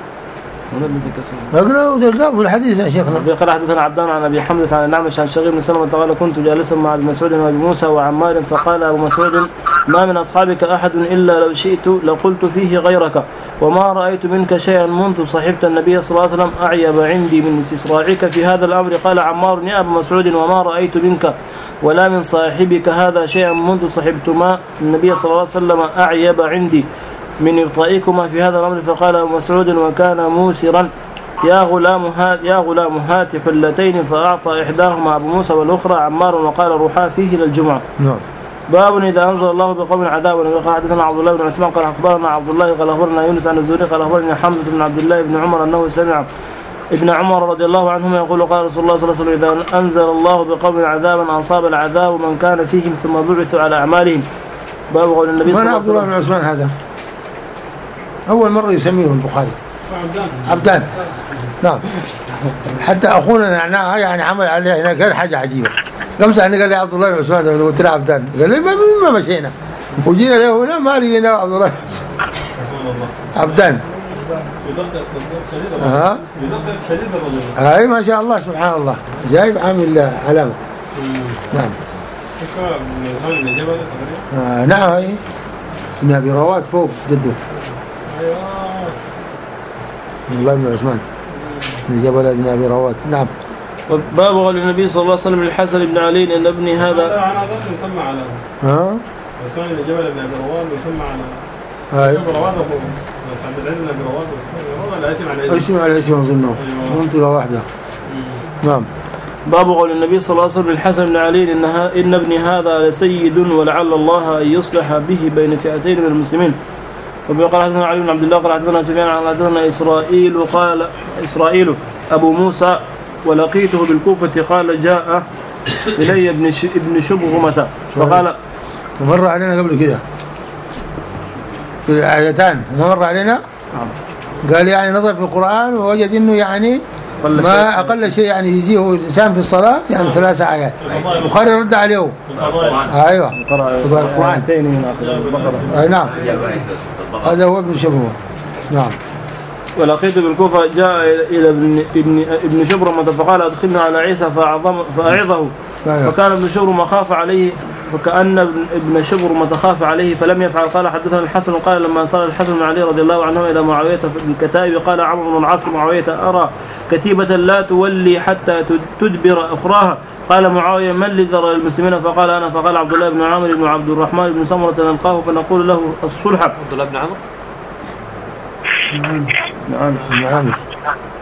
اقرأ وتلقاه في الحديث يا شيخنا. قال حدثنا عبدان عن ابي حمزة عن الأعمش عن شقيق بن سلمة قال كنت جالسا مع ابي مسعود وابي موسى وعمار فقال ابو مسعود ما من اصحابك احد الا لو شئت لقلت فيه غيرك وما رايت منك شيئا منذ صحبت النبي صلى الله عليه وسلم اعيب عندي من استصراعك في هذا الامر. قال عمار يا ابو مسعود وما رايت منك ولا من صاحبك هذا شيئا منذ صحبتما النبي صلى الله عليه وسلم اعيب عندي من إبطائكما في هذا الأمر. فقال أبو مسعود وكان موسرا يا غلام هات يا غلام هات حلتين فأعطى إحداهما أبو موسى والأخرى عمار وقال روحا فيه للجمعة. نعم. باب إذا أنزل الله بقوم عذاب. قال حدثنا عبد الله بن عثمان قال أخبرنا عبد الله قال أخبرنا يونس عن الزهري قال أخبرنا حمزة بن عبد الله بن عمر أنه سمع ابن عمر رضي الله عنهما يقول قال رسول الله صلى الله عليه وسلم إذا أنزل الله بقوم عذابا أصاب العذاب من كان فيهم ثم بعثوا على أعمالهم. باب قول النبي صلى الله عليه وسلم. عبد الله بن عثمان هذا أول مرة يسميه البخاري عبدان. نعم. حتى أخونا نعناع يعني عمل عليه هناك قال حاجة عجيبة. قام سألني قال لي عبد الله بن عثمان قلت له عبدان قال لي ما ما مشينا وجينا له هنا ما لقينا عبد الله عبدان. ها هاي ما شاء الله سبحان الله جايب عامل علامة. نعم. آه نعم هاي ابن أبي رواد فوق جده الله بن عثمان من جبل ابن أبي رواد. نعم. باب قول النبي صلى الله عليه وسلم للحسن بن علي ان ابني هذا أنا أظن يسمى على ها عثمان بن جبل بن أبي رواد ويسمى على هاي أبي رواد أبو عبد العزيز بن أبي رواد ولا اسم على اسم اسم على اسم أظنه منطقة واحدة. نعم. باب قول النبي صلى الله عليه وسلم للحسن بن علي إن, إن ابني هذا لسيد ولعل الله أن يصلح به بين فئتين من المسلمين. وقال حدثنا علي بن عبد الله قال حدثنا سفيان عن حدثنا إسرائيل وقال إسرائيل أبو موسى ولقيته بالكوفة قال جاء إلي ابن ابن شبرمة فقال مر علينا قبل كده في الآيتان مر علينا قال يعني نظر في القرآن ووجد إنه يعني ما أقل شيء يعني يجيه إنسان في الصلاة يعني ثلاث آيات. البخاري رد عليه. أيوة القرآن. أي نعم. هذا هو ابن شبرمة. نعم. ولقيت بالكوفة جاء إلى ابن ابن ابن شبرمة فقال أدخلنا على عيسى فأعظم فأعظه. فكان ابن شبرمة خاف عليه فكأن ابن شبرمة خاف عليه فلم يفعل. قال حدثنا الحسن قال لما صار الحسن بن علي رضي الله عنه إلى معاوية بالكتائب قال عمرو بن العاص معاوية أرى كتيبة لا تولي حتى تدبر أخراها. قال معاوية من لذر المسلمين فقال أنا. فقال عبد الله بن عامر بن عبد الرحمن بن سمرة نلقاه فنقول له الصلح. عبد الله بن عمرو نعم نعم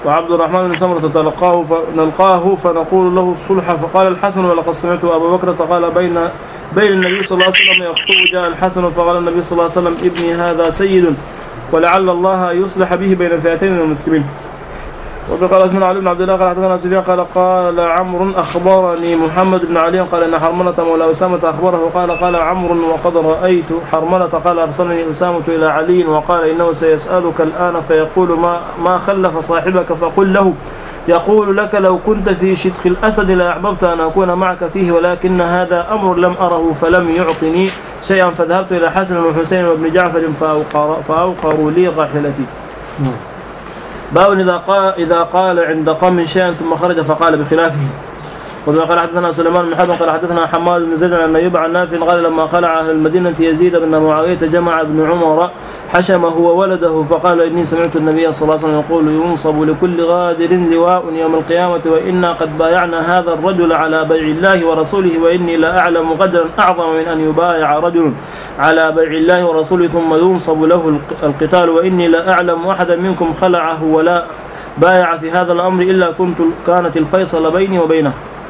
وعبد الرحمن بن سمرة تلقاه فنلقاه فنقول له الصلح. فقال الحسن ولقد سمعت أبا بكر قال بين بين النبي صلى الله عليه وسلم يخطب جاء الحسن فقال النبي صلى الله عليه وسلم ابني هذا سيد ولعل الله يصلح به بين فئتين من المسلمين. وقال من علي بن عبد الله قال حدثنا سفيان قال قال عمرو أخبرني محمد بن علي قال إن حرملة مولى أسامة أخبره قال قال عمرو وقد رأيت حرملة قال أرسلني أسامة إلى علي وقال إنه سيسألك الآن فيقول ما ما خلف صاحبك فقل له يقول لك لو كنت في شدق الأسد لأحببت أن أكون معك فيه ولكن هذا أمر لم أره فلم يعطني شيئا فذهبت إلى حسن وحسين وابن جعفر فأوقروا لي راحلتي. باب إذا قال, إذا قال عند قوم شيئا ثم خرج فقال بخلافه. وبما قال حدثنا سليمان بن حرب قال حدثنا حماد بن زيد عن أيوب عن نافع قال لما خلع أهل المدينة يزيد بن معاوية جمع ابن عمر حشمه وولده فقال إني سمعت النبي صلى الله عليه وسلم يقول ينصب لكل غادر لواء يوم القيامة وإنا قد بايعنا هذا الرجل على بيع الله ورسوله وإني لا أعلم قدرا أعظم من أن يبايع رجل على بيع الله ورسوله ثم ينصب له القتال وإني لا أعلم أحدا منكم خلعه ولا بايع في هذا الأمر إلا كنت كانت الفيصل بيني وبينه.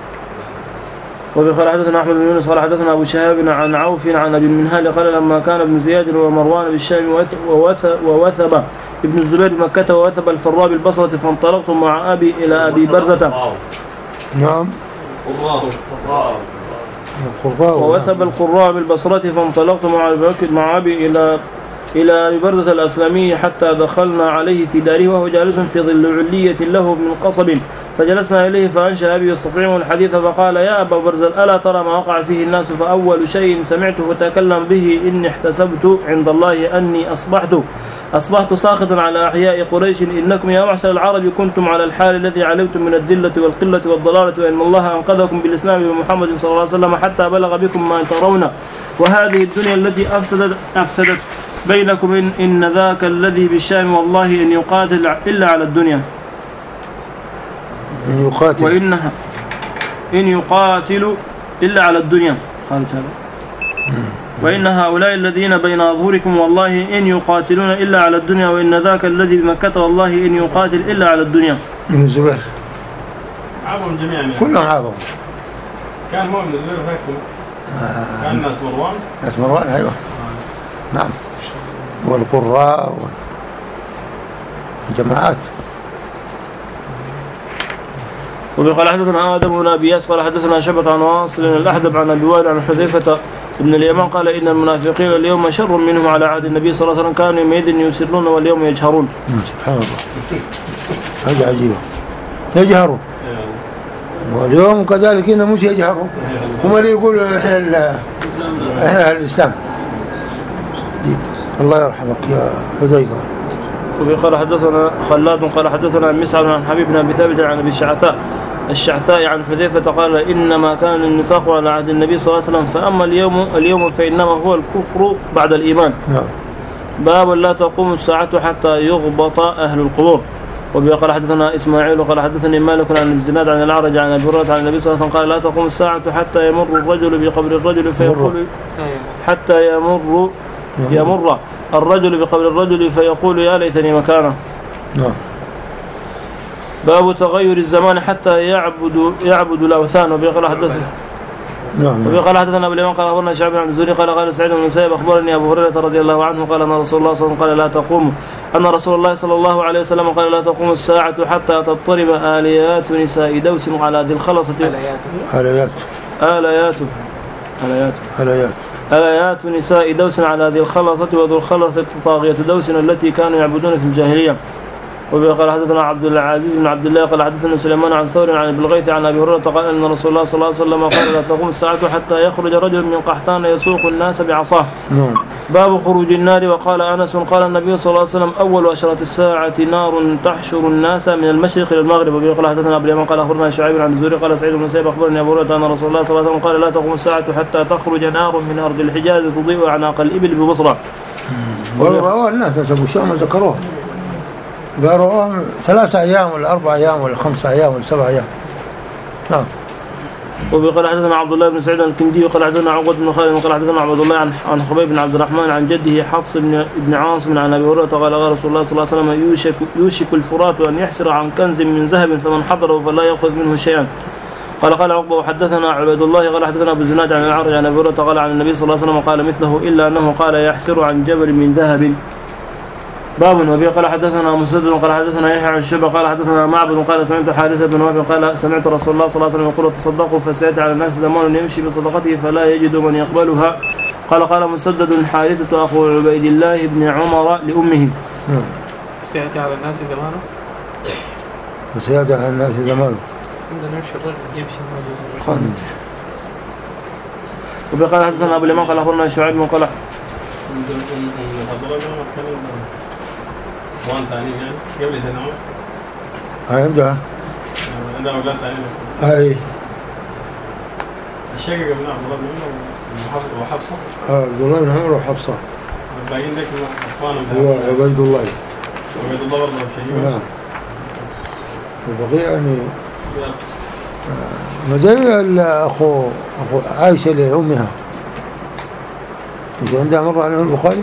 وقال حدثنا أحمد بن يونس قال حدثنا أبو شهاب عن عوف عن أبي المنهال قال لما كان ابن زياد ومروان بالشام ووثب ابن الزبير بمكة ووثب الفراء بالبصرة فانطلقت مع أبي إلى أبي برزة. نعم. ووثب القراء بالبصرة فانطلقت مع أبي إلى إلى أبي برزة الأسلمي حتى دخلنا عليه في داره وهو جالس في ظل علية له من قصب فجلسنا إليه فأنشأ أبي يستطيع الحديث فقال يا أبا برزة ألا ترى ما وقع فيه الناس فأول شيء سمعته فتكلم به إني احتسبت عند الله أني أصبحت أصبحت ساخطا على أحياء قريش إنكم يا معشر العرب كنتم على الحال الذي علمتم من الذلة والقلة والضلالة وإن الله أنقذكم بالإسلام بمحمد صلى الله عليه وسلم حتى بلغ بكم ما ترون وهذه الدنيا التي أفسدت, أفسدت بينكم إن, إن ذاك الذي بالشام والله إن يقاتل إلا على الدنيا يقاتل وإنها إن يقاتل إلا على الدنيا قال تعالى وإن هؤلاء الذين بين أظهركم والله إن يقاتلون إلا على الدنيا وإن ذاك الذي بمكة والله إن يقاتل إلا على الدنيا. ابن الزبير عابهم جميعا كلهم عابهم. كان هو ابن الزبير فاكتم آه. كان ناس مروان ناس مروان أيوة آه. نعم والقراء والجماعات. وقال حدثنا آدم بن أبي ياس قال حدثنا شعبة عن واصل الأحدب عن أبي وائل عن حذيفة ابن اليمان قال إن المنافقين اليوم شر منهم على عهد النبي صلى الله عليه وسلم كانوا يومئذ يسرون واليوم يجهرون. سبحان الله هذا عجيبة يجهرون واليوم كذلك إنه مش يجهرون هم اللي يقولوا إحنا إحنا الإسلام. الله يرحمك يا حذيفة. وقال حدثنا خلاد قال حدثنا مسعر عن حبيب بن أبي ثابت عن أبي الشعثاء الشعثاء عن حذيفة قال إنما كان النفاق على عهد النبي صلى الله عليه وسلم فأما اليوم اليوم فإنما هو الكفر بعد الإيمان. نعم. باب لا تقوم الساعة حتى يغبط أهل القبور. وقال حدثنا إسماعيل وقال حدثني مالك عن الزناد عن الأعرج عن أبي هريرة عن النبي صلى الله عليه وسلم قال لا تقوم الساعة حتى يمر الرجل بقبر الرجل فيقول حتى يمر يمر الرجل بقبر الرجل فيقول يا ليتني مكانه. نعم. باب تغير الزمان حتى يعبد يعبد الأوثان. وقال حدثنا نعم. وقال حدثنا أبو اليمان قال أخبرنا شعبان عن الزهري قال قال سعيد بن المسيب أخبرني أبو هريرة رضي الله عنه قال أن رسول الله صلى الله عليه وسلم قال لا تقوم أن رسول الله صلى الله عليه وسلم قال لا تقوم الساعة حتى تضطرب آليات نساء دوس على ذي الخلصة آليات آليات آليات آليات آليات نساء دوس على ذي الخلصة وذو الخلصة طاغية دوس التي كانوا يعبدون في الجاهلية. وقال حدثنا عبد العزيز بن عبد الله قال حدثنا سليمان عن ثور عن ابن الغيث عن ابي هريره قال ان رسول الله صلى الله عليه وسلم قال لا تقوم الساعه حتى يخرج رجل من قحطان يسوق الناس بعصاه. نعم. باب خروج النار. وقال انس قال النبي صلى الله عليه وسلم اول اشراط الساعه نار تحشر الناس من المشرق الى المغرب. وقال حدثنا ابو اليمان قال اخبرنا شعيب عن الزهري قال سعيد بن المسيب اخبرني ابو هريره ان رسول الله صلى الله عليه وسلم قال لا تقوم الساعه حتى تخرج نار من ارض الحجاز تضيء اعناق الابل ببصره. والله الناس نسبوا شيء ما ذكروه قالوا ثلاثة أيام ولا أربع أيام ولا خمسة أيام ولا سبع أيام. نعم. وقال حدثنا عبد الله بن سعيد الكندي وقال حدثنا عقبة بن خالد وقال حدثنا عبد الله عن عن خبيب بن عبد الرحمن عن جده حفص بن ابن عاصم عن ابي هريره قال قال رسول الله صلى الله عليه وسلم يوشك يوشك الفرات ان يحسر عن كنز من ذهب فمن حضره فلا ياخذ منه شيئا. قال قال عقبة وحدثنا عبيد الله قال حدثنا ابو الزناد عن الأعرج عن ابي هريره قال عن النبي صلى الله عليه وسلم قال مثله الا انه قال يحسر عن جبل من ذهب. باب وبه قال حدثنا مسدد قال حدثنا يحيى عن الشعبة قال حدثنا معبد قال سمعت حارثة بن وهب قال سمعت رسول الله صلى الله عليه وسلم يقول تصدقوا فسيأتي على الناس زمان يمشي بصدقته فلا يجد من يقبلها. قال قال مسدد حارثة أخو عبيد الله بن عمر لأمه. سيأتي على الناس زمانه فسيأتي على الناس زمانه عندنا يمشي الرجل يمشي وبه قال حدثنا أبو اليمان قال أخبرنا شعيب من قال وان ثاني يعني قبل سنة هاي عندها عندها أولاد ثاني هاي الشقة قبل عبد الله بن عمر وحفصة عبد الله بن عمر وحفصة باقيين ذاك أخوانهم هو عبيد الله عبيد الله برضه شهيد نعم البقية يعني مزي أخو أخو عائشة لأمها مش عندها مرة عنه البخاري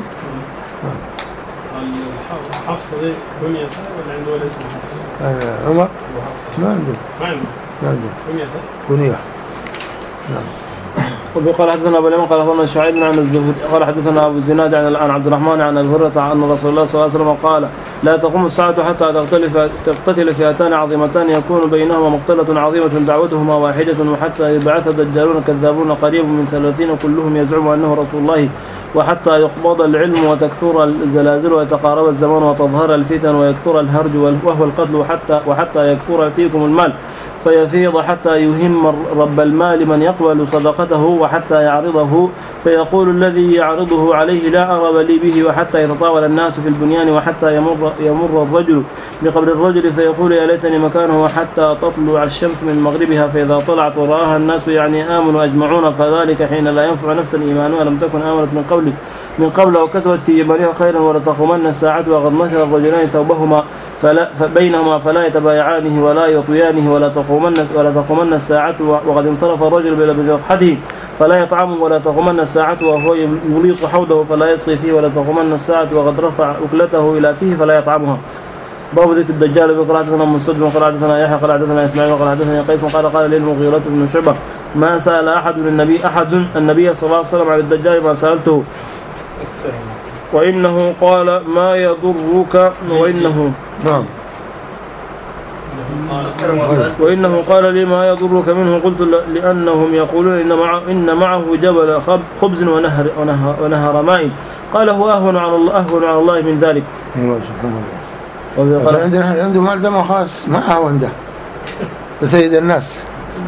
حفصة دي كنية سنة ولا عنده ولا اسمه حفصة؟ أنا عمر ما عنده ما عنده ما عنده كنية سنة كنية نعم. وقال حدثنا ابو اليمان قال اخبرنا شعيب عن الزهري قال حدثنا ابو الزناد عن عن عبد الرحمن عن ابي هريره ان رسول الله صلى الله عليه وسلم قال لا تقوم الساعه حتى تختلف تقتتل فئتان عظيمتان يكون بينهما مقتله عظيمه دعوتهما واحده وحتى يبعث دجالون كذابون قريب من ثلاثين كلهم يزعم انه رسول الله وحتى يقبض العلم وتكثر الزلازل ويتقارب الزمان وتظهر الفتن ويكثر الهرج وهو القتل وحتى وحتى يكثر فيكم المال فيفيض حتى يهم رب المال من يقبل صدقته وحتى يعرضه فيقول الذي يعرضه عليه لا أرب لي به وحتى يتطاول الناس في البنيان وحتى يمر, يمر الرجل بقبر الرجل فيقول يا ليتني مكانه وحتى تطلع الشمس من مغربها فإذا طلعت ورآها الناس يعني آمنوا أجمعون فذلك حين لا ينفع نفسا إيمانها لم تكن آمنت من قبل من قبل وكسبت في إيمانها خيرا ولتقومن الساعة وقد نشر الرجلان ثوبهما فلا فبينهما فلا يتبايعانه ولا يطويانه ولا تقومن ولا تقومن الساعة وقد انصرف الرجل بجرحته فلا يطعمه ولا تقومن الساعة وهو يليط حوضه فلا يسقي فيه ولا تقومن الساعة وقد رفع أكلته إلى فيه فلا يطعمها. باب ذكر الدجال بقال حدثنا مسدد وقال حدثنا يحيى قال حدثنا اسماعيل وقال حدثنا قيس قال قال لي المغيرة بن شعبة ما سأل أحد النبي أحد النبي صلى الله عليه وسلم عن الدجال ما سألته وإنه قال ما يضرك وإنه نعم وإنه قال لي ما يضرك منه قلت لأنهم يقولون إن معه, إن معه جبل خبز ونهر, ونهر, ونهر ماء قال هو أهون على الله أهون على الله من ذلك. الله سبحانه وتعالى عندنا عنده مال دم خلاص ما هو عنده سيد الناس.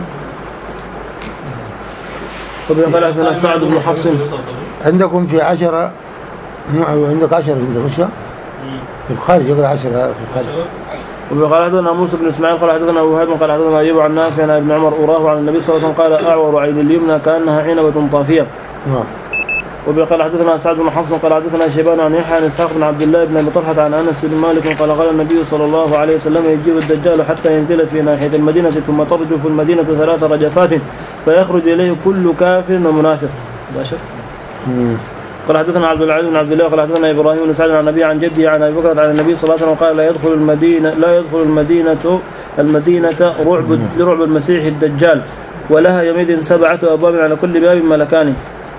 وقال حدثنا سعد بن حفص عندكم في عشرة عندك عشرة عندك وش في الخارج يقول عشرة في الخارج. وقال حدثنا موسى بن اسماعيل قال حدثنا ابو هيثم قال حدثنا ايوب عن نافع عن ابن عمر اراه عن النبي صلى الله عليه وسلم قال اعور عين اليمنى كانها عنبه طافيه. نعم. وقال حدثنا سعد بن حفص قال حدثنا شيبان عن يحيى عن اسحاق بن عبد الله بن ابي طلحه عن انس بن مالك قال قال النبي صلى الله عليه وسلم يجيء الدجال حتى ينزل في ناحيه المدينه ثم ترجف المدينه ثلاث رجفات فيخرج اليه كل كافر ومنافق. باشر. قال حدثنا عبد العزيز بن عبد الله قال حدثنا ابراهيم بن سعد عن النبي عن جده عن ابي بكر عن النبي صلى الله عليه وسلم قال لا يدخل المدينه لا يدخل المدينه المدينه رعب لرعب المسيح الدجال ولها يومئذ سبعه ابواب على كل باب ملكان.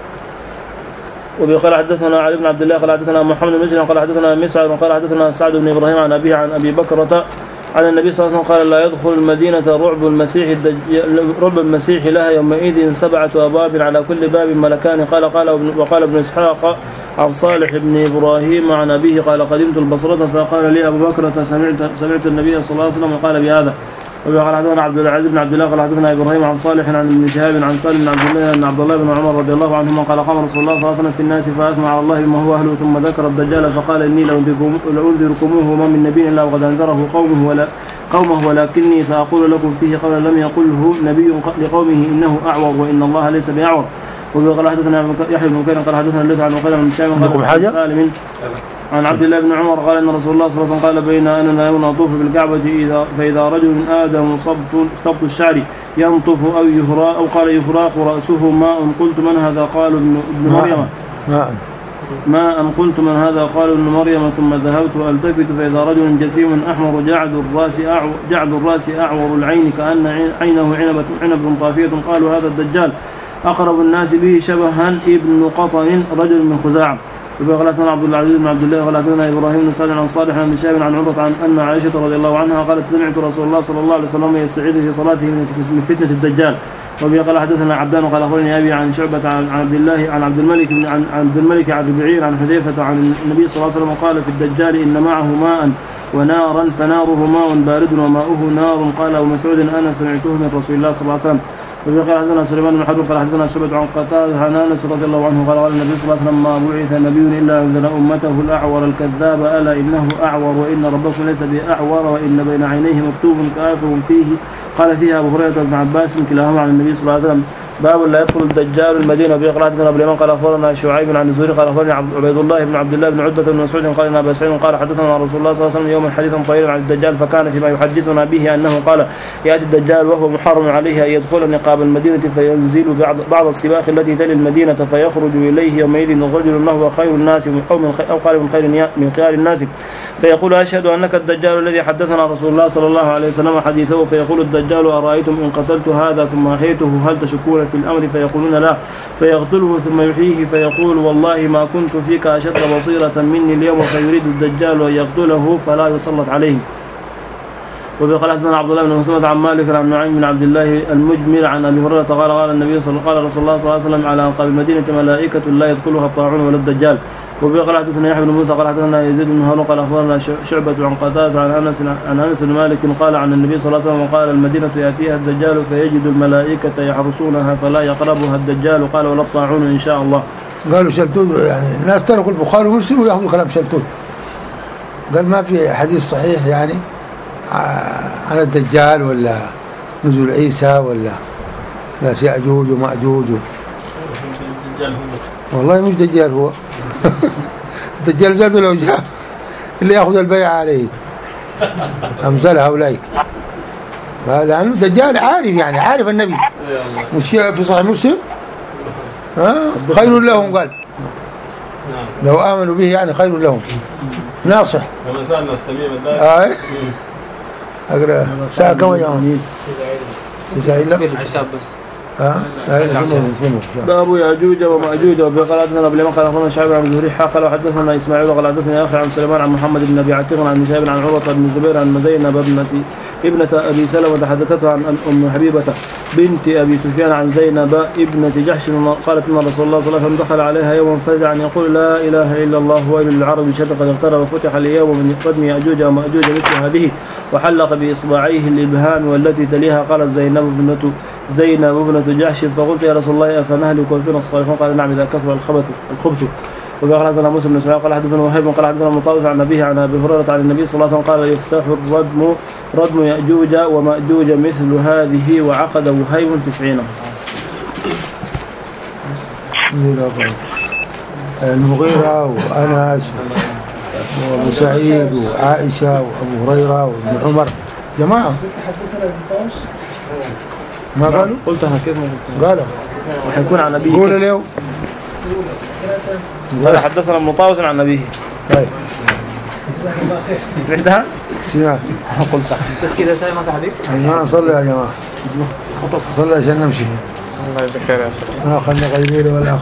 وقال حدثنا علي بن عبد الله قال حدثنا محمد بن مسلم قال حدثنا مسعر قال حدثنا سعد بن ابراهيم عن ابيه عن ابي بكرة عن النبي صلى الله عليه وسلم قال لا يدخل المدينة رعب المسيح الدجال رعب المسيح لها يومئذ سبعة أبواب على كل باب ملكان. قال قال وقال ابن إسحاق عن صالح بن إبراهيم عن أبيه قال قدمت البصرة فقال لي أبو بكرة سمعت سمعت النبي صلى الله عليه وسلم قال بهذا. وقال حدثنا عبد العزيز بن عبد الله قال حدثنا ابراهيم عن صالح عن ابن شهاب عن سالم بن عبد الله ان عبد الله بن عمر رضي الله عنهما قال قام رسول الله صلى الله عليه وسلم في الناس فاثنى على الله بما هو اهله ثم ذكر الدجال فقال اني لانذركموه وما من نبي الا وقد انذره قومه ولا قومه ولكني ساقول لكم فيه قولا لم يقله نبي لقومه انه اعور وان الله ليس باعور وقال حدثنا يحيى بن بكير قال حدثنا الليث عن مقيل بن هشام قال حاجة سالم عن عبد الله بن عمر قال ان رسول الله صلى الله عليه وسلم قال بين اننا يوم نطوف بالكعبه اذا فاذا رجل من ادم صبط صبط الشعر ينطف او يفراق او قال يفراق راسه ماء قلت من هذا قال ابن مريم ماء ماء قلت من هذا قال ابن مريم ثم ذهبت التفت فاذا رجل جسيم احمر جعد الراس اعور جعد الراس اعور العين كان عينه عنبه عنب طافيه قالوا هذا الدجال اقرب الناس به شبها ابن قطن رجل من خزاعه. وقالتنا عبد العزيز بن عبد الله قالتنا ابراهيم بن سالم عن صالح عن شاب عن عمرة عن ان عائشه رضي الله عنها قالت سمعت رسول الله صلى الله عليه وسلم يستعيذ في صلاته من فتنه الدجال. وبه قال حدثنا عبدان قال اخبرني ابي عن شعبه عن عبد الله عن عبد الملك بن عن عبد الملك عن ربيعير عن حذيفه عن النبي صلى الله عليه وسلم قال في الدجال ان معه ماء ونارا فناره ماء بارد وماؤه نار. قال ابو مسعود انا سمعته من رسول الله صلى الله عليه وسلم. وبه قال حدثنا سليمان بن حرب قال حدثنا شعبة عن قتادة عن انس رضي الله عنه قال قال النبي صلى الله عليه وسلم ما بعث نبي الا انزل امته الاعور الكذاب الا انه اعور وان ربكم ليس باعور وان بين عينيه مكتوب كافر فيه. قال فيها ابو هريره بن عباس كلاهما عن النبي صلى الله عليه وسلم. باب لا يدخل الدجال المدينه. وبه قال حدثنا ابو اليمان قال اخبرنا شعيب عن الزهري قال اخبرني عبيد الله بن عبد الله بن عتبة بن مسعود قال ان ابا سعيد قال حدثنا رسول الله صلى الله عليه وسلم يوما حديثا طويلا عن الدجال فكان فيما يحدثنا به انه قال ياتي الدجال وهو محرم عليه ان يدخل نقاب المدينه فينزل بعض بعض السباق التي تلي المدينه فيخرج اليه يومئذ رجل له خير الناس او من او قال من خير من خيار الناس فيقول اشهد انك الدجال الذي حدثنا رسول الله صلى الله عليه وسلم حديثه. فيقول الدجال ارايتم ان قتلت هذا ثم احييته هل تشكون في الامر فيقولون لا فيقتله ثم يحييه فيقول والله ما كنت فيك اشد بصيره مني اليوم فيريد الدجال ان يقتله فلا يسلط عليه. وبقال حدثنا عبد الله بن مسعود عن مالك عن نعيم بن عبد الله المجمل عن ابي هريره قال قال النبي صلى الله عليه وسلم قال رسول الله صلى الله عليه وسلم على انقاض المدينه ملائكه لا يدخلها الطاعون ولا الدجال. وبقال حدثنا يحيى بن موسى قال حدثنا يزيد بن هارون قال اخبرنا شعبة عن قتادة عن انس عن انس بن مالك قال عن النبي صلى الله عليه وسلم قال المدينه ياتيها الدجال فيجد الملائكه يحرسونها فلا يقربها الدجال قال ولا الطاعون ان شاء الله. قالوا شلتوت يعني الناس تركوا البخاري ومسلم وياخذوا كلام شلتوت. قال ما في حديث صحيح يعني عن الدجال ولا نزول عيسى ولا ناس يأجوج ومأجوج. والله مش دجال هو الدجال زادوا لو جاء اللي يأخذ البيع عليه أمثال هؤلاء. لأنه الدجال عارف يعني عارف النبي مش في صحيح مسلم ها خير لهم قال لو آمنوا به يعني خير لهم ناصح. وما زال نستميم آه أقرأ ساعة كم يا عمي تسعة إلا عشاب بس ها لا إلا باب يأجوج ومأجوج. وبقال حدثنا ابن قال أخبرنا شعيب عن الزهري قال حدثنا إسماعيل قال حدثني أخي عن سليمان عن محمد بن أبي عتيق عن شعيب عن عروة بن الزبير عن زينب ابنة ابنة أبي سلمة حدثته عن أم حبيبة بنت أبي سفيان عن زينب ابنة جحش قالت إن رسول الله صلى الله عليه وسلم دخل عليها يوما فزعا يقول لا إله إلا الله وإلى العرب شر قد اقترب وفتح اليوم من قدم يأجوج ومأجوج مثل هذه وحلق بإصبعيه الإبهام والتي تليها. قالت زينب ابنة زينب ابنة جحش فقلت يا رسول الله أفنهلك وفينا الصالحون قال نعم إذا كثر الخبث الخبث. وقال حدثنا موسى بن اسماعيل قال حدثنا وهيب قال حدثنا مطاوف عن أبيه عن أبي هريرة عن النبي صلى الله عليه وسلم قال يفتح الردم ردم يأجوج ومأجوج مثل هذه وعقد وهيب تسعين. المغيرة وأنس وأبو سعيد وعائشة وأبو هريرة وابن عمر جماعة ما قالوا قلتها كيف ما قالوا وحيكون عن أبيه قول اليوم قال حدثنا مطاوف عن أبيه. طيب سمعتها؟ سمعت قلتها بس كده ساي ما في حديث. أيوة صلوا يا جماعة صلوا عشان نمشي. الله يذكر يا شيخ. آه خلنا قليل ولا